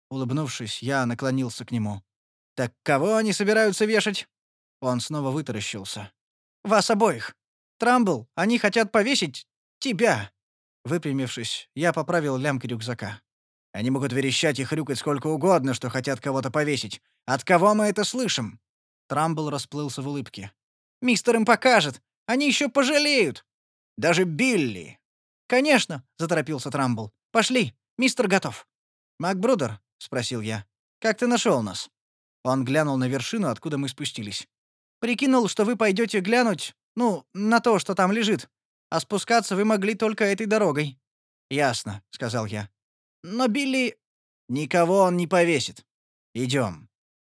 Улыбнувшись, я наклонился к нему. «Так кого они собираются вешать?» Он снова вытаращился. «Вас обоих. Трамбл, они хотят повесить тебя!» Выпрямившись, я поправил лямки рюкзака. Они могут верещать и хрюкать сколько угодно, что хотят кого-то повесить. От кого мы это слышим?» Трамбл расплылся в улыбке. «Мистер им покажет! Они еще пожалеют!» «Даже Билли!» «Конечно!» — заторопился Трамбл. «Пошли! Мистер готов!» «Макбрудер?» — спросил я. «Как ты нашел нас?» Он глянул на вершину, откуда мы спустились. «Прикинул, что вы пойдете глянуть, ну, на то, что там лежит. А спускаться вы могли только этой дорогой». «Ясно», — сказал я. «Но Билли...» «Никого он не повесит. Идем».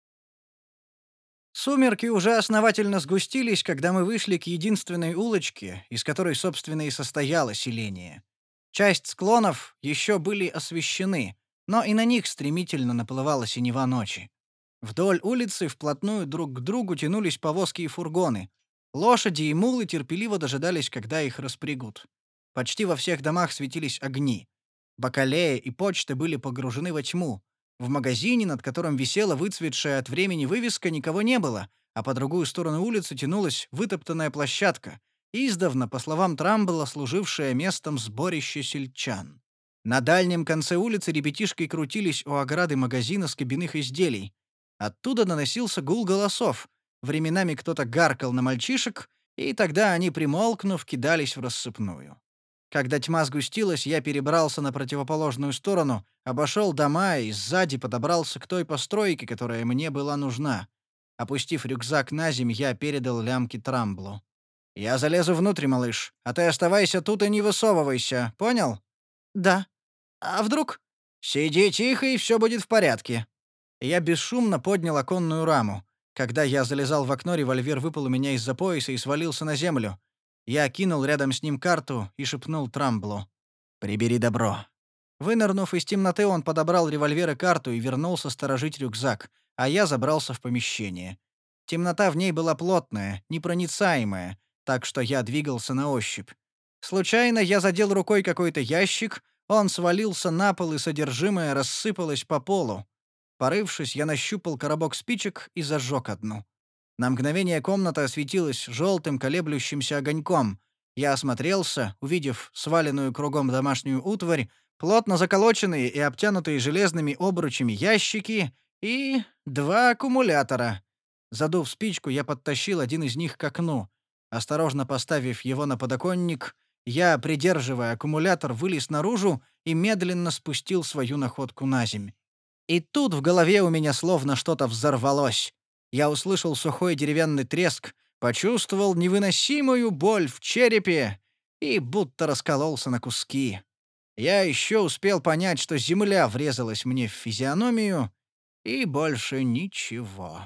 Сумерки уже основательно сгустились, когда мы вышли к единственной улочке, из которой, собственно, и состояло селение. Часть склонов еще были освещены, но и на них стремительно наплывала синева ночи. Вдоль улицы вплотную друг к другу тянулись повозки и фургоны. Лошади и мулы терпеливо дожидались, когда их распрягут. Почти во всех домах светились огни. Бакалея и почта были погружены во тьму. В магазине, над которым висела выцветшая от времени вывеска, никого не было, а по другую сторону улицы тянулась вытоптанная площадка, издавна, по словам Трамбла, служившая местом сборища сельчан. На дальнем конце улицы ребятишки крутились у ограды магазина с кабинных изделий. Оттуда доносился гул голосов. Временами кто-то гаркал на мальчишек, и тогда они, примолкнув, кидались в рассыпную. Когда тьма сгустилась, я перебрался на противоположную сторону, обошел дома и сзади подобрался к той постройке, которая мне была нужна. Опустив рюкзак на земь, я передал лямки Трамблу. «Я залезу внутрь, малыш, а ты оставайся тут и не высовывайся, понял?» «Да. А вдруг?» «Сиди тихо, и все будет в порядке». Я бесшумно поднял оконную раму. Когда я залезал в окно, револьвер выпал у меня из-за пояса и свалился на землю. Я кинул рядом с ним карту и шепнул Трамблу: «Прибери добро». Вынырнув из темноты, он подобрал револьвер и карту и вернулся сторожить рюкзак, а я забрался в помещение. Темнота в ней была плотная, непроницаемая, так что я двигался на ощупь. Случайно я задел рукой какой-то ящик, он свалился на пол, и содержимое рассыпалось по полу. Порывшись, я нащупал коробок спичек и зажег одну. На мгновение комната осветилась желтым колеблющимся огоньком. Я осмотрелся, увидев сваленную кругом домашнюю утварь, плотно заколоченные и обтянутые железными обручами ящики и два аккумулятора. Задув спичку, я подтащил один из них к окну. Осторожно поставив его на подоконник, я, придерживая аккумулятор, вылез наружу и медленно спустил свою находку на земь. И тут в голове у меня словно что-то взорвалось. Я услышал сухой деревянный треск, почувствовал невыносимую боль в черепе и будто раскололся на куски. Я еще успел понять, что земля врезалась мне в физиономию, и больше ничего.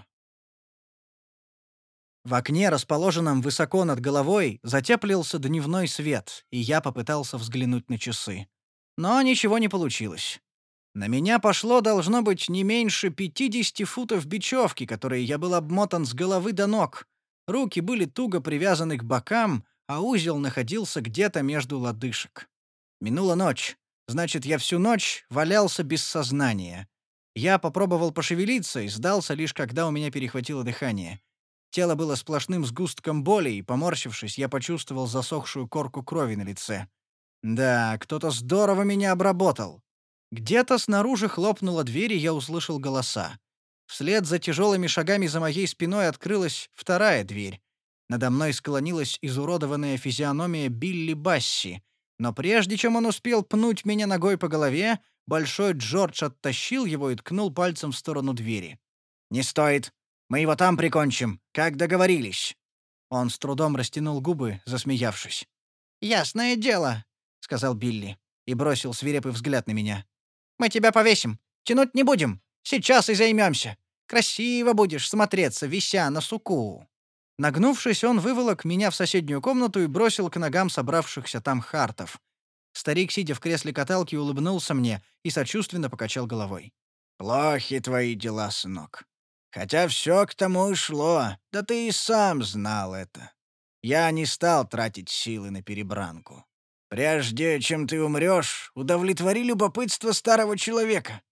В окне, расположенном высоко над головой, затеплился дневной свет, и я попытался взглянуть на часы. Но ничего не получилось. На меня пошло, должно быть, не меньше пятидесяти футов бечевки, которой я был обмотан с головы до ног. Руки были туго привязаны к бокам, а узел находился где-то между лодыжек. Минула ночь. Значит, я всю ночь валялся без сознания. Я попробовал пошевелиться и сдался лишь когда у меня перехватило дыхание. Тело было сплошным сгустком боли, и, поморщившись, я почувствовал засохшую корку крови на лице. Да, кто-то здорово меня обработал. Где-то снаружи хлопнула дверь, и я услышал голоса. Вслед за тяжелыми шагами за моей спиной открылась вторая дверь. Надо мной склонилась изуродованная физиономия Билли Басси. Но прежде чем он успел пнуть меня ногой по голове, Большой Джордж оттащил его и ткнул пальцем в сторону двери. «Не стоит. Мы его там прикончим, как договорились». Он с трудом растянул губы, засмеявшись. «Ясное дело», — сказал Билли и бросил свирепый взгляд на меня. «Мы тебя повесим. Тянуть не будем. Сейчас и займемся. Красиво будешь смотреться, вися на суку». Нагнувшись, он выволок меня в соседнюю комнату и бросил к ногам собравшихся там хартов. Старик, сидя в кресле каталки, улыбнулся мне и сочувственно покачал головой. «Плохи твои дела, сынок. Хотя все к тому и шло, да ты и сам знал это. Я не стал тратить силы на перебранку. Прежде чем ты умрешь, удовлетвори любопытство старого человека.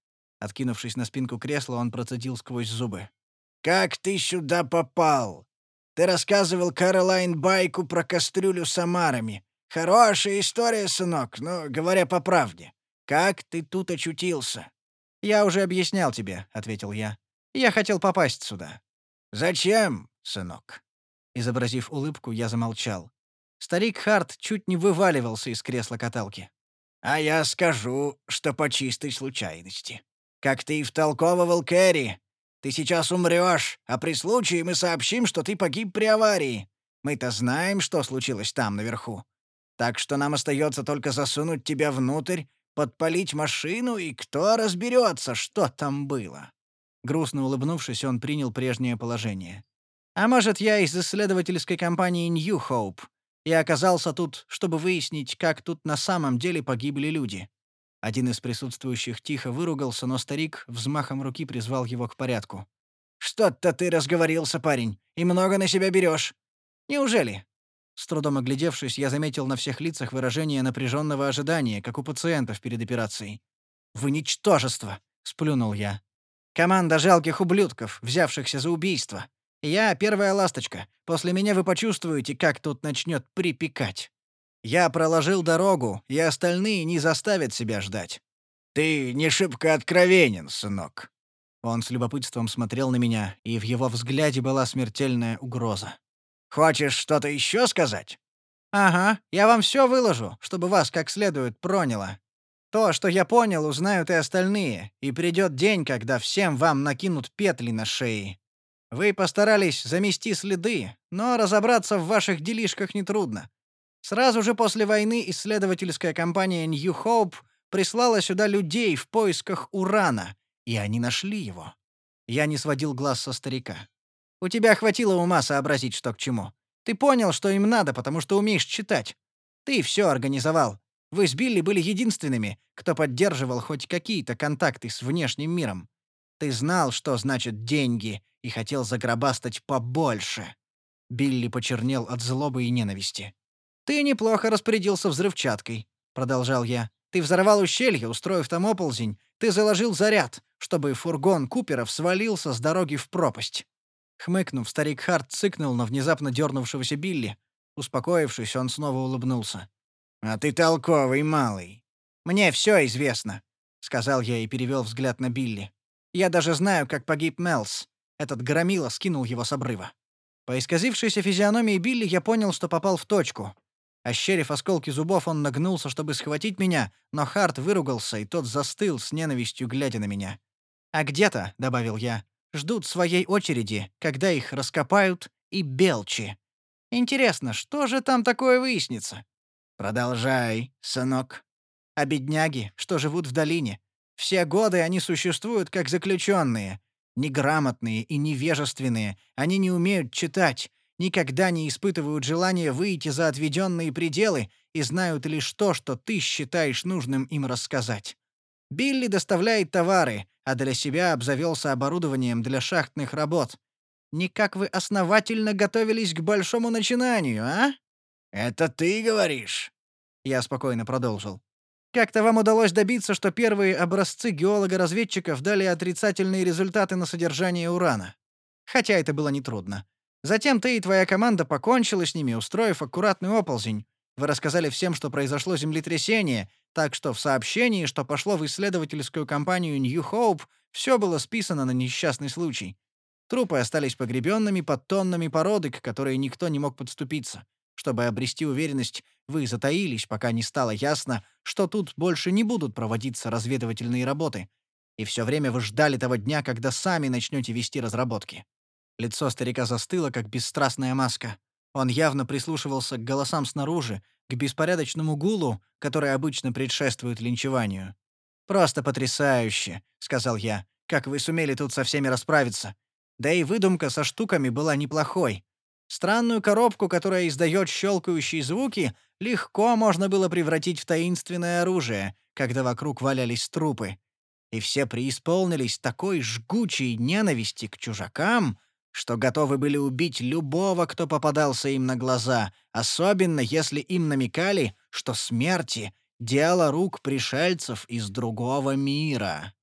Откинувшись на спинку кресла, он процедил сквозь зубы. «Как ты сюда попал? Ты рассказывал Кэролайн байку про кастрюлю с омарами. Хорошая история, сынок, но говоря по правде. Как ты тут очутился?» «Я уже объяснял тебе», — ответил я. «Я хотел попасть сюда». «Зачем, сынок?» Изобразив улыбку, я замолчал. Старик Харт чуть не вываливался из кресла каталки. «А я скажу, что по чистой случайности. Как ты и втолковывал Кэрри, ты сейчас умрешь, а при случае мы сообщим, что ты погиб при аварии. Мы-то знаем, что случилось там, наверху. Так что нам остается только засунуть тебя внутрь, подпалить машину, и кто разберется, что там было?» Грустно улыбнувшись, он принял прежнее положение. «А может, я из исследовательской компании New Hope и оказался тут, чтобы выяснить, как тут на самом деле погибли люди». Один из присутствующих тихо выругался, но старик взмахом руки призвал его к порядку. «Что-то ты разговорился, парень, и много на себя берешь. Неужели?» С трудом оглядевшись, я заметил на всех лицах выражение напряженного ожидания, как у пациентов перед операцией. «Вы ничтожество!» — сплюнул я. «Команда жалких ублюдков, взявшихся за убийство. Я первая ласточка. После меня вы почувствуете, как тут начнет припекать. Я проложил дорогу, и остальные не заставят себя ждать». «Ты не шибко откровенен, сынок». Он с любопытством смотрел на меня, и в его взгляде была смертельная угроза. «Хочешь что-то еще сказать?» «Ага, я вам все выложу, чтобы вас как следует проняло. То, что я понял, узнают и остальные, и придет день, когда всем вам накинут петли на шеи. Вы постарались замести следы, но разобраться в ваших делишках нетрудно. Сразу же после войны исследовательская компания New Hope прислала сюда людей в поисках урана, и они нашли его». Я не сводил глаз со старика. «У тебя хватило ума сообразить, что к чему. Ты понял, что им надо, потому что умеешь читать. Ты все организовал. Вы с Билли были единственными, кто поддерживал хоть какие-то контакты с внешним миром. Ты знал, что значит деньги, и хотел загробастать побольше». Билли почернел от злобы и ненависти. «Ты неплохо распорядился взрывчаткой», — продолжал я. «Ты взорвал ущелье, устроив там оползень. Ты заложил заряд, чтобы фургон Куперов свалился с дороги в пропасть». Хмыкнув, старик Харт цыкнул на внезапно дернувшегося Билли. Успокоившись, он снова улыбнулся. «А ты толковый малый». «Мне все известно», — сказал я и перевел взгляд на Билли. «Я даже знаю, как погиб Мелс. Этот громила скинул его с обрыва». По исказившейся физиономии Билли я понял, что попал в точку. Ощерив осколки зубов, он нагнулся, чтобы схватить меня, но Харт выругался, и тот застыл с ненавистью, глядя на меня. «А где-то», — добавил я, — «ждут своей очереди, когда их раскопают и белчи. Интересно, что же там такое выяснится?» «Продолжай, сынок». «А бедняги, что живут в долине. Все годы они существуют как заключенные. Неграмотные и невежественные, они не умеют читать, никогда не испытывают желания выйти за отведенные пределы и знают лишь то, что ты считаешь нужным им рассказать. Билли доставляет товары, а для себя обзавелся оборудованием для шахтных работ. Не как вы основательно готовились к большому начинанию, а?» «Это ты говоришь?» Я спокойно продолжил. «Как-то вам удалось добиться, что первые образцы геолога-разведчиков дали отрицательные результаты на содержание урана. Хотя это было нетрудно. Затем ты и твоя команда покончили с ними, устроив аккуратный оползень. Вы рассказали всем, что произошло землетрясение, так что в сообщении, что пошло в исследовательскую компанию New Hope, все было списано на несчастный случай. Трупы остались погребенными под тоннами породы, к которой никто не мог подступиться. Чтобы обрести уверенность, вы затаились, пока не стало ясно, что тут больше не будут проводиться разведывательные работы. И все время вы ждали того дня, когда сами начнете вести разработки». Лицо старика застыло, как бесстрастная маска. Он явно прислушивался к голосам снаружи, к беспорядочному гулу, который обычно предшествует линчеванию. «Просто потрясающе», — сказал я, — «как вы сумели тут со всеми расправиться. Да и выдумка со штуками была неплохой. Странную коробку, которая издает щелкающие звуки, легко можно было превратить в таинственное оружие, когда вокруг валялись трупы. И все преисполнились такой жгучей ненависти к чужакам, что готовы были убить любого, кто попадался им на глаза, особенно если им намекали, что смерти — дело рук пришельцев из другого мира».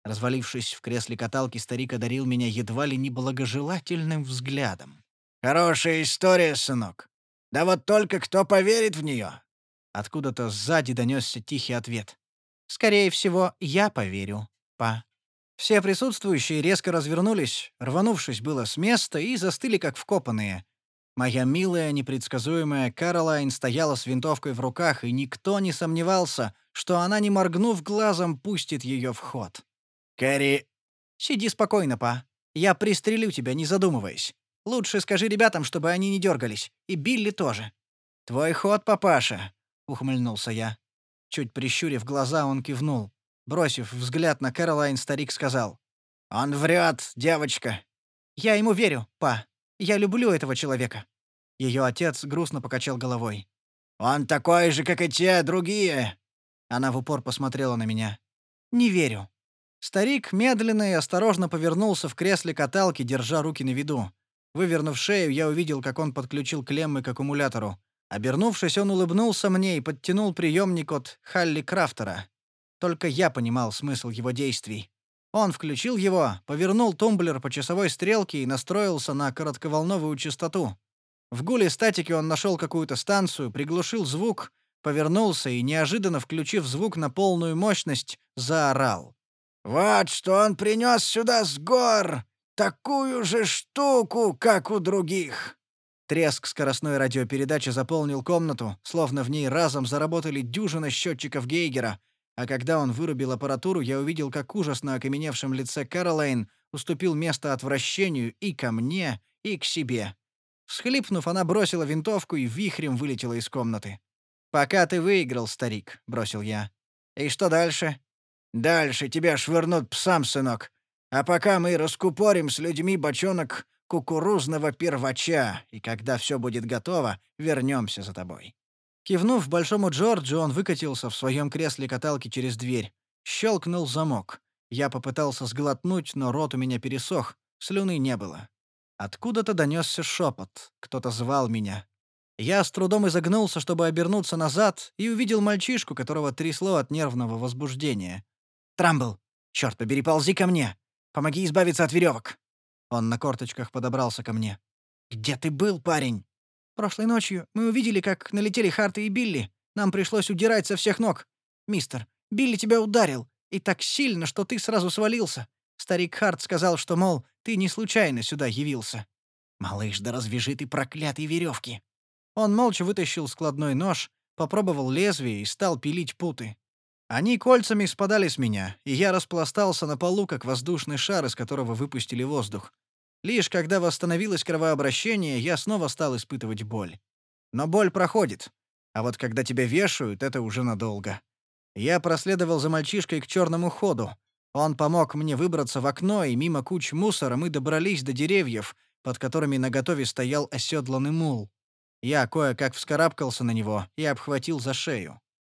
Развалившись в кресле каталки, старик одарил меня едва ли не благожелательным взглядом. «Хорошая история, сынок. Да вот только кто поверит в нее?» Откуда-то сзади донесся тихий ответ. «Скорее всего, я поверю, па». Все присутствующие резко развернулись, рванувшись было с места, и застыли как вкопанные. Моя милая, непредсказуемая Каролайн стояла с винтовкой в руках, и никто не сомневался, что она, не моргнув глазом, пустит ее в ход. «Кэрри...» «Сиди спокойно, па. Я пристрелю тебя, не задумываясь. Лучше скажи ребятам, чтобы они не дергались. И Билли тоже». «Твой ход, папаша», — ухмыльнулся я. Чуть прищурив глаза, он кивнул. Бросив взгляд на Кэролайн, старик сказал: «Он врет, девочка». «Я ему верю, па. Я люблю этого человека». Ее отец грустно покачал головой. «Он такой же, как и те другие». Она в упор посмотрела на меня. «Не верю». Старик медленно и осторожно повернулся в кресле каталки, держа руки на виду. Вывернув шею, я увидел, как он подключил клеммы к аккумулятору. Обернувшись, он улыбнулся мне и подтянул приемник от Халли Крафтера. Только я понимал смысл его действий. Он включил его, повернул тумблер по часовой стрелке и настроился на коротковолновую частоту. В гуле статики он нашел какую-то станцию, приглушил звук, повернулся и, неожиданно включив звук на полную мощность, заорал. «Вот что он принес сюда с гор! Такую же штуку, как у других!» Треск скоростной радиопередачи заполнил комнату, словно в ней разом заработали дюжина счетчиков Гейгера, а когда он вырубил аппаратуру, я увидел, как ужас на окаменевшем лице Кэролайн уступил место отвращению и ко мне, и к себе. Всхлипнув, она бросила винтовку и вихрем вылетела из комнаты. «Пока ты выиграл, старик», — бросил я. «И что дальше?» «Дальше тебя швырнут псам, сынок. А пока мы раскупорим с людьми бочонок кукурузного первача, и когда все будет готово, вернемся за тобой». Кивнув большому Джорджу, он выкатился в своем кресле каталки через дверь. Щелкнул замок. Я попытался сглотнуть, но рот у меня пересох, слюны не было. Откуда-то донесся шепот. Кто-то звал меня. Я с трудом изогнулся, чтобы обернуться назад, и увидел мальчишку, которого трясло от нервного возбуждения. «Трамбл, черт побери, ползи ко мне! Помоги избавиться от веревок!» Он на корточках подобрался ко мне. «Где ты был, парень?» «Прошлой ночью мы увидели, как налетели Харты и Билли. Нам пришлось удирать со всех ног. Мистер, Билли тебя ударил, и так сильно, что ты сразу свалился. Старик Харт сказал, что, мол, ты не случайно сюда явился». «Малыш, да развяжи ты проклятые веревки!» Он молча вытащил складной нож, попробовал лезвие и стал пилить путы. Они кольцами спадали с меня, и я распластался на полу, как воздушный шар, из которого выпустили воздух. Лишь когда восстановилось кровообращение, я снова стал испытывать боль. Но боль проходит. А вот когда тебя вешают, это уже надолго. Я проследовал за мальчишкой к черному ходу. Он помог мне выбраться в окно, и мимо куч мусора мы добрались до деревьев, под которыми наготове стоял оседланный мул. Я кое-как вскарабкался на него и обхватил за шею.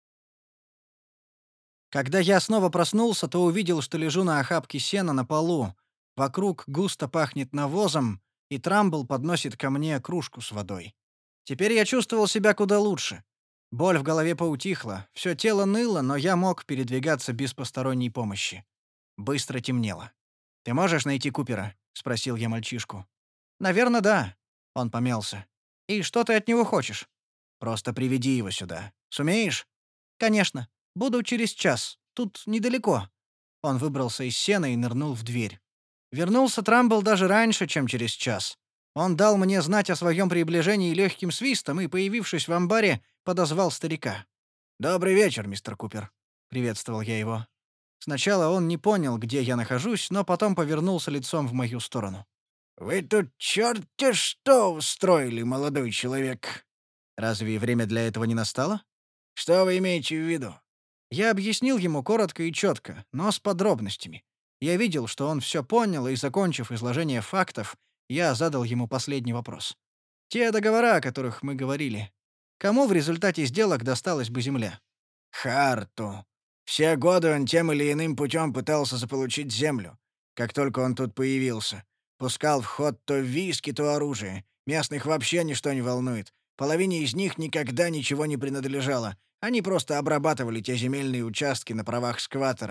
Когда я снова проснулся, то увидел, что лежу на охапке сена на полу. Вокруг густо пахнет навозом, и Трамбл подносит ко мне кружку с водой. Теперь я чувствовал себя куда лучше. Боль в голове поутихла, все тело ныло, но я мог передвигаться без посторонней помощи. Быстро темнело. «Ты можешь найти Купера?» — спросил я мальчишку. «Наверно, да». Он помялся. «И что ты от него хочешь?» «Просто приведи его сюда. Сумеешь?» «Конечно. Буду через час. Тут недалеко». Он выбрался из сена и нырнул в дверь. Вернулся Трамбл даже раньше, чем через час. Он дал мне знать о своем приближении легким свистом и, появившись в амбаре, подозвал старика. «Добрый вечер, мистер Купер», — приветствовал я его. Сначала он не понял, где я нахожусь, но потом повернулся лицом в мою сторону. «Вы тут черт-те что устроили, молодой человек!» «Разве время для этого не настало?» «Что вы имеете в виду?» Я объяснил ему коротко и четко, но с подробностями. Я видел, что он все понял, и, закончив изложение фактов, я задал ему последний вопрос. Те договора, о которых мы говорили. Кому в результате сделок досталась бы земля? «Харту. Все годы он тем или иным путем пытался заполучить землю. Как только он тут появился. Пускал в ход то виски, то оружие. Местных вообще ничто не волнует. Половине из них никогда ничего не принадлежало. Они просто обрабатывали те земельные участки на правах скваттеров.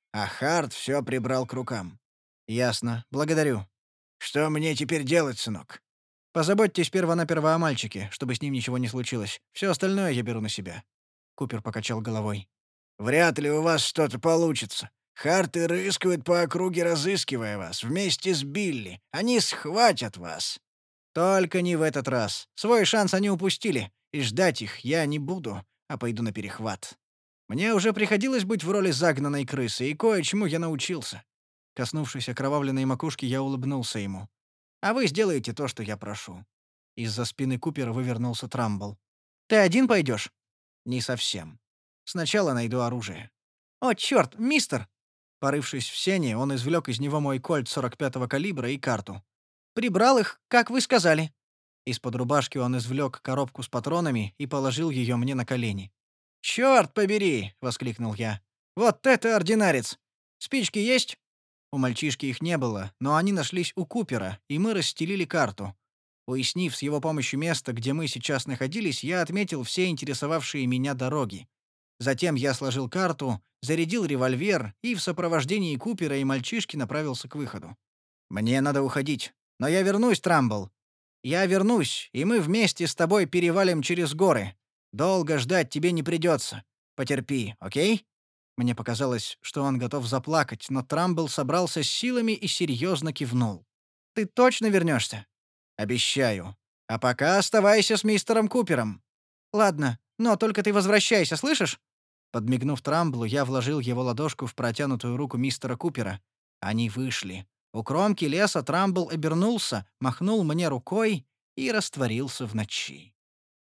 а Харт все прибрал к рукам. Ясно. Благодарю. Что мне теперь делать, сынок? Позаботьтесь перво-наперво о мальчике, чтобы с ним ничего не случилось. Все остальное я беру на себя. Купер покачал головой. Вряд ли у вас что-то получится. Харты рыскают по округе, разыскивая вас, вместе с Билли. Они схватят вас. Только не в этот раз. Свой шанс они упустили, и ждать их я не буду, а пойду на перехват. Мне уже приходилось быть в роли загнанной крысы, и кое-чему я научился. Коснувшись окровавленной макушки, я улыбнулся ему. «А вы сделаете то, что я прошу». Из-за спины Купера вывернулся Трамбл. «Ты один пойдешь?» «Не совсем. Сначала найду оружие». «О, черт, мистер!» Порывшись в сене, он извлек из него мой кольт сорок пятого калибра и карту. «Прибрал их, как вы сказали». Из-под рубашки он извлек коробку с патронами и положил ее мне на колени. «Черт побери!» — воскликнул я. «Вот это ординарец! Спички есть?» У мальчишки их не было, но они нашлись у Купера, и мы расстелили карту. Уяснив с его помощью место, где мы сейчас находились, я отметил все интересовавшие меня дороги. Затем я сложил карту, зарядил револьвер и в сопровождении Купера и мальчишки направился к выходу. «Мне надо уходить. Но я вернусь, Трамбл. Я вернусь, и мы вместе с тобой перевалим через горы. Долго ждать тебе не придется. Потерпи, окей?» Мне показалось, что он готов заплакать, но Трамбл собрался с силами и серьезно кивнул. «Ты точно вернешься?» «Обещаю. А пока оставайся с мистером Купером». «Ладно, но только ты возвращайся, слышишь?» Подмигнув Трамблу, я вложил его ладошку в протянутую руку мистера Купера. Они вышли. У кромки леса Трамбл обернулся, махнул мне рукой и растворился в ночи.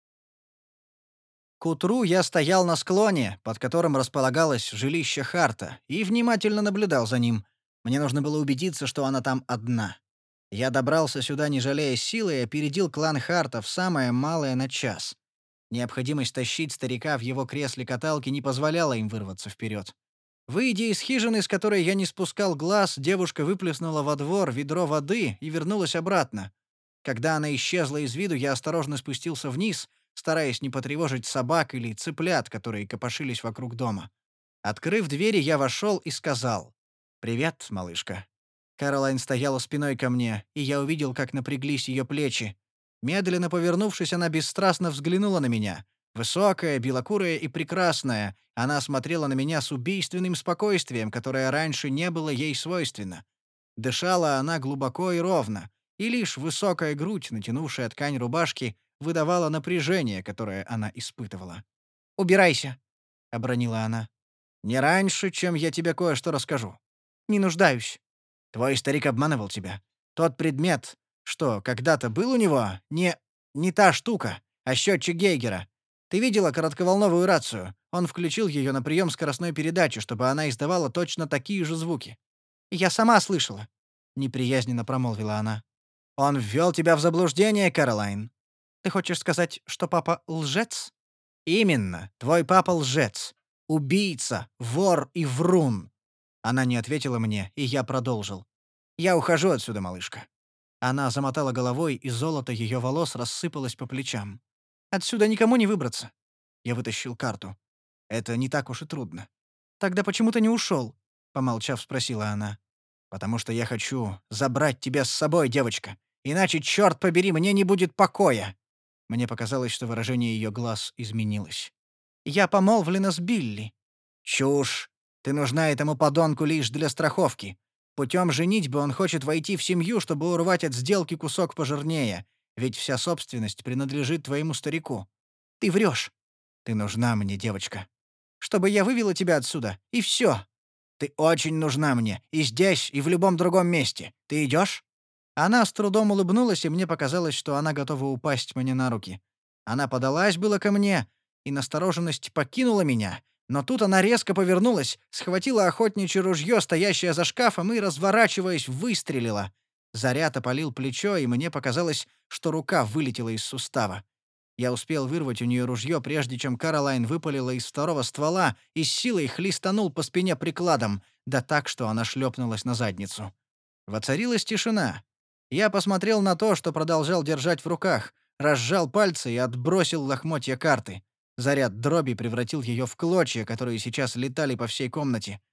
К утру я стоял на склоне, под которым располагалось жилище Харта, и внимательно наблюдал за ним. Мне нужно было убедиться, что она там одна. Я добрался сюда, не жалея силы, и опередил клан Харта в самое малое на час. Необходимость тащить старика в его кресле-каталке не позволяла им вырваться вперед. Выйдя из хижины, с которой я не спускал глаз, девушка выплеснула во двор ведро воды и вернулась обратно. Когда она исчезла из виду, я осторожно спустился вниз, стараясь не потревожить собак или цыплят, которые копошились вокруг дома. Открыв двери, я вошел и сказал: «Привет, малышка». Кэролайн стояла спиной ко мне, и я увидел, как напряглись ее плечи. Медленно повернувшись, она бесстрастно взглянула на меня. Высокая, белокурая и прекрасная, она смотрела на меня с убийственным спокойствием, которое раньше не было ей свойственно. Дышала она глубоко и ровно, и лишь высокая грудь, натянувшая ткань рубашки, выдавала напряжение, которое она испытывала. «Убирайся», — обронила она. «Не раньше, чем я тебе кое-что расскажу». «Не нуждаюсь». «Твой старик обманывал тебя. Тот предмет, что когда-то был у него, не... не та штука, а счетчик Гейгера. Ты видела коротковолновую рацию? Он включил ее на прием скоростной передачи, чтобы она издавала точно такие же звуки». «Я сама слышала», — неприязненно промолвила она. «Он ввел тебя в заблуждение, Кэролайн». «Ты хочешь сказать, что папа лжец?» «Именно. Твой папа лжец. Убийца, вор и врун». Она не ответила мне, и я продолжил. «Я ухожу отсюда, малышка». Она замотала головой, и золото ее волос рассыпалось по плечам. «Отсюда никому не выбраться». Я вытащил карту. «Это не так уж и трудно». «Тогда почему ты не ушел?» — помолчав, спросила она. «Потому что я хочу забрать тебя с собой, девочка. Иначе, черт побери, мне не будет покоя». Мне показалось, что выражение ее глаз изменилось. «Я помолвлена с Билли». «Чушь. Ты нужна этому подонку лишь для страховки. Путем женитьбы он хочет войти в семью, чтобы урвать от сделки кусок пожирнее, ведь вся собственность принадлежит твоему старику. Ты врешь. Ты нужна мне, девочка. Чтобы я вывела тебя отсюда, и все. Ты очень нужна мне, и здесь, и в любом другом месте. Ты идешь?» Она с трудом улыбнулась, и мне показалось, что она готова упасть мне на руки. Она подалась было ко мне, и настороженность покинула меня, но тут она резко повернулась, схватила охотничье ружье, стоящее за шкафом, и, разворачиваясь, выстрелила. Заряд опалил плечо, и мне показалось, что рука вылетела из сустава. Я успел вырвать у нее ружье, прежде чем Кэролайн выпалила из второго ствола и с силой хлестанул по спине прикладом, да так, что она шлепнулась на задницу. Воцарилась тишина. Я посмотрел на то, что продолжал держать в руках, разжал пальцы и отбросил лохмотья карты. Заряд дроби превратил ее в клочья, которые сейчас летали по всей комнате.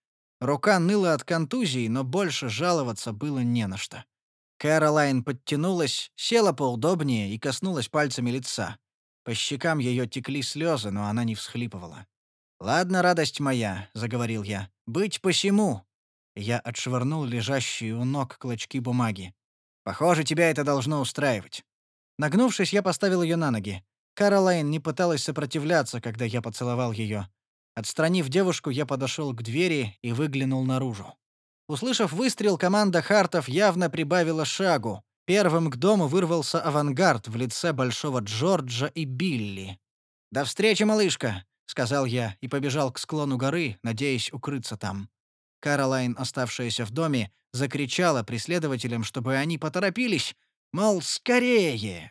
Рука ныла от контузии, но больше жаловаться было не на что. Кэролайн подтянулась, села поудобнее и коснулась пальцами лица. По щекам ее текли слезы, но она не всхлипывала. «Ладно, радость моя», — заговорил я, — «быть посему». Я отшвырнул лежащие у ног клочки бумаги. «Похоже, тебя это должно устраивать». Нагнувшись, я поставил ее на ноги. Кэролайн не пыталась сопротивляться, когда я поцеловал ее. Отстранив девушку, я подошел к двери и выглянул наружу. Услышав выстрел, команда Хартов явно прибавила шагу. Первым к дому вырвался авангард в лице Большого Джорджа и Билли. «До встречи, малышка!» — сказал я и побежал к склону горы, надеясь укрыться там. Кэролайн, оставшаяся в доме, закричала преследователям, чтобы они поторопились, мол, скорее!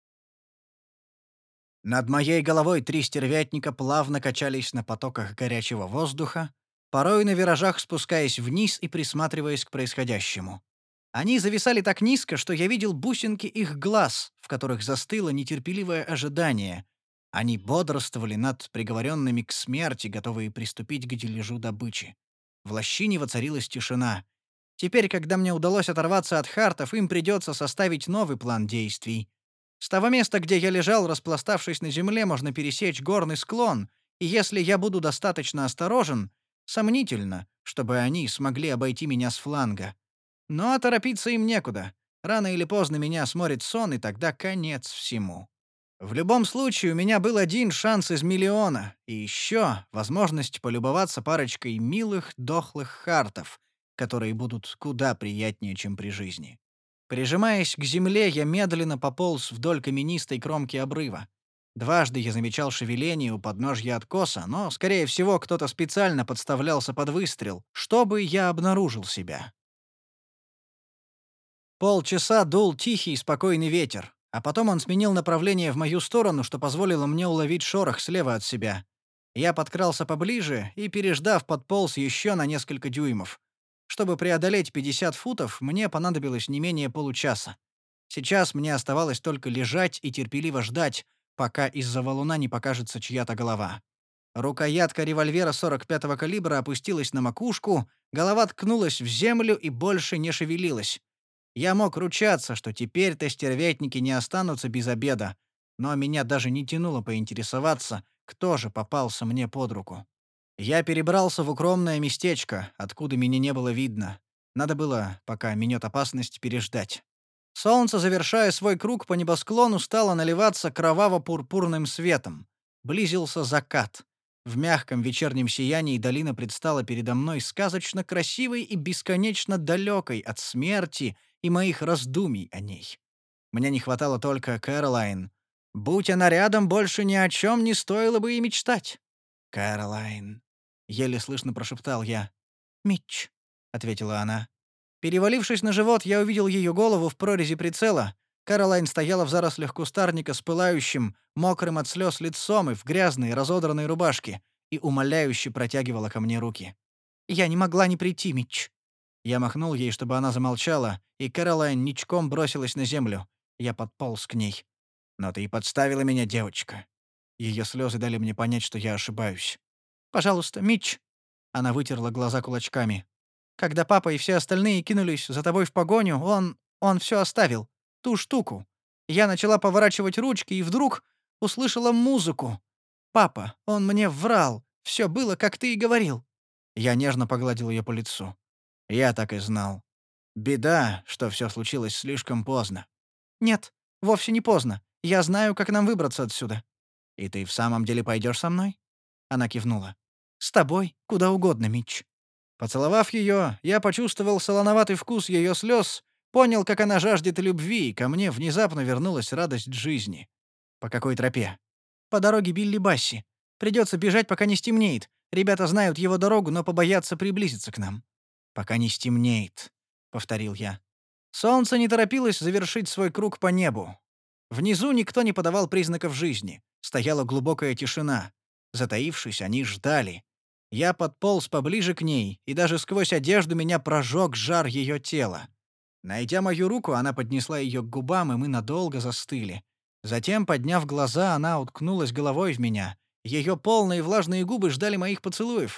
Над моей головой три стервятника плавно качались на потоках горячего воздуха, порой на виражах спускаясь вниз и присматриваясь к происходящему. Они зависали так низко, что я видел бусинки их глаз, в которых застыло нетерпеливое ожидание. Они бодрствовали над приговоренными к смерти, готовые приступить к дележу добычи. В лощине воцарилась тишина. Теперь, когда мне удалось оторваться от Хартов, им придется составить новый план действий. С того места, где я лежал, распластавшись на земле, можно пересечь горный склон, и если я буду достаточно осторожен, сомнительно, чтобы они смогли обойти меня с фланга. Но торопиться им некуда. Рано или поздно меня сморит сон, и тогда конец всему. В любом случае, у меня был один шанс из миллиона, и еще возможность полюбоваться парочкой милых дохлых хартов, которые будут куда приятнее, чем при жизни. Прижимаясь к земле, я медленно пополз вдоль каменистой кромки обрыва. Дважды я замечал шевеление у подножья откоса, но, скорее всего, кто-то специально подставлялся под выстрел, чтобы я обнаружил себя. Полчаса дул тихий, спокойный ветер, а потом он сменил направление в мою сторону, что позволило мне уловить шорох слева от себя. Я подкрался поближе и, переждав, подполз еще на несколько дюймов. Чтобы преодолеть пятьдесят футов, мне понадобилось не менее получаса. Сейчас мне оставалось только лежать и терпеливо ждать, пока из-за валуна не покажется чья-то голова. Рукоятка револьвера сорок пятого калибра опустилась на макушку, голова ткнулась в землю и больше не шевелилась. Я мог ручаться, что теперь-то стервятники не останутся без обеда, но меня даже не тянуло поинтересоваться, кто же попался мне под руку. Я перебрался в укромное местечко, откуда меня не было видно. Надо было, пока минет опасность, переждать. Солнце, завершая свой круг по небосклону, стало наливаться кроваво-пурпурным светом. Близился закат. В мягком вечернем сиянии долина предстала передо мной сказочно красивой и бесконечно далекой от смерти и моих раздумий о ней. Мне не хватало только Кэролайн. Будь она рядом, больше ни о чем не стоило бы и мечтать. «Кэролайн», — еле слышно прошептал я. «Митч», — ответила она. Перевалившись на живот, я увидел ее голову в прорези прицела. Кэролайн стояла в зарослях кустарника с пылающим, мокрым от слез лицом и в грязной, разодранной рубашке, и умоляюще протягивала ко мне руки. «Я не могла не прийти, Митч». Я махнул ей, чтобы она замолчала, и Кэролайн ничком бросилась на землю. Я подполз к ней. «Но ты и подставила меня, девочка». Ее слезы дали мне понять, что я ошибаюсь. «Пожалуйста, Митч». Она вытерла глаза кулачками. «Когда папа и все остальные кинулись за тобой в погоню, он... он все оставил. Ту штуку. Я начала поворачивать ручки и вдруг услышала музыку. Папа, он мне врал. Все было, как ты и говорил». Я нежно погладил ее по лицу. Я так и знал. Беда, что все случилось слишком поздно. «Нет, вовсе не поздно. Я знаю, как нам выбраться отсюда». «И ты в самом деле пойдешь со мной?» Она кивнула. «С тобой, куда угодно, Митч». Поцеловав ее, я почувствовал солоноватый вкус ее слез, понял, как она жаждет любви, и ко мне внезапно вернулась радость жизни. «По какой тропе?» «По дороге Билли Басси. Придется бежать, пока не стемнеет. Ребята знают его дорогу, но побоятся приблизиться к нам». «Пока не стемнеет», — повторил я. Солнце не торопилось завершить свой круг по небу. Внизу никто не подавал признаков жизни. Стояла глубокая тишина. Затаившись, они ждали. Я подполз поближе к ней, и даже сквозь одежду меня прожег жар ее тела. Найдя мою руку, она поднесла ее к губам, и мы надолго застыли. Затем, подняв глаза, она уткнулась головой в меня. Ее полные влажные губы ждали моих поцелуев.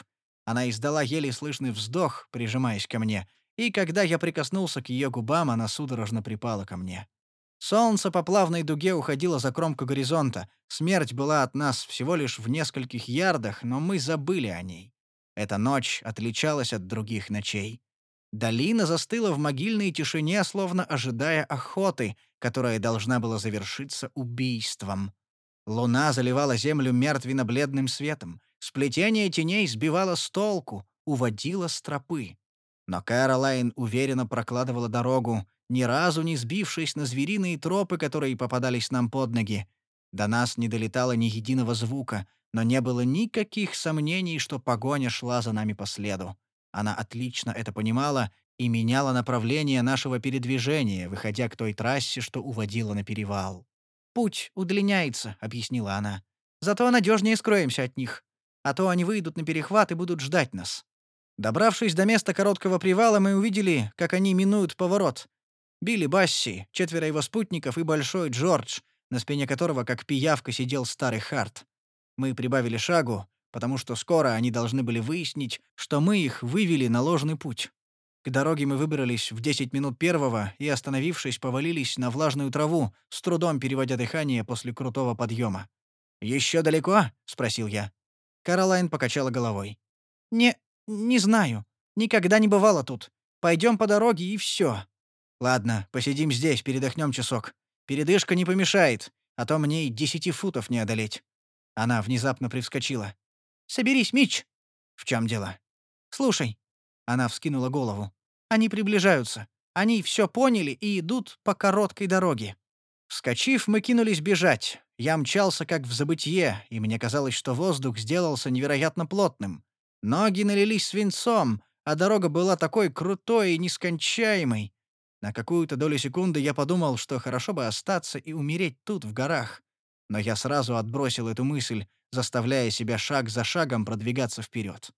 Она издала еле слышный вздох, прижимаясь ко мне, и когда я прикоснулся к ее губам, она судорожно припала ко мне. Солнце по плавной дуге уходило за кромку горизонта. Смерть была от нас всего лишь в нескольких ярдах, но мы забыли о ней. Эта ночь отличалась от других ночей. Долина застыла в могильной тишине, словно ожидая охоты, которая должна была завершиться убийством. Луна заливала землю мертвенно-бледным светом. Сплетение теней сбивало с толку, уводило с тропы. Но Кэролайн уверенно прокладывала дорогу, ни разу не сбившись на звериные тропы, которые попадались нам под ноги. До нас не долетало ни единого звука, но не было никаких сомнений, что погоня шла за нами по следу. Она отлично это понимала и меняла направление нашего передвижения, выходя к той трассе, что уводила на перевал. «Путь удлиняется», — объяснила она. «Зато надежнее скроемся от них. А то они выйдут на перехват и будут ждать нас». Добравшись до места короткого привала, мы увидели, как они минуют поворот. Билли Басси, четверо его спутников и Большой Джордж, на спине которого, как пиявка, сидел старый Харт. Мы прибавили шагу, потому что скоро они должны были выяснить, что мы их вывели на ложный путь. К дороге мы выбрались в десять минут первого и, остановившись, повалились на влажную траву, с трудом переводя дыхание после крутого подъема. «Еще далеко?» — спросил я. Кэролайн покачала головой. «Не, не знаю. Никогда не бывало тут. Пойдем по дороге и все. Ладно, посидим здесь, передохнем часок. Передышка не помешает, а то мне и десяти футов не одолеть». Она внезапно привскочила. «Соберись, Митч!» «В чем дело?» «Слушай». Она вскинула голову. «Они приближаются. Они все поняли и идут по короткой дороге». Вскочив, мы кинулись бежать. Я мчался как в забытье, и мне казалось, что воздух сделался невероятно плотным. Ноги налились свинцом, а дорога была такой крутой и нескончаемой. На какую-то долю секунды я подумал, что хорошо бы остаться и умереть тут, в горах. Но я сразу отбросил эту мысль, заставляя себя шаг за шагом продвигаться вперед.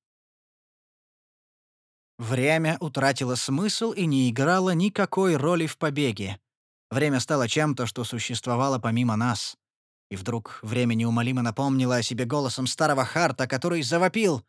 Время утратило смысл и не играло никакой роли в побеге. Время стало чем-то, что существовало помимо нас. И вдруг время неумолимо напомнило о себе голосом старого Харта, который завопил: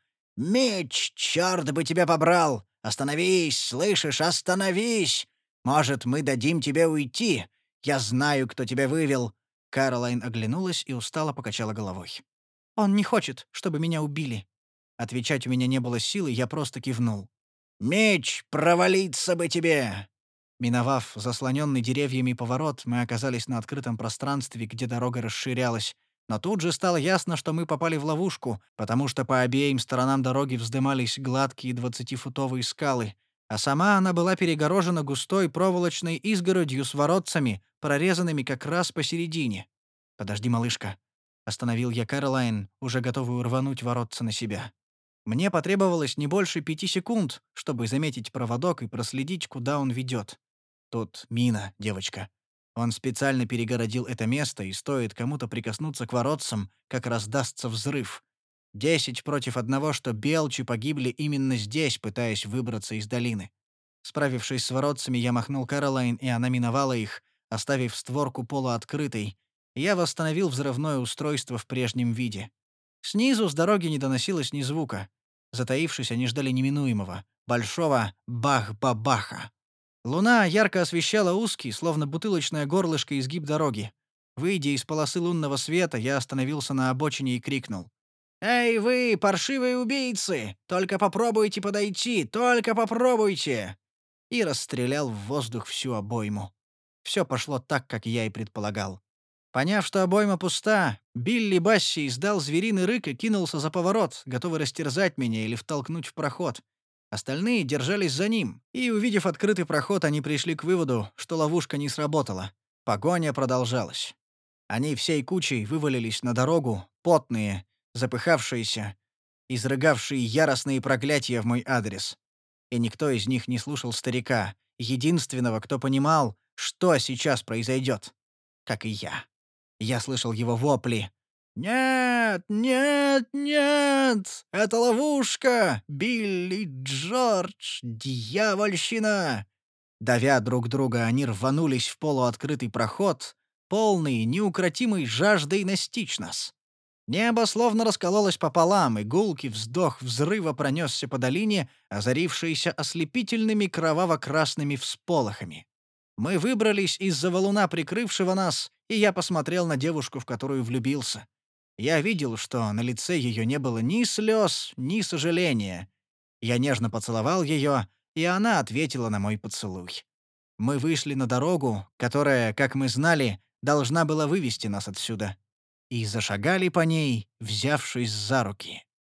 «Меч, черт бы тебя побрал! Остановись, слышишь, остановись! Может, мы дадим тебе уйти? Я знаю, кто тебя вывел!» Кэролайн оглянулась и устало покачала головой. «Он не хочет, чтобы меня убили». Отвечать у меня не было силы, я просто кивнул. «Меч, провалиться бы тебе!» Миновав заслоненный деревьями поворот, мы оказались на открытом пространстве, где дорога расширялась. Но тут же стало ясно, что мы попали в ловушку, потому что по обеим сторонам дороги вздымались гладкие двадцатифутовые скалы, а сама она была перегорожена густой проволочной изгородью с воротцами, прорезанными как раз посередине. «Подожди, малышка», — остановил я Кэролайн, уже готовую рвануть воротца на себя. Мне потребовалось не больше пяти секунд, чтобы заметить проводок и проследить, куда он ведет. Тут мина, девочка. Он специально перегородил это место, и стоит кому-то прикоснуться к воротцам, как раздастся взрыв. Десять против одного, что белчи погибли именно здесь, пытаясь выбраться из долины. Справившись с воротцами, я махнул Кэролайн, и она миновала их, оставив створку полуоткрытой. Я восстановил взрывное устройство в прежнем виде. Снизу с дороги не доносилось ни звука. Затаившись, они ждали неминуемого, большого бах-бабаха. Луна ярко освещала узкий, словно бутылочное горлышко, изгиб дороги. Выйдя из полосы лунного света, я остановился на обочине и крикнул: «Эй вы, паршивые убийцы! Только попробуйте подойти! Только попробуйте!» И расстрелял в воздух всю обойму. Все пошло так, как я и предполагал. Поняв, что обойма пуста, Билли Басси издал звериный рык и кинулся за поворот, готовый растерзать меня или втолкнуть в проход. Остальные держались за ним, и, увидев открытый проход, они пришли к выводу, что ловушка не сработала. Погоня продолжалась. Они всей кучей вывалились на дорогу, потные, запыхавшиеся, изрыгавшие яростные проклятия в мой адрес. И никто из них не слушал старика, единственного, кто понимал, что сейчас произойдет, как и я. Я слышал его вопли. «Нет, нет, нет! Это ловушка! Билли, Джордж, дьявольщина!» Давя друг друга, они рванулись в полуоткрытый проход, полный неукротимой жаждой настичь нас. Небо словно раскололось пополам, и гулкий вздох взрыва пронесся по долине, озарившейся ослепительными кроваво-красными всполохами. Мы выбрались из-за валуна, прикрывшего нас, и я посмотрел на девушку, в которую влюбился. Я видел, что на лице ее не было ни слез, ни сожаления. Я нежно поцеловал ее, и она ответила на мой поцелуй. Мы вышли на дорогу, которая, как мы знали, должна была вывести нас отсюда, и зашагали по ней, взявшись за руки.